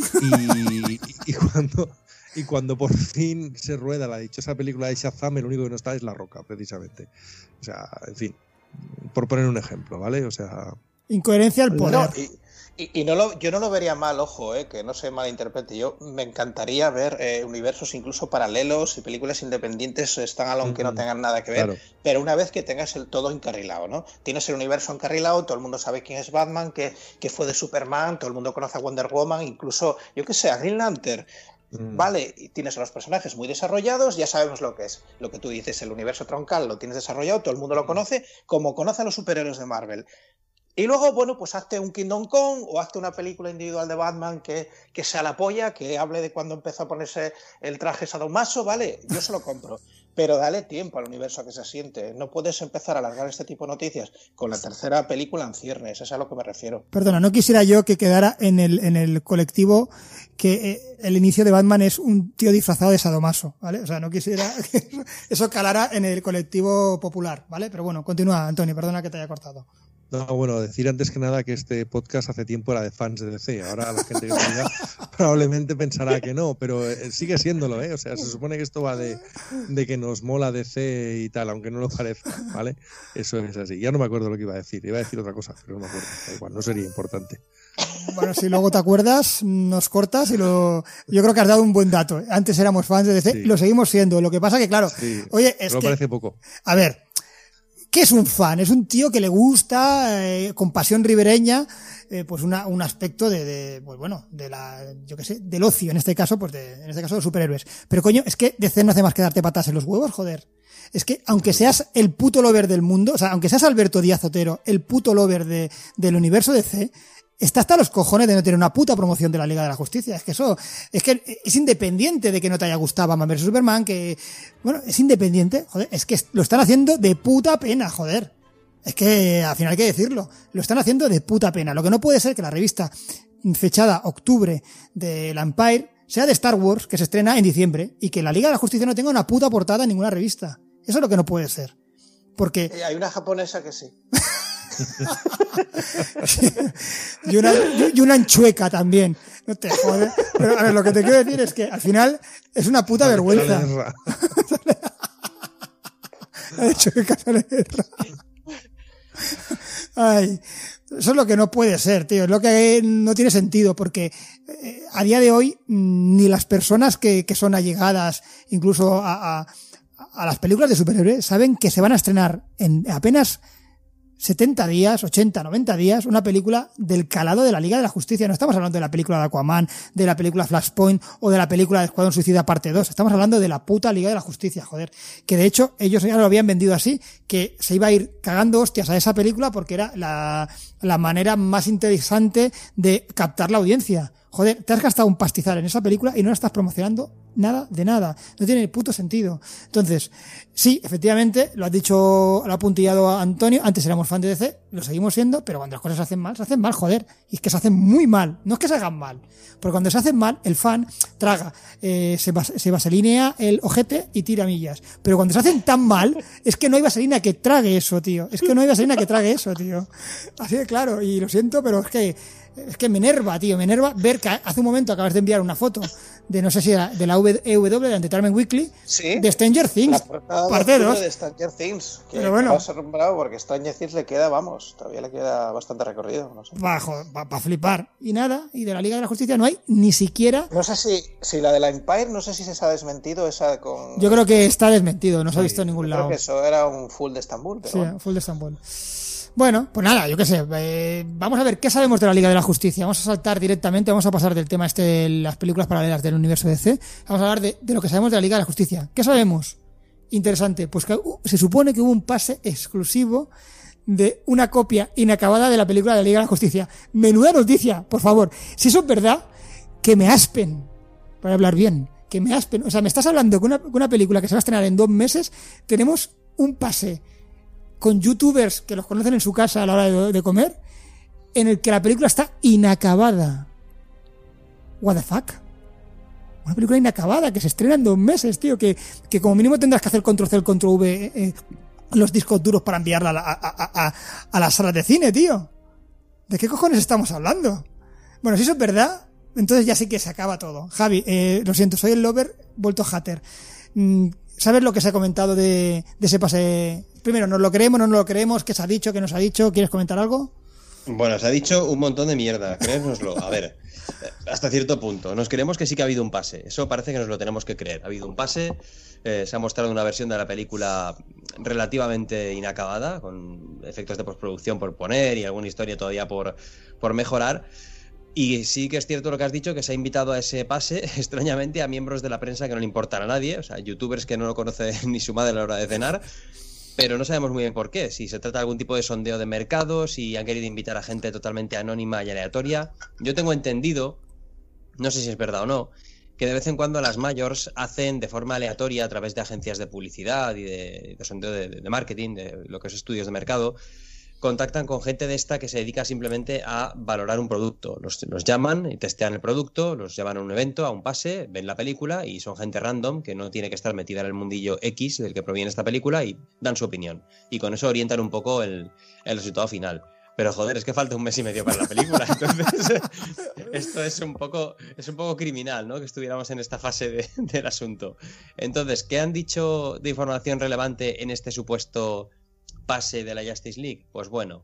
y, y, y cuando... Y cuando por fin se rueda la dichosa película de Shazam, el único que no está es La Roca, precisamente. O sea, en fin, por poner un ejemplo, ¿vale? O sea... Incoherencia al poder. No, y, y, y no lo, yo no lo vería mal, ojo, eh, que no se malinterprete. Yo me encantaría ver eh, universos incluso paralelos y películas independientes están aunque no tengan nada que ver, claro. Pero una vez que tengas el todo encarrilado, ¿no? Tienes el universo encarrilado, todo el mundo sabe quién es Batman, que, que fue de Superman, todo el mundo conoce a Wonder Woman, incluso, yo qué sé, a Green Lantern. Vale, y tienes a los personajes muy desarrollados, ya sabemos lo que es, lo que tú dices, el universo troncal lo tienes desarrollado, todo el mundo lo conoce, como conoce a los superhéroes de Marvel. Y luego, bueno, pues hazte un Kingdom Come o hazte una película individual de Batman que, que sea la polla, que hable de cuando empezó a ponerse el traje sadomaso, vale, yo se lo compro. Pero dale tiempo al universo a que se asiente. No puedes empezar a alargar este tipo de noticias con la tercera película en ciernes, es a lo que me refiero. Perdona, no quisiera yo que quedara en el, en el colectivo que eh, el inicio de Batman es un tío disfrazado de sadomaso, ¿vale? O sea, no quisiera que eso calara en el colectivo popular, ¿vale? Pero bueno, continúa, Antonio, perdona que te haya cortado. No, bueno, decir antes que nada que este podcast hace tiempo era de fans de D C. Ahora la gente que lo diga probablemente pensará que no, pero sigue siéndolo, ¿eh? O sea, se supone que esto va de, de que nos mola D C y tal, aunque no lo parezca, ¿vale? Eso es así. Ya no me acuerdo lo que iba a decir. Iba a decir otra cosa, pero no me acuerdo. Da igual, no sería importante. Bueno, si luego te acuerdas, nos cortas y lo... Yo creo que has dado un buen dato. Antes éramos fans de D C, sí. Lo seguimos siendo. Lo que pasa que, claro, sí, oye, es me que... parece poco. A ver... ¿Qué es un fan? Es un tío que le gusta, eh, con pasión ribereña, eh, pues una, un aspecto de, de, pues bueno, de la, yo qué sé, del ocio, en este caso, pues de, en este caso de superhéroes. Pero coño, es que D C no hace más que darte patas en los huevos, joder. Es que aunque seas el puto lover del mundo, o sea, aunque seas Alberto Díaz Otero, el puto lover de, del universo D C, está hasta los cojones de no tener una puta promoción de la Liga de la Justicia. Es que eso, es que es independiente de que no te haya gustado Batman versus Superman, que, bueno, es independiente, joder, es que lo están haciendo de puta pena, joder. Es que, al final hay que decirlo, lo están haciendo de puta pena. Lo que no puede ser que la revista fechada octubre de la Empire sea de Star Wars, que se estrena en diciembre, y que la Liga de la Justicia no tenga una puta portada en ninguna revista. Eso es lo que no puede ser. Porque... Eh, hay una japonesa que sí. y, una, y una enchueca también. No te jodes. Pero a ver, lo que te quiero decir es que al final es una puta sale, vergüenza. Sale La enchueca sale guerra. Ay, eso es lo que no puede ser, tío. Es lo que no tiene sentido, porque eh, a día de hoy ni las personas que, que son allegadas, incluso a, a, a las películas de superhéroes, saben que se van a estrenar en apenas setenta días, ochenta, noventa días, una película del calado de la Liga de la Justicia. No estamos hablando de la película de Aquaman, de la película Flashpoint o de la película de Escuadrón Suicida parte dos. Estamos hablando de la puta Liga de la Justicia, joder. Que de hecho ellos ya lo habían vendido así, que se iba a ir cagando hostias a esa película porque era la, la manera más interesante de captar la audiencia. Joder, te has gastado un pastizal en esa película y no la estás promocionando nada de nada. No tiene ni puto sentido. Entonces, sí, efectivamente, lo has dicho, lo ha puntillado a Antonio, antes éramos fan de D C, lo seguimos siendo, pero cuando las cosas se hacen mal, se hacen mal, joder. Y es que se hacen muy mal. No es que se hagan mal. Porque cuando se hacen mal, el fan traga, eh, se, vas, se vaselinea el ojete y tira millas. Pero cuando se hacen tan mal, es que no hay vaselina que trague eso, tío. Es que no hay vaselina que trague eso, tío. Así de claro. Y lo siento, pero es que Es que me enerva, tío, me enerva ver que hace un momento acabas de enviar una foto de, no sé si era de la E W, de Entertainment Weekly, ¿sí? De Stranger Things, parte dos. De Stranger Things, que pero bueno, vas a nombrado porque Stranger Things le queda, vamos, todavía le queda bastante recorrido, no sé. Bajo, para pa flipar. Y nada, y de la Liga de la Justicia no hay ni siquiera... No sé si, si la de la Empire, no sé si se ha desmentido esa con... Yo creo que está desmentido, no se ha visto en ningún yo lado. Creo que eso era un full de Estambul, pero sí, bueno. full de Estambul. Bueno, pues nada, yo qué sé, eh, vamos a ver qué sabemos de la Liga de la Justicia. Vamos a saltar directamente, vamos a pasar del tema este de las películas paralelas del universo D C. Vamos a hablar de, de lo que sabemos de la Liga de la Justicia. ¿Qué sabemos? Interesante, pues que uh, se supone que hubo un pase exclusivo de una copia inacabada de la película de la Liga de la Justicia. Menuda noticia, por favor. Si eso es verdad, que me aspen, para hablar bien, que me aspen. O sea, me estás hablando que una, una película que se va a estrenar en dos meses, tenemos un pase con youtubers que los conocen en su casa a la hora de, de comer, en el que la película está inacabada. What the fuck? Una película inacabada que se estrena en dos meses, tío, que, que como mínimo tendrás que hacer control C, control V eh, los discos duros para enviarla a, la, a, a, a, a las salas de cine, tío. ¿De qué cojones estamos hablando? Bueno, si eso es verdad, entonces ya sí que se acaba todo. Javi, eh, lo siento, soy el lover vuelto hater. ¿Sabes lo que se ha comentado de, de ese pase? Primero, ¿nos lo creemos, no nos lo creemos? ¿Qué se ha dicho, qué nos ha dicho? ¿Quieres comentar algo? Bueno, se ha dicho un montón de mierda, créenoslo. A ver, hasta cierto punto. Nos creemos que sí que ha habido un pase. Eso parece que nos lo tenemos que creer. Ha habido un pase, eh, se ha mostrado una versión de la película relativamente inacabada, con efectos de postproducción por poner y alguna historia todavía por, por mejorar. Y sí que es cierto lo que has dicho, que se ha invitado a ese pase, extrañamente, a miembros de la prensa que no le importan a nadie, o sea, youtubers que no lo conoce ni su madre a la hora de cenar, pero no sabemos muy bien por qué, si se trata de algún tipo de sondeo de mercado, si han querido invitar a gente totalmente anónima y aleatoria. Yo tengo entendido, no sé si es verdad o no, que de vez en cuando las majors hacen de forma aleatoria a través de agencias de publicidad y de, de sondeo de, de marketing, de lo que es estudios de mercado, contactan con gente de esta que se dedica simplemente a valorar un producto. Los, los llaman y testean el producto, los llevan a un evento, a un pase, ven la película y son gente random que no tiene que estar metida en el mundillo X del que proviene esta película y dan su opinión. Y con eso orientan un poco el, el resultado final. Pero joder, es que falta un mes y medio para la película. Entonces, esto es un poco, es un poco criminal, ¿no? Que estuviéramos en esta fase de, del asunto. Entonces, ¿qué han dicho de información relevante en este supuesto pase de la Justice League? Pues bueno,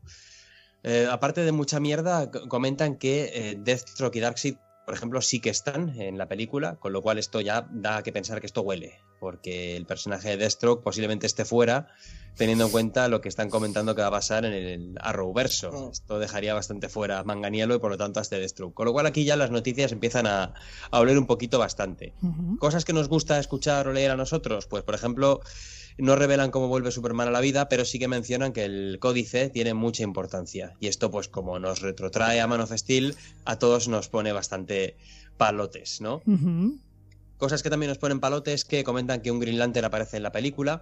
eh, aparte de mucha mierda, comentan que eh, Deathstroke y Darkseid, por ejemplo, sí que están en la película, con lo cual esto ya da que pensar que esto huele, porque el personaje de Deathstroke posiblemente esté fuera, teniendo en cuenta lo que están comentando que va a pasar en el Arrowverso. Oh. Esto dejaría bastante fuera a Manganiello y por lo tanto a este Deathstroke. Con lo cual aquí ya las noticias empiezan a, a oler un poquito bastante. Uh-huh. Cosas que nos gusta escuchar o leer a nosotros, pues por ejemplo, no revelan cómo vuelve Superman a la vida, pero sí que mencionan que el códice tiene mucha importancia. Y esto, pues como nos retrotrae a Man of Steel, a todos nos pone bastante palotes, ¿no? Uh-huh. Cosas que también nos ponen palotes, que comentan que un Green Lantern aparece en la película.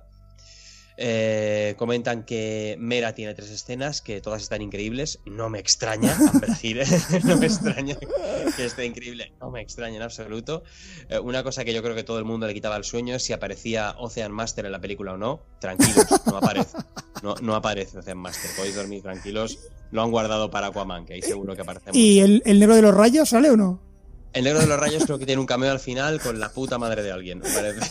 Eh, comentan que Mera tiene tres escenas, que todas están increíbles. No me extraña, Brasil, no me extraña que esté increíble, no me extraña en absoluto. Eh, una cosa que yo creo que todo el mundo le quitaba el sueño es si aparecía Ocean Master en la película o no. Tranquilos, no aparece, no, no aparece Ocean Master, podéis dormir tranquilos. Lo han guardado para Aquaman, que ahí seguro que aparece. ¿Y el, el negro de los rayos sale o no? El negro de los rayos creo que tiene un cameo al final con la puta madre de alguien, me parece.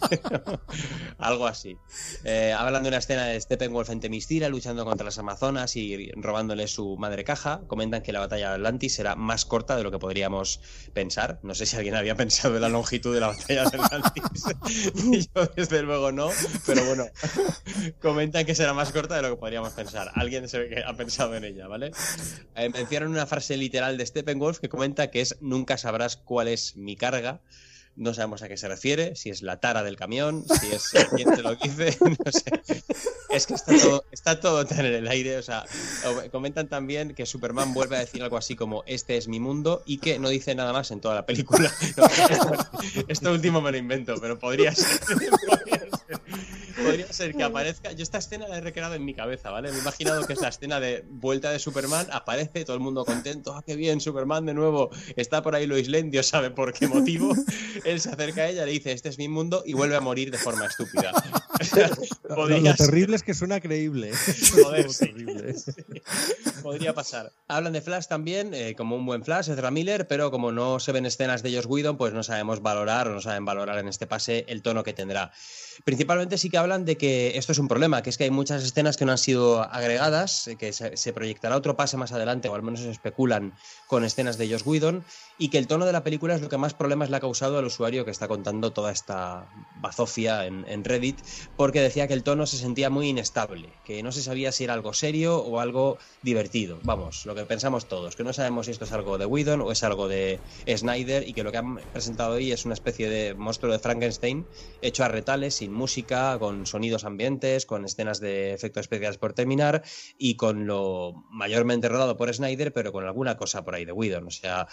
Algo así. Eh, hablan de una escena de Steppenwolf en Themyscira luchando contra las amazonas y robándole su madre caja. Comentan que la batalla de Atlantis será más corta de lo que podríamos pensar. No sé si alguien había pensado en la longitud de la batalla de Atlantis. Yo desde luego no, pero bueno. Comentan que será más corta de lo que podríamos pensar. Alguien se ve que ha pensado en ella, ¿vale? Eh, mencionan una frase literal de Steppenwolf que comenta que es: nunca sabrás cuál es mi carga. No sabemos a qué se refiere, si es la tara del camión, si es quien te lo dice, no sé. Es que está todo, está todo tan en el aire. O sea, comentan también que Superman vuelve a decir algo así como este es mi mundo y que no dice nada más en toda la película. No, esto, esto último me lo invento, pero podría ser, podría ser. Podría ser que aparezca. Yo esta escena la he recreado en mi cabeza, ¿vale? Me he imaginado que es la escena de vuelta de Superman, aparece todo el mundo contento, ¡ah, qué bien, Superman de nuevo! Está por ahí Lois Lane, Dios sabe por qué motivo. Él se acerca a ella, le dice, este es mi mundo, y vuelve a morir de forma estúpida. Lo, lo terrible es que suena creíble. Joder, sí. Sí. Podría pasar. Hablan de Flash también, eh, como un buen Flash, Ezra Miller, pero como no se ven escenas de Joss Whedon, pues no sabemos valorar o no saben valorar en este pase el tono que tendrá. Principalmente sí que hablan de que esto es un problema, que es que hay muchas escenas que no han sido agregadas, que se, se proyectará otro pase más adelante, o al menos se especulan con escenas de Joss Whedon, y que el tono de la película es lo que más problemas le ha causado al usuario que está contando toda esta bazofia en, en Reddit, porque decía que el tono se sentía muy inestable, que no se sabía si era algo serio o algo divertido. Vamos, lo que pensamos todos, que no sabemos si esto es algo de Whedon o es algo de Snyder, y que lo que han presentado hoy es una especie de monstruo de Frankenstein hecho a retales, sin música, con sonidos ambientes, con escenas de efectos especiales por terminar y con lo mayormente rodado por Snyder, pero con alguna cosa por ahí de Whedon. O sea,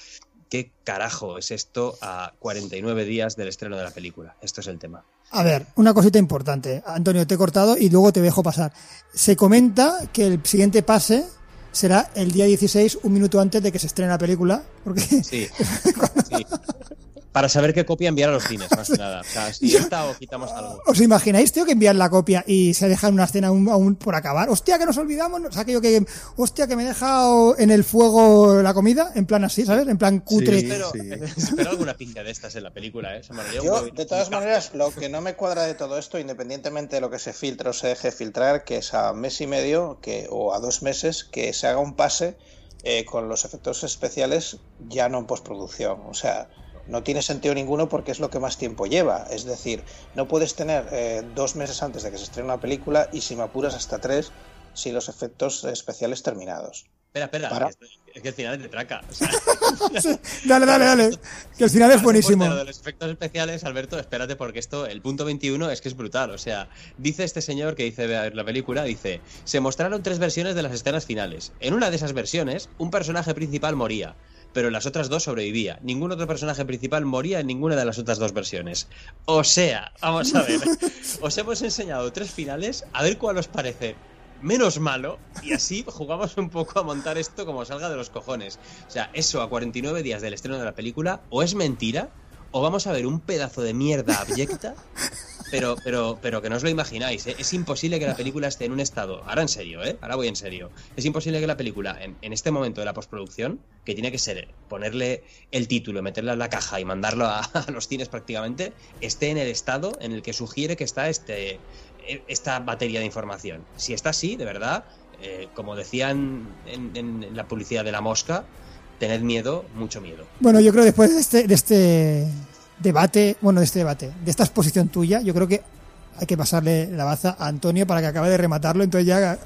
¿qué carajo es esto a cuarenta y nueve días del estreno de la película? Esto es el tema. A ver, una cosita importante. Antonio, te he cortado y luego te dejo pasar. Se comenta que el siguiente pase será el día dieciséis, un minuto antes de que se estrene la película. Porque... Sí, sí. Para saber qué copia enviar a los cines, más que nada. O sea, si Yo... esta o quitamos algo. ¿Os imagináis, tío, que envían la copia y se dejan una escena aún, aún por acabar? Hostia, que nos olvidamos. O sea, que yo que... Hostia, que me he dejado en el fuego la comida. En plan así, ¿sabes? En plan cutre. Sí, espero, sí. espero alguna pinta de estas en la película, ¿eh? Yo, de todas maneras, lo que no me cuadra de todo esto, independientemente de lo que se filtre o se deje filtrar, que es a mes y medio que o a dos meses que se haga un pase eh, con los efectos especiales ya no en postproducción. O sea... no tiene sentido ninguno porque es lo que más tiempo lleva. Es decir, no puedes tener eh, dos meses antes de que se estrene una película y si me apuras hasta tres si los efectos especiales terminados. Espera, espera, Para... es, es que el final es de traca. O sea... sí, dale, dale, dale. Que el final es buenísimo. Lo de los efectos especiales, Alberto, espérate porque esto, el punto veintiuno es que es brutal. O sea, dice este señor que dice ver la película, dice, se mostraron tres versiones de las escenas finales. En una de esas versiones, un personaje principal moría, pero en las otras dos sobrevivía. Ningún otro personaje principal moría en ninguna de las otras dos versiones. O sea, vamos a ver, os hemos enseñado tres finales, a ver cuál os parece menos malo, y así jugamos un poco a montar esto como salga de los cojones. O sea, eso a cuarenta y nueve días del estreno de la película, o es mentira, o vamos a ver un pedazo de mierda abyecta, pero, pero, pero que no os lo imagináis, ¿eh? Es imposible que la película esté en un estado, ahora en serio, ¿eh? Ahora voy en serio, es imposible que la película, en, en este momento de la postproducción, que tiene que ser ponerle el título, meterla en la caja y mandarlo a, a los cines prácticamente, esté en el estado en el que sugiere que está este, esta batería de información. Si está así, de verdad, eh, como decían en, en la publicidad de La Mosca, tened miedo, mucho miedo. Bueno, yo creo que después de este, de este debate, bueno, de este debate, de esta exposición tuya, yo creo que hay que pasarle la baza a Antonio para que acabe de rematarlo, entonces ya...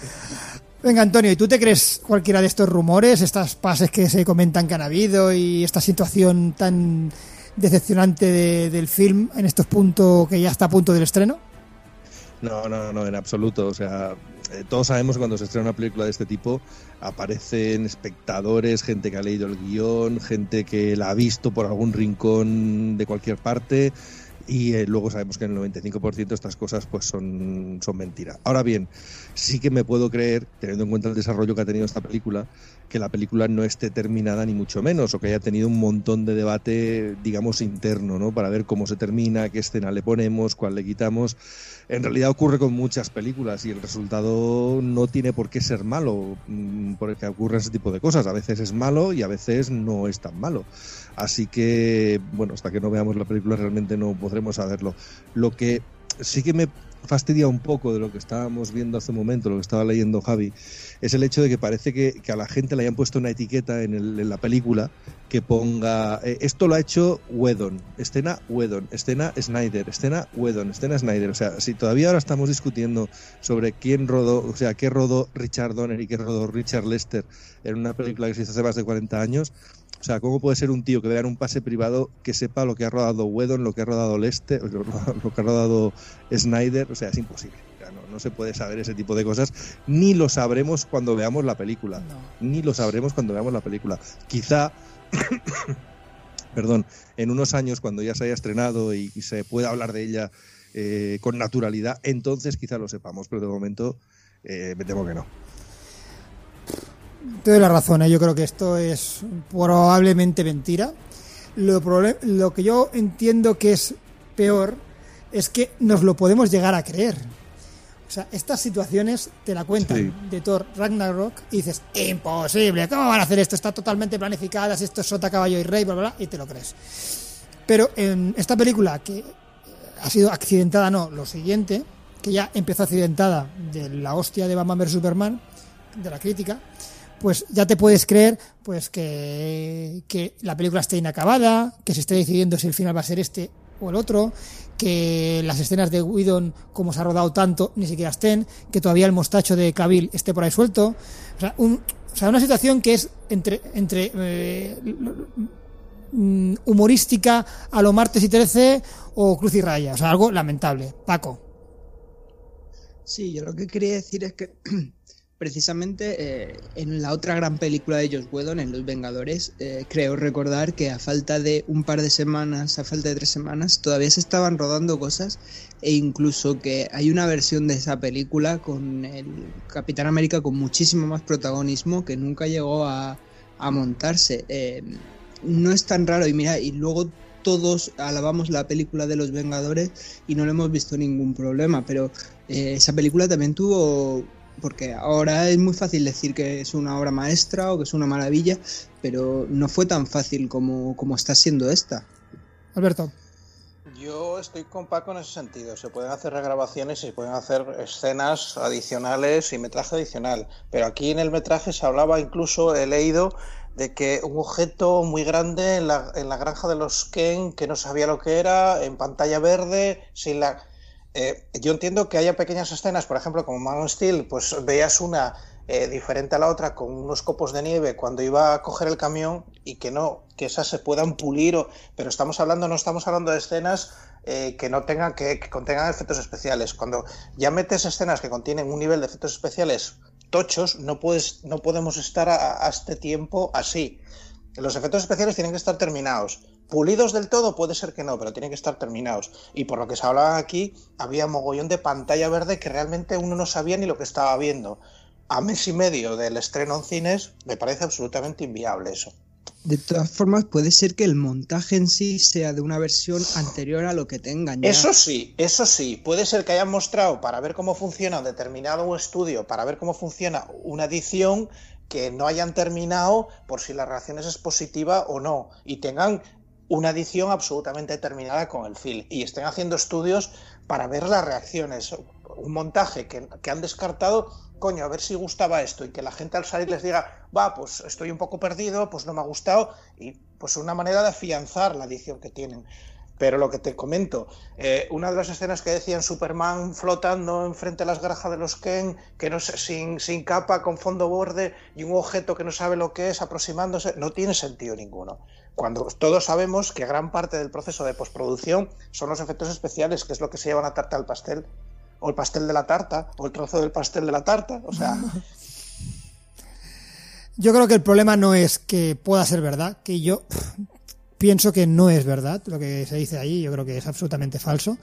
Venga, Antonio, ¿y tú te crees cualquiera de estos rumores, estas pases que se comentan que han habido y esta situación tan decepcionante de, del film en estos puntos que ya está a punto del estreno? No, no, no, en absoluto. O sea, eh, todos sabemos que cuando se estrena una película de este tipo aparecen espectadores, gente que ha leído el guión, gente que la ha visto por algún rincón de cualquier parte, y eh, luego sabemos que en el noventa y cinco por ciento estas cosas pues son, son mentira. Ahora bien, sí que me puedo creer, teniendo en cuenta el desarrollo que ha tenido esta película, que la película no esté terminada ni mucho menos, o que haya tenido un montón de debate, digamos, interno, ¿no? Para ver cómo se termina, qué escena le ponemos, cuál le quitamos. En realidad ocurre con muchas películas y el resultado no tiene por qué ser malo porque ocurren ese tipo de cosas. A veces es malo y a veces no es tan malo. Así que, bueno, hasta que no veamos la película realmente no podremos saberlo. Lo que sí que me fastidia un poco de lo que estábamos viendo hace un momento, lo que estaba leyendo Javi, es el hecho de que parece que, que a la gente le hayan puesto una etiqueta en, el, en la película que ponga, eh, esto lo ha hecho Whedon, escena Whedon, escena Snyder, escena Whedon, escena Snyder. O sea, si todavía ahora estamos discutiendo sobre quién rodó, o sea, qué rodó Richard Donner y qué rodó Richard Lester en una película que se hizo hace más de cuarenta años, o sea, ¿cómo puede ser un tío que vea en un pase privado que sepa lo que ha rodado Whedon, lo que ha rodado Lester, lo que ha rodado Snyder? O sea, es imposible. No, no se puede saber ese tipo de cosas, ni lo sabremos cuando veamos la película. No. Ni lo sabremos cuando veamos la película. Quizá, perdón, en unos años cuando ya se haya estrenado y, y se pueda hablar de ella eh, con naturalidad, entonces quizá lo sepamos, pero de momento eh, me temo que no. Te doy la razón, ¿eh? Yo creo que esto es probablemente mentira. Lo, proble- lo que yo entiendo que es peor es que nos lo podemos llegar a creer. O sea, estas situaciones te la cuentan sí. de Thor Ragnarok y dices, imposible, ¿cómo van a hacer esto? Está totalmente planificada, esto es sota, caballo y rey, bla, bla, bla, y te lo crees. Pero en esta película, que ha sido accidentada, no, lo siguiente, que ya empezó accidentada de la hostia de Batman versus Superman, de la crítica, pues ya te puedes creer pues que, que la película esté inacabada, que se esté decidiendo si el final va a ser este o el otro, que las escenas de Whedon, como se ha rodado tanto, ni siquiera estén, que todavía el mostacho de Cavill esté por ahí suelto. O sea, un, o sea una situación que es entre, entre eh, humorística a lo Martes y trece o Cruz y Raya. O sea, algo lamentable. Paco. Sí, yo lo que quería decir es que precisamente eh, en la otra gran película de Joss Whedon, en Los Vengadores, eh, creo recordar que a falta de un par de semanas, a falta de tres semanas, todavía se estaban rodando cosas, e incluso que hay una versión de esa película con el Capitán América con muchísimo más protagonismo que nunca llegó a, a montarse. Eh, no es tan raro, y mira, y luego todos alabamos la película de Los Vengadores y no le hemos visto ningún problema, pero eh, esa película también tuvo... Porque ahora es muy fácil decir que es una obra maestra o que es una maravilla, pero no fue tan fácil como, como está siendo esta. Alberto. Yo estoy con Paco en ese sentido. Se pueden hacer regrabaciones y se pueden hacer escenas adicionales y metraje adicional. Pero aquí en el metraje se hablaba, incluso he leído, de que un objeto muy grande en la, en la granja de los Ken, que no sabía lo que era, en pantalla verde, sin la... Eh, yo entiendo que haya pequeñas escenas, por ejemplo, como Man of Steel, pues veías una eh, diferente a la otra con unos copos de nieve cuando iba a coger el camión y que no, que esas se puedan pulir, o, pero estamos hablando, no estamos hablando de escenas eh, que no tengan, que, que contengan efectos especiales. Cuando ya metes escenas que contienen un nivel de efectos especiales tochos, no puedes, no podemos estar a, a este tiempo así. Los efectos especiales tienen que estar terminados. Pulidos del todo puede ser que no, pero tienen que estar terminados. Y por lo que se hablaba aquí, había mogollón de pantalla verde que realmente uno no sabía ni lo que estaba viendo. A mes y medio del estreno en cines, me parece absolutamente inviable eso. De todas formas, puede ser que el montaje en sí sea de una versión anterior a lo que tengan ya. Eso sí, eso sí. Puede ser que hayan mostrado para ver cómo funciona un determinado estudio, para ver cómo funciona una edición que no hayan terminado por si la reacción es positiva o no. Y tengan una edición absolutamente terminada con el film y estén haciendo estudios para ver las reacciones, un montaje que, que han descartado, coño, a ver si gustaba esto, y que la gente al salir les diga, va, pues estoy un poco perdido, pues no me ha gustado, y pues una manera de afianzar la edición que tienen. Pero lo que te comento, eh, una de las escenas que decían Superman flotando enfrente de las granjas de los Ken, que no sé, sin, sin capa, con fondo verde, y un objeto que no sabe lo que es aproximándose, no tiene sentido ninguno. Cuando todos sabemos que gran parte del proceso de postproducción son los efectos especiales, que es lo que se lleva una tarta al pastel, o el pastel de la tarta, o el trozo del pastel de la tarta, o sea... Yo creo que el problema no es que pueda ser verdad, que yo... Pienso que no es verdad lo que se dice ahí, yo creo que es absolutamente falso.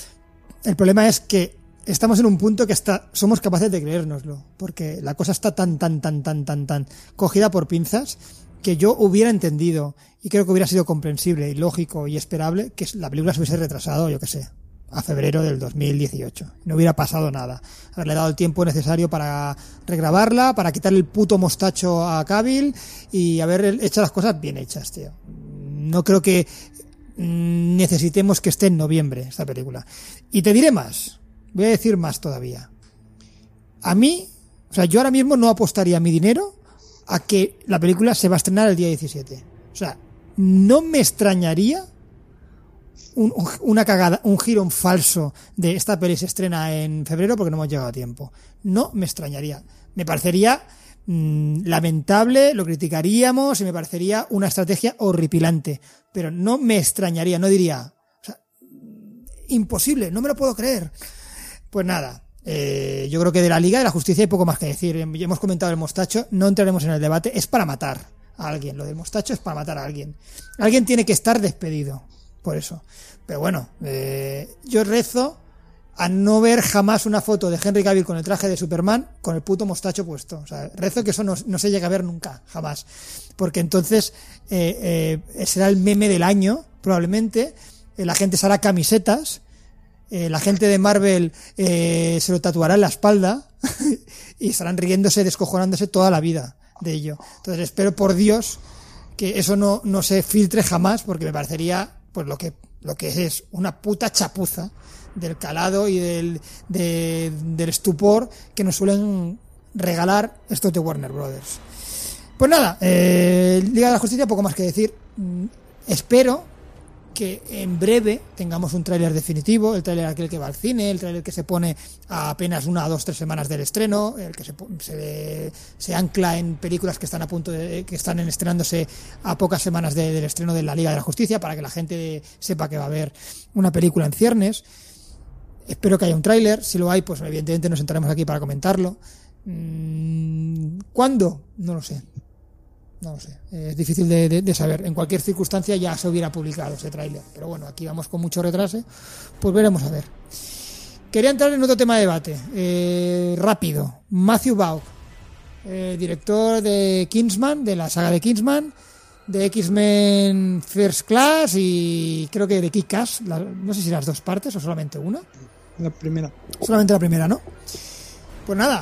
El problema es que estamos en un punto que está, somos capaces de creérnoslo, porque la cosa está tan, tan, tan, tan, tan, tan cogida por pinzas que yo hubiera entendido, y creo que hubiera sido comprensible y lógico y esperable, que la película se hubiese retrasado, yo qué sé, a febrero del dos mil dieciocho. No hubiera pasado nada. Haberle dado el tiempo necesario para regrabarla, para quitarle el puto mostacho a Cavill y haber hecho las cosas bien hechas, tío. No creo que necesitemos que esté en noviembre esta película. Y te diré más, voy a decir más todavía. A mí, o sea, yo ahora mismo no apostaría mi dinero a que la película se va a estrenar el día diecisiete. O sea, no me extrañaría un, una cagada, un giro falso de esta peli se estrena en febrero porque no hemos llegado a tiempo. No me extrañaría. Me parecería lamentable, lo criticaríamos y me parecería una estrategia horripilante, pero no me extrañaría, no diría, o sea, imposible, no me lo puedo creer. Pues nada, eh, yo creo que de la Liga de la Justicia hay poco más que decir. Ya hemos comentado el mostacho, no entraremos en el debate, es para matar a alguien, lo del mostacho es para matar a alguien. Alguien tiene que estar despedido, por eso. Pero bueno, eh, yo rezo a no ver jamás una foto de Henry Cavill con el traje de Superman con el puto mostacho puesto. O sea, rezo que eso no, no se llegue a ver nunca, jamás. Porque entonces eh, eh, será el meme del año, probablemente. Eh, la gente se hará camisetas. Eh, la gente de Marvel eh, se lo tatuará en la espalda y estarán riéndose, descojonándose toda la vida de ello. Entonces espero por Dios que eso no, no se filtre jamás, porque me parecería pues lo que, lo que es una puta chapuza del calado y del, de, del estupor que nos suelen regalar estos de Warner Brothers. Pues nada, eh, Liga de la Justicia, poco más que decir. Mm, espero que en breve tengamos un tráiler definitivo, el tráiler aquel que va al cine, el tráiler que se pone a apenas una, dos, tres semanas del estreno, el que se, se, se ancla en películas que están a punto de, que están estrenándose a pocas semanas de, del estreno de la Liga de la Justicia, para que la gente sepa que va a haber una película en ciernes. Espero que haya un tráiler, si lo hay, pues evidentemente nos sentaremos aquí para comentarlo. ¿Cuándo? No lo sé. No lo sé. Es difícil de, de, de saber. En cualquier circunstancia ya se hubiera publicado ese tráiler. Pero bueno, aquí vamos con mucho retraso. Pues veremos a ver. Quería entrar en otro tema de debate. Eh, rápido. Matthew Vaughn, eh, director de Kingsman, de la saga de Kingsman, de X-Men First Class y creo que de Kick-Ass. La, no sé si las dos partes o solamente una. La primera. Solamente la primera, ¿no? Pues nada,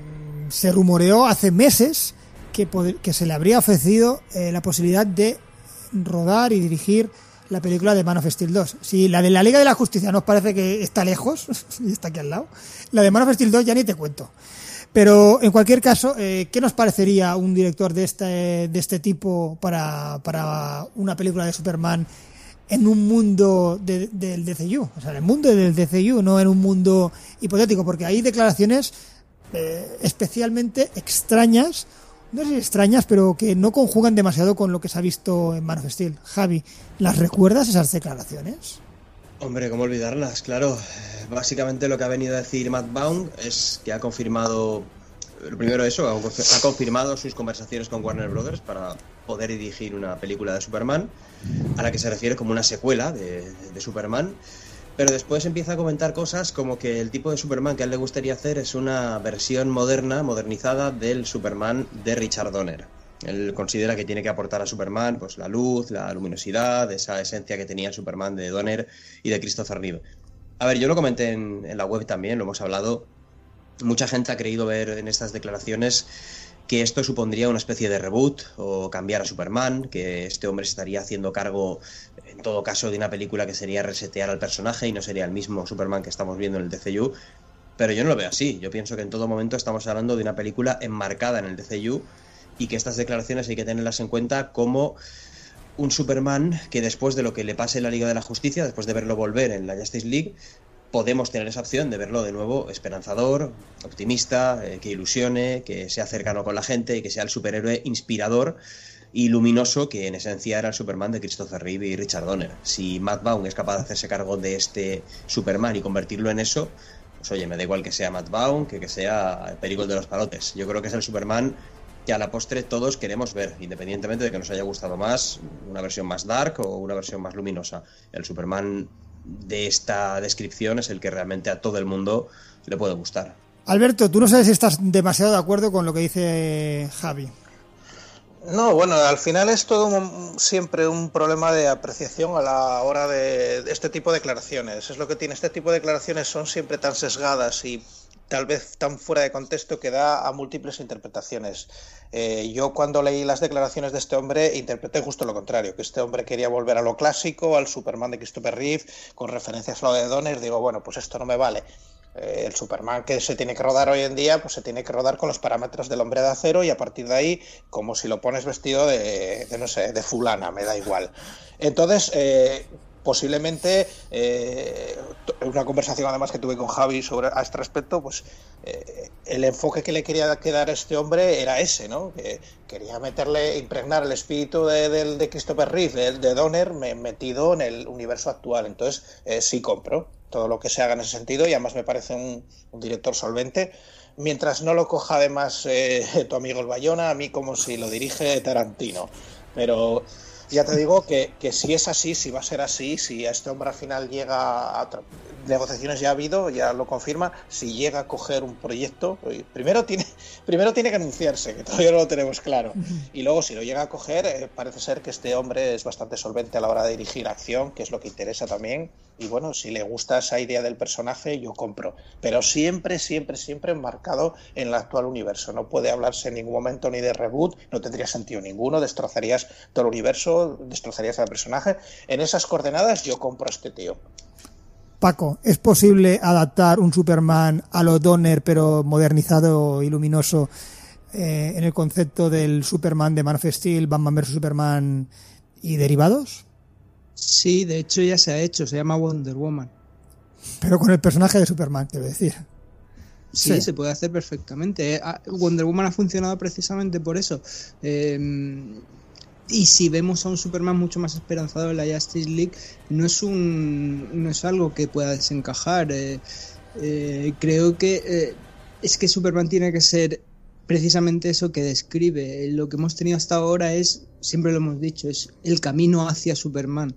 se rumoreó hace meses que, pod- que se le habría ofrecido eh, la posibilidad de rodar y dirigir la película de Man of Steel dos. Si la de la Liga de la Justicia nos parece que está lejos y está aquí al lado, la de Man of Steel dos ya ni te cuento. Pero en cualquier caso, eh, ¿qué nos parecería un director de este de este tipo para, para una película de Superman en un mundo de, del D C U? O sea, en el mundo del D C U, no en un mundo hipotético, porque hay declaraciones eh, especialmente extrañas, no sé si extrañas, pero que no conjugan demasiado con lo que se ha visto en Man of Steel. Javi, ¿las recuerdas esas declaraciones? Hombre, ¿cómo olvidarlas? Claro, básicamente lo que ha venido a decir Matt Vaughn es que ha confirmado, lo primero eso, ha confirmado sus conversaciones con Warner Brothers para poder dirigir una película de Superman, a la que se refiere como una secuela de, de Superman, pero después empieza a comentar cosas como que el tipo de Superman que a él le gustaría hacer es una versión moderna, modernizada del Superman de Richard Donner. Él considera que tiene que aportar a Superman pues la luz, la luminosidad, esa esencia que tenía Superman de Donner y de Christopher Reeve. A ver, yo lo comenté en, en la web también, lo hemos hablado. Mucha gente ha creído ver en estas declaraciones que esto supondría una especie de reboot o cambiar a Superman, que este hombre se estaría haciendo cargo, en todo caso, de una película que sería resetear al personaje y no sería el mismo Superman que estamos viendo en el D C U. Pero yo no lo veo así. Yo pienso que en todo momento estamos hablando de una película enmarcada en el D C U y que estas declaraciones hay que tenerlas en cuenta como un Superman que después de lo que le pase en la Liga de la Justicia, después de verlo volver en la Justice League, podemos tener esa opción de verlo de nuevo esperanzador, optimista, eh, que ilusione, que sea cercano con la gente y que sea el superhéroe inspirador y luminoso que en esencia era el Superman de Christopher Reeve y Richard Donner. Si Matt Vaughn es capaz de hacerse cargo de este Superman y convertirlo en eso, pues oye, me da igual que sea Matt Vaughn que que sea el Perico de los Palotes. Yo creo que es el Superman que a la postre todos queremos ver, independientemente de que nos haya gustado más una versión más dark o una versión más luminosa. El Superman de esta descripción es el que realmente a todo el mundo le puede gustar. Alberto, tú no sabes si estás demasiado de acuerdo con lo que dice Javi. No, bueno, al final es todo un, siempre un problema de apreciación a la hora de, de este tipo de declaraciones. Es lo que tiene, este tipo de declaraciones son siempre tan sesgadas y tal vez tan fuera de contexto que da a múltiples interpretaciones. Eh, yo cuando leí las declaraciones de este hombre interpreté justo lo contrario, que este hombre quería volver a lo clásico, al Superman de Christopher Reeve, con referencias a lo de Donner. Digo, bueno, pues esto no me vale. Eh, el Superman que se tiene que rodar hoy en día, pues se tiene que rodar con los parámetros del Hombre de Acero y a partir de ahí, como si lo pones vestido de, de no sé, de fulana, me da igual. Entonces, eh, posiblemente eh, una conversación además que tuve con Javi sobre a este respecto, pues eh, el enfoque que le quería dar a este hombre era ese, ¿no? Que quería meterle, impregnar el espíritu de, de, de Christopher Reeve, de, de Donner, me, metido en el universo actual. Entonces eh, sí compro todo lo que se haga en ese sentido y además me parece un, un director solvente. Mientras no lo coja además eh, tu amigo el Bayona, a mí como si lo dirige Tarantino. Pero ya te digo que, que si es así, si va a ser así, si a este hombre al final llega a... Tra- negociaciones ya ha habido, ya lo confirma, si llega a coger un proyecto, primero tiene primero tiene que anunciarse, que todavía no lo tenemos claro, y luego si lo llega a coger, eh, parece ser que este hombre es bastante solvente a la hora de dirigir acción, que es lo que interesa también, y bueno, si le gusta esa idea del personaje, yo compro, pero siempre, siempre, siempre enmarcado en el actual universo. No puede hablarse en ningún momento ni de reboot, no tendría sentido ninguno, destrozarías todo el universo, destrozarías al personaje. En esas coordenadas yo compro a este tío. Paco, ¿es posible adaptar un Superman a lo Donner pero modernizado y luminoso eh, en el concepto del Superman de Man of Steel, Batman versus Superman y derivados? Sí, de hecho ya se ha hecho, se llama Wonder Woman. Pero con el personaje de Superman, quiero decir. Sí, Sí, se puede hacer perfectamente. Wonder Woman ha funcionado precisamente por eso. Eh, y si vemos a un Superman mucho más esperanzado en la Justice League, no es un no es algo que pueda desencajar. Eh, eh, creo que eh, es que Superman tiene que ser precisamente eso que describe. Lo que hemos tenido hasta ahora es, siempre lo hemos dicho, es el camino hacia Superman.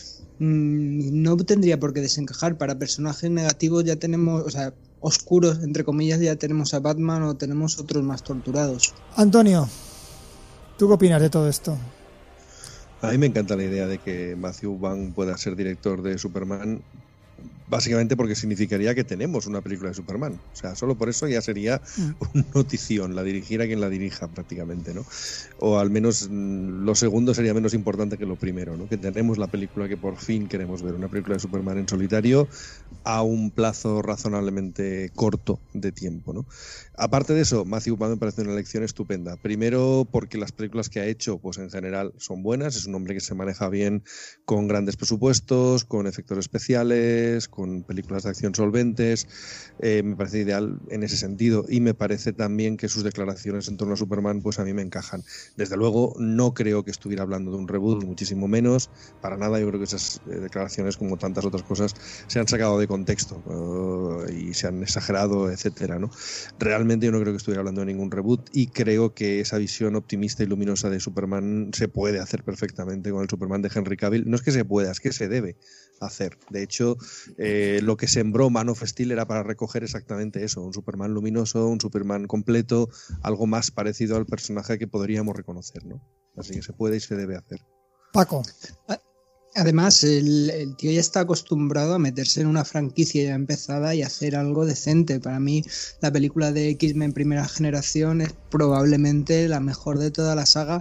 No tendría por qué desencajar. Para personajes negativos ya tenemos, o sea, oscuros, entre comillas, ya tenemos a Batman o tenemos otros más torturados. Antonio, ¿tú qué opinas de todo esto? A mí me encanta la idea de que Matthew Vaughn pueda ser director de Superman, básicamente porque significaría que tenemos una película de Superman. O sea, solo por eso ya sería una notición, la dirigiera quien la dirija prácticamente, ¿no? O al menos lo segundo sería menos importante que lo primero, ¿no? Que tenemos la película que por fin queremos ver, una película de Superman en solitario a un plazo razonablemente corto de tiempo, ¿no? Aparte de eso, Matthew Vaughn me parece una elección estupenda. Primero porque las películas que ha hecho, pues en general son buenas. Es un hombre que se maneja bien con grandes presupuestos, con efectos especiales, con películas de acción solventes. Eh, me parece ideal en ese sentido, y me parece también que sus declaraciones en torno a Superman, pues a mí me encajan. Desde luego, no creo que estuviera hablando de un reboot, ni muchísimo menos. Para nada. Yo creo que esas eh, declaraciones, como tantas otras cosas, se han sacado de contexto uh, y se han exagerado, etcétera, ¿no? Realmente yo no creo que estuviera hablando de ningún reboot, y creo que esa visión optimista y luminosa de Superman se puede hacer perfectamente con el Superman de Henry Cavill. No es que se pueda, es que se debe hacer. De hecho, eh, lo que sembró Man of Steel era para recoger exactamente eso, un Superman luminoso, un Superman completo, algo más parecido al personaje que podríamos reconocer, ¿no? Así que se puede y se debe hacer. Paco. Además, el, el tío ya está acostumbrado a meterse en una franquicia ya empezada y hacer algo decente. Para mí, la película de X-Men Primera Generación es probablemente la mejor de toda la saga,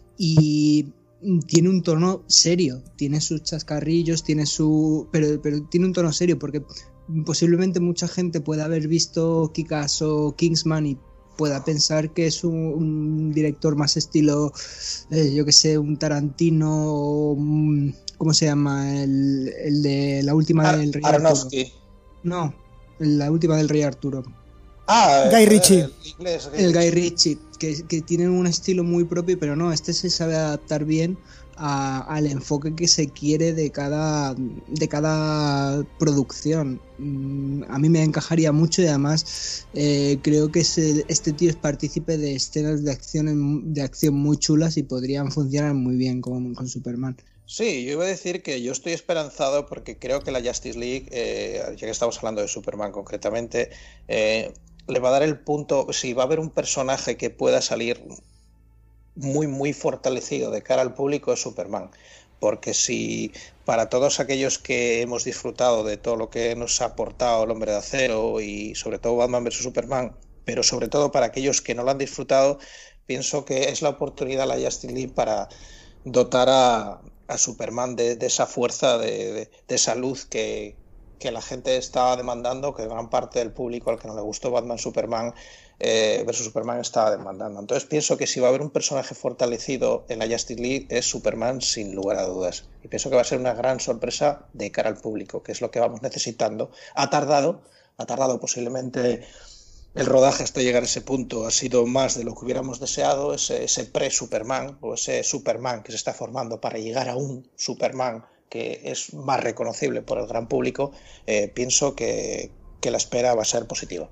y tiene un tono serio, tiene sus chascarrillos, tiene su pero, pero tiene un tono serio, porque posiblemente mucha gente pueda haber visto Kick-Ass o Kingsman y pueda pensar que es un, un director más estilo, eh, yo que sé, un Tarantino o un, ¿cómo se llama? El, el de la última Ar- del Rey Aronofsky. Arturo. No, la última del Rey Arturo. Ah, Guy el, Ritchie. El, inglés, El Guy Ritchie, que, que tiene un estilo muy propio, pero no, este se sabe adaptar bien a, al enfoque que se quiere de cada, de cada producción. A mí me encajaría mucho, y además eh, creo que ese, este tío es partícipe de escenas de acción, de acción muy chulas y podrían funcionar muy bien con, con Superman. Sí, yo iba a decir que yo estoy esperanzado porque creo que la Justice League, eh, ya que estamos hablando de Superman concretamente, eh, le va a dar el punto, si va a haber un personaje que pueda salir muy muy fortalecido de cara al público, es Superman. Porque si para todos aquellos que hemos disfrutado de todo lo que nos ha aportado el Hombre de Acero y sobre todo Batman versus Superman, pero sobre todo para aquellos que no lo han disfrutado, pienso que es la oportunidad la Justice League para dotar a, a Superman de, de esa fuerza, de, de, de esa luz que, que la gente estaba demandando, que gran parte del público al que no le gustó Batman Superman eh, versus Superman estaba demandando. Entonces pienso que si va a haber un personaje fortalecido en la Justice League es Superman, sin lugar a dudas, y pienso que va a ser una gran sorpresa de cara al público, que es lo que vamos necesitando. Ha tardado, ha tardado posiblemente el rodaje hasta llegar a ese punto, ha sido más de lo que hubiéramos deseado, ese, ese pre-Superman o ese Superman que se está formando para llegar a un Superman que es más reconocible por el gran público. Eh, pienso que, que la espera va a ser positiva.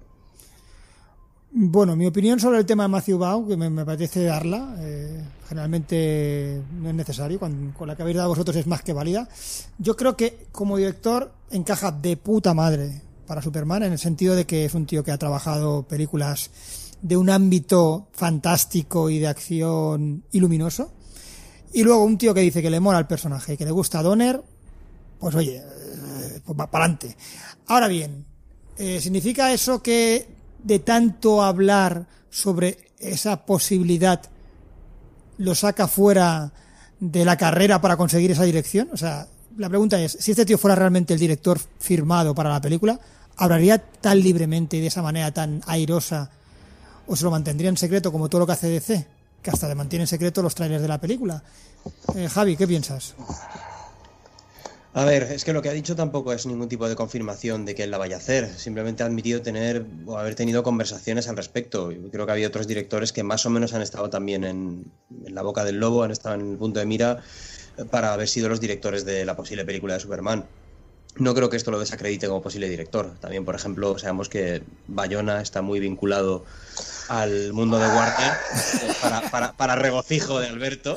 Bueno, mi opinión sobre el tema de Matthew Vaughn, que me, me parece darla, eh, generalmente no es necesario, con, con la que habéis dado vosotros es más que válida. Yo creo que como director encaja de puta madre para Superman, en el sentido de que es un tío que ha trabajado películas de un ámbito fantástico y de acción y luminoso. Y luego un tío que dice que le mola el personaje y que le gusta Donner, pues oye, eh, pues va para adelante. Ahora bien, eh, ¿significa eso que de tanto hablar sobre esa posibilidad lo saca fuera de la carrera para conseguir esa dirección? O sea, la pregunta es, si este tío fuera realmente el director firmado para la película, ¿hablaría tan libremente y de esa manera tan airosa, o se lo mantendría en secreto como todo lo que hace D C, que hasta le mantiene en secreto los trailers de la película? Eh, Javi, ¿qué piensas? A ver, es que lo que ha dicho tampoco es ningún tipo de confirmación de que él la vaya a hacer. Simplemente ha admitido tener o haber tenido conversaciones al respecto. Yo creo que ha habido otros directores que más o menos han estado también en, en la boca del lobo, han estado en el punto de mira para haber sido los directores de la posible película de Superman. no creo que esto lo desacredite como posible director. También, por ejemplo, sabemos que Bayona está muy vinculado al mundo de Warner, eh, para, para, para regocijo de Alberto.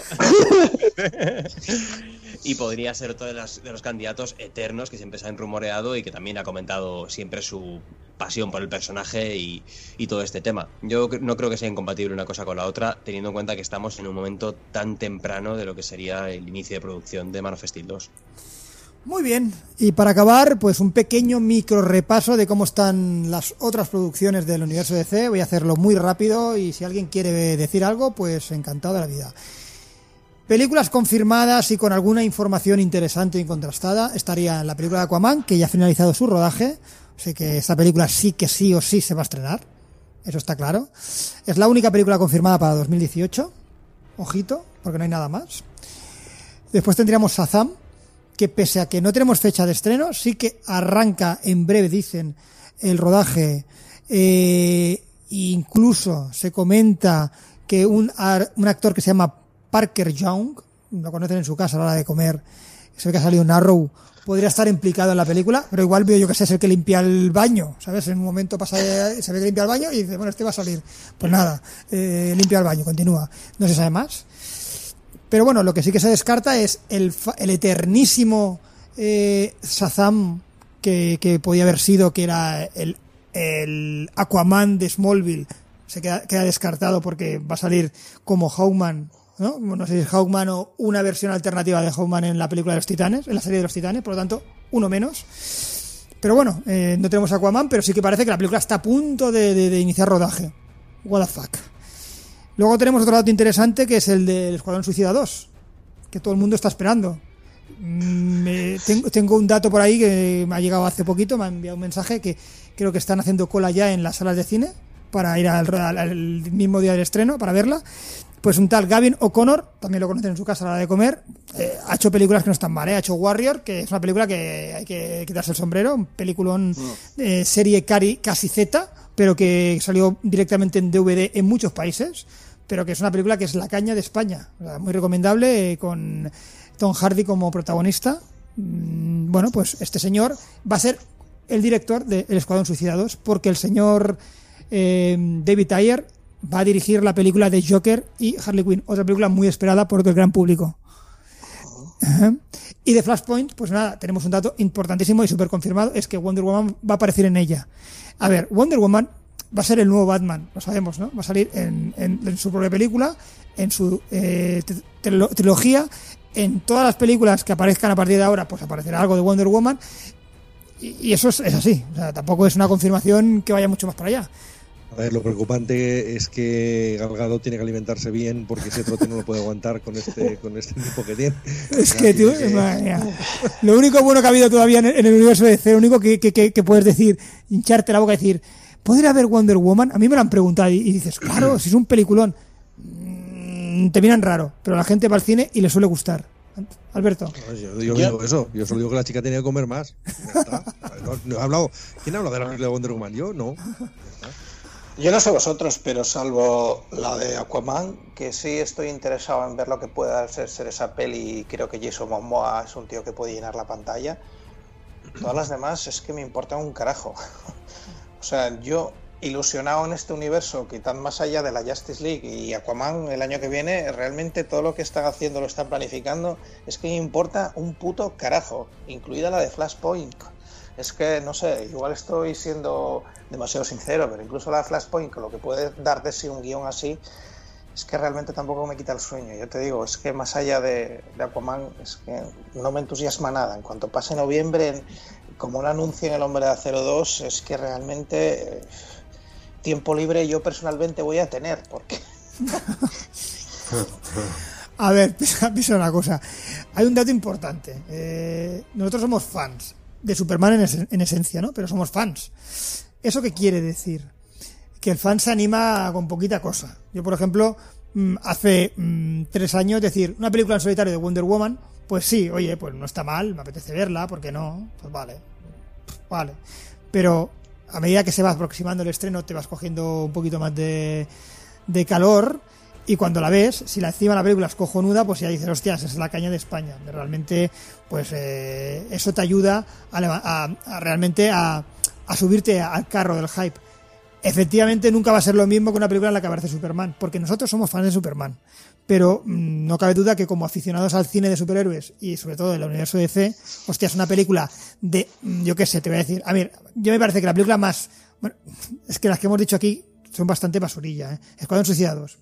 Y podría ser otro de, las, de los candidatos eternos que siempre se han rumoreado y que también ha comentado siempre su pasión por el personaje y, y todo este tema. Yo no creo que sea incompatible una cosa con la otra, teniendo en cuenta que estamos en un momento tan temprano de lo que sería el inicio de producción de Man of Steel dos. Muy bien, y para acabar, pues un pequeño micro repaso de cómo están las otras producciones del universo D C. Voy a hacerlo muy rápido y si alguien quiere decir algo, pues encantado de la vida. Películas confirmadas y con alguna información interesante y contrastada estaría la película de Aquaman, que ya ha finalizado su rodaje, así que esta película sí que sí o sí se va a estrenar, eso está claro. Es la única película confirmada para dos mil dieciocho, ojito, porque no hay nada más. Después tendríamos Shazam, que pese a que no tenemos fecha de estreno, sí que arranca en breve, dicen, el rodaje. Eh, incluso se comenta que un, un actor que se llama Parker Young, lo conocen en su casa a la hora de comer, se ve que ha salido en Arrow, podría estar implicado en la película, pero igual veo yo que sé, es el que limpia el baño, ¿sabes? En un momento pasa, se ve que limpia el baño y dice, bueno, este va a salir. Pues nada, eh, limpia el baño, continúa. No se sabe más. Pero bueno, lo que sí que se descarta es el, el eternísimo eh, Shazam que, que podía haber sido, que era el, el Aquaman de Smallville. Se queda, queda descartado porque va a salir como Hawkman, ¿no? No sé si es Hawkman o una versión alternativa de Hawkman en la película de los Titanes, en la serie de los Titanes, por lo tanto, uno menos. Pero bueno, eh, no tenemos Aquaman, pero sí que parece que la película está a punto de, de, de iniciar rodaje. What the fuck. Luego tenemos otro dato interesante, que es el del Escuadrón Suicida dos, que todo el mundo está esperando. Me, tengo, tengo un dato por ahí que me ha llegado hace poquito, me ha enviado un mensaje que creo que están haciendo cola ya en las salas de cine para ir al, al, al mismo día del estreno para verla. Pues un tal Gavin O'Connor, también lo conocen en su casa a la hora de comer, eh, ha hecho películas que no están mal, ¿eh? Ha hecho Warrior, que es una película que hay que quitarse el sombrero, un peliculón eh, serie cari, casi Z, pero que salió directamente en D V D en muchos países, pero que es una película que es la caña de España, o sea, muy recomendable, eh, con Tom Hardy como protagonista. Mm, bueno, pues este señor va a ser el director de El Escuadrón Suicida dos, porque el señor eh, David Ayer va a dirigir la película de Joker y Harley Quinn, otra película muy esperada por el gran público. Uh-huh. Y de Flashpoint, pues nada, tenemos un dato importantísimo y súper confirmado, es que Wonder Woman va a aparecer en ella. A ver, Wonder Woman va a ser el nuevo Batman, lo sabemos, ¿no? Va a salir en, en, en su propia película, en su eh, trilogía, en todas las películas que aparezcan a partir de ahora, pues aparecerá algo de Wonder Woman, y, y eso es, es así, o sea, tampoco es una confirmación que vaya mucho más para allá. A ver, lo preocupante es que Gal Gadot tiene que alimentarse bien, porque ese trote no lo puede aguantar con este con este tipo que tiene. Es que, tío, que... lo único bueno que ha habido todavía en el universo de D C, lo único que, que, que, que puedes decir, hincharte la boca y decir, ¿podría haber Wonder Woman? A mí me lo han preguntado y, y dices, claro, si es un peliculón, mmm, te miran raro, pero la gente va al cine y le suele gustar. Alberto. No, yo, yo ¿Ya? digo eso, yo solo digo que la chica tenía que comer más. Ya está. No, no he hablado. ¿Quién ha hablado de la película de Wonder Woman? Yo no. Yo no sé vosotros, pero salvo la de Aquaman, que sí estoy interesado en ver lo que pueda ser, ser esa peli, y creo que Jason Momoa es un tío que puede llenar la pantalla. Todas las demás es que me importan un carajo. O sea, yo ilusionado en este universo, que tan más allá de la Justice League y Aquaman el año que viene, realmente todo lo que están haciendo, lo están planificando, es que me importa un puto carajo, incluida la de Flashpoint. Es que, no sé, igual estoy siendo demasiado sincero, pero incluso la de Flashpoint, con lo que puede dar de sí un guión así, es que realmente tampoco me quita el sueño. Yo te digo, es que más allá de, de Aquaman, es que no me entusiasma nada. En cuanto pase noviembre, en, como lo anuncien El Hombre de Acero dos, es que realmente eh, tiempo libre yo personalmente voy a tener, porque... A ver, pisa una cosa. Hay un dato importante. Eh, nosotros somos fans de Superman en, es, en esencia, ¿no? Pero somos fans. ¿Eso qué quiere decir? Que el fan se anima con poquita cosa. Yo, por ejemplo, hace mmm, tres años decir una película en solitario de Wonder Woman, pues sí, oye, pues no está mal, me apetece verla, ¿por qué no? Pues vale, vale. Pero a medida que se va aproximando el estreno te vas cogiendo un poquito más de, de calor Y cuando la ves, si la encima la película es cojonuda, pues ya dices, hostias, es la caña de España. Realmente, pues eh, eso te ayuda a, a, a realmente a, a subirte al carro del hype. Efectivamente, nunca va a ser lo mismo que una película en la que aparece Superman, porque nosotros somos fans de Superman. Pero mmm, no cabe duda que como aficionados al cine de superhéroes y sobre todo del universo D C, hostias, una película de, yo qué sé, te voy a decir, a ver, yo me parece que la película más, bueno, es que las que hemos dicho aquí son bastante basurilla, ¿eh? Escuadrón Suicida dos.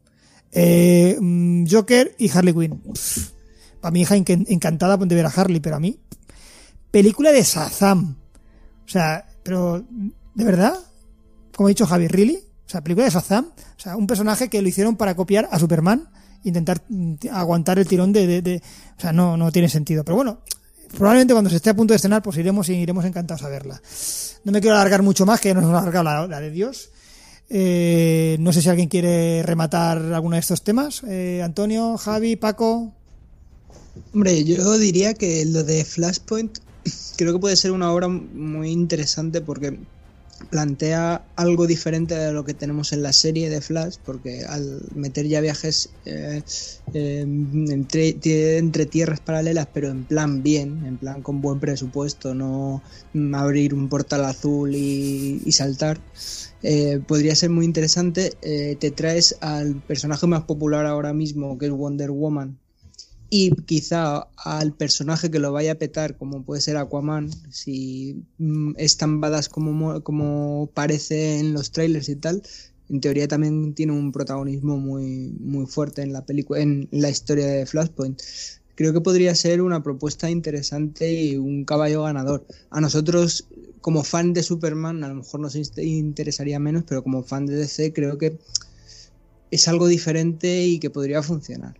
Eh, Joker y Harley Quinn. Para mi hija encantada de ver a Harley, pero a mí película de Shazam, o sea, pero de verdad, como ha dicho Javi, ¿really? O sea, película de Shazam, o sea, un personaje que lo hicieron para copiar a Superman, intentar aguantar el tirón de, de, de o sea, no, no tiene sentido, pero bueno, probablemente cuando se esté a punto de estrenar, pues iremos y iremos encantados a verla. No me quiero alargar mucho más, que ya nos hemos alargado la, la de Dios. Eh, no sé si alguien quiere rematar alguno de estos temas. Eh, Antonio, Javi, Paco. Hombre, yo diría que lo de Flashpoint creo que puede ser una obra muy interesante porque plantea algo diferente de lo que tenemos en la serie de Flash, porque al meter ya viajes eh, eh, entre, entre tierras paralelas, pero en plan bien, en plan con buen presupuesto, no abrir un portal azul y, y saltar, eh, podría ser muy interesante. Eh, te traes al personaje más popular ahora mismo, que es Wonder Woman, y quizá al personaje que lo vaya a petar, como puede ser Aquaman, si mm, es tan badass como, como parece en los trailers y tal. En teoría también tiene un protagonismo muy, muy fuerte en la película, en la historia de Flashpoint. Creo que podría ser una propuesta interesante y un caballo ganador. A nosotros, como fan de Superman, a lo mejor nos interesaría menos, pero como fan de D C creo que es algo diferente y que podría funcionar.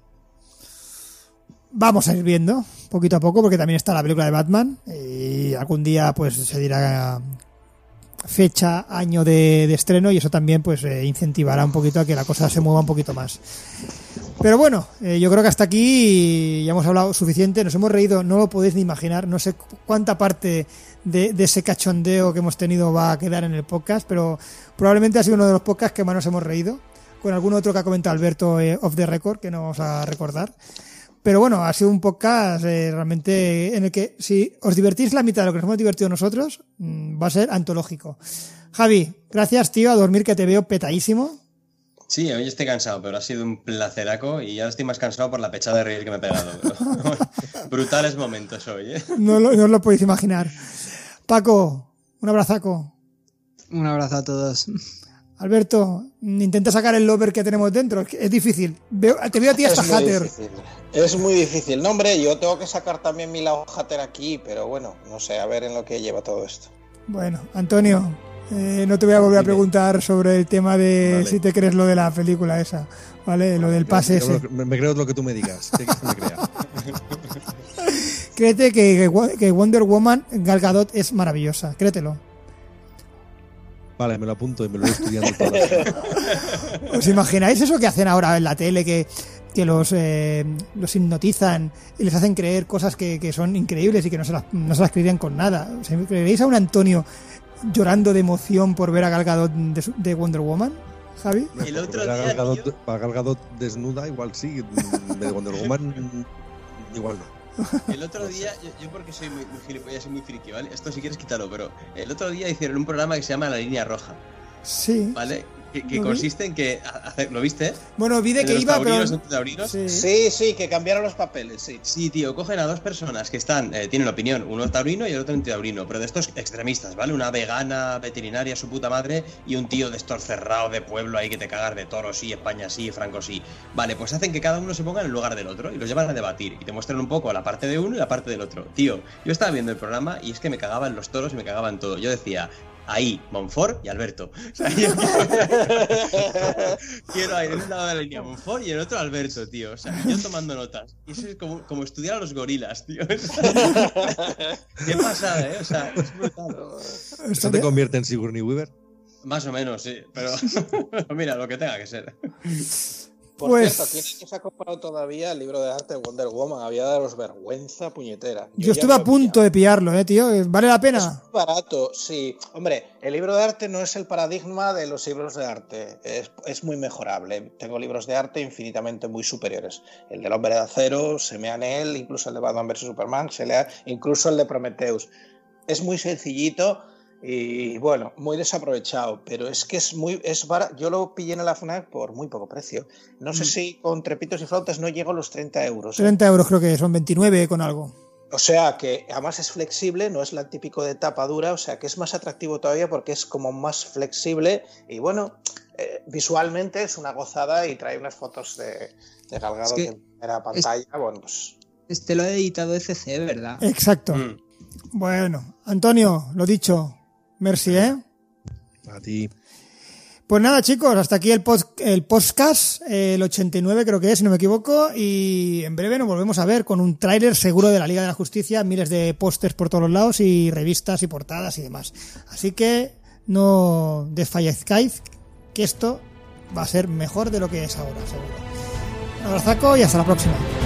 Vamos a ir viendo poquito a poco, porque también está la película de Batman y algún día pues se dirá fecha, año de, de estreno, y eso también pues eh, incentivará un poquito a que la cosa se mueva un poquito más. Pero bueno, eh, yo creo que hasta aquí ya hemos hablado suficiente, nos hemos reído, no lo podéis ni imaginar, no sé cuánta parte de, de ese cachondeo que hemos tenido va a quedar en el podcast, pero probablemente ha sido uno de los podcasts que más nos hemos reído, con algún otro que ha comentado Alberto eh, off the record, que no vamos a recordar. Pero bueno, ha sido un podcast eh, realmente en el que si os divertís la mitad de lo que nos hemos divertido nosotros, mmm, va a ser antológico. Javi, gracias, tío, a dormir, que te veo petadísimo. Sí, hoy estoy cansado, pero ha sido un placeraco y ahora estoy más cansado por la pechada de reír que me he pegado. Pero... brutales momentos hoy, ¿eh? No, lo, no os lo podéis imaginar. Paco, un abrazaco. Un abrazo a todos. Alberto, intenta sacar el lover que tenemos dentro. Es difícil. Veo, te veo a ti hasta hater. Es muy difícil. No, hombre, yo tengo que sacar también mi lado hater aquí, pero bueno, no sé, a ver en lo que lleva todo esto. Bueno, Antonio, eh, no te voy a volver a preguntar sobre el tema de vale. si te crees lo de la película esa, ¿vale? Lo del pase ese. Me, me creo lo que tú me digas. Que me crea. Créete que, que Wonder Woman, Gal Gadot, es maravillosa. Créetelo. Vale, me lo apunto y me lo voy estudiando toda la semana. ¿Os imagináis eso que hacen ahora en la tele? Que, que los, eh, los hipnotizan y les hacen creer cosas que, que son increíbles y que no se las, no se las creerían con nada. ¿O sea, ¿creeréis a un Antonio llorando de emoción por ver a Gal Gadot de, de Wonder Woman, Javi? El otro para, día, Gal Gadot, tío... para Gal Gadot desnuda, igual sí. De Wonder Woman, igual no. El otro día, yo, yo porque soy muy, muy gilipollas y muy friki, ¿vale? Esto si quieres quítalo, pero el otro día hicieron un programa que se llama La Línea Roja. Sí. ¿Vale? Que, que consiste en que... Hacer, ¿lo viste? Bueno, vi de que iba, pero... Sí. sí, sí, que cambiaron los papeles, sí. Sí, tío, cogen a dos personas que están, eh, tienen opinión, uno taurino y el otro antitaurino, pero de estos extremistas, ¿vale? Una vegana, veterinaria, su puta madre, y un tío de estos cerrado de pueblo ahí que te cagas de toros, sí, España sí, Franco sí. Vale, pues hacen que cada uno se ponga en el lugar del otro y los llevan a debatir y te muestran un poco la parte de uno y la parte del otro. Tío, yo estaba viendo el programa y es que me cagaban los toros y me cagaban todo. Yo decía... ahí, Monfort y Alberto. O sea, yo quiero, quiero ahí en un lado de la línea Monfort y en otro Alberto, tío. O sea, yo tomando notas. Y eso es como, como estudiar a los gorilas, tío. Qué pasada, ¿eh? O sea, es brutal. ¿Eso te convierte en Sigourney Weaver? Más o menos, sí. Pero mira, lo que tenga que ser. Por Pues- cierto, ¿quién no se ha comprado todavía el libro de arte de Wonder Woman? Había de daros vergüenza, puñetera. Yo, ya estuve me a lo he punto pillado. de pillarlo, ¿eh, tío? ¿Vale la Es pena? muy barato, sí. Hombre, el libro de arte no es el paradigma de los libros de arte. Es, es muy mejorable. Tengo libros de arte infinitamente muy superiores. El del Hombre de Acero, se mea en él, incluso el de Batman versus Superman, se lea, incluso el de Prometheus. Es muy sencillito y, bueno, muy desaprovechado. Pero es que es muy... es barato. Yo lo pillé en la FNAC por muy poco precio. No sé Mm. si con trepitos y flautas no llego a los treinta euros. ¿eh? treinta euros creo que son, veintinueve con algo. O sea que además es flexible, no es la típico de tapa dura, o sea que es más atractivo todavía porque es como más flexible y bueno, eh, visualmente es una gozada y trae unas fotos de, de Gal Gadot Es que en primera pantalla, bueno, pues... Este lo ha editado F C, ¿verdad? Exacto. Mm. Bueno, Antonio, lo dicho. Merci, ¿eh? A ti. Pues nada, chicos, hasta aquí el, pod- el podcast, eh, el ochenta y nueve creo que es, si no me equivoco, y en breve nos volvemos a ver con un tráiler seguro de la Liga de la Justicia, miles de pósters por todos los lados y revistas y portadas y demás. Así que no desfallezcáis, que esto va a ser mejor de lo que es ahora, seguro. Un abrazaco y hasta la próxima.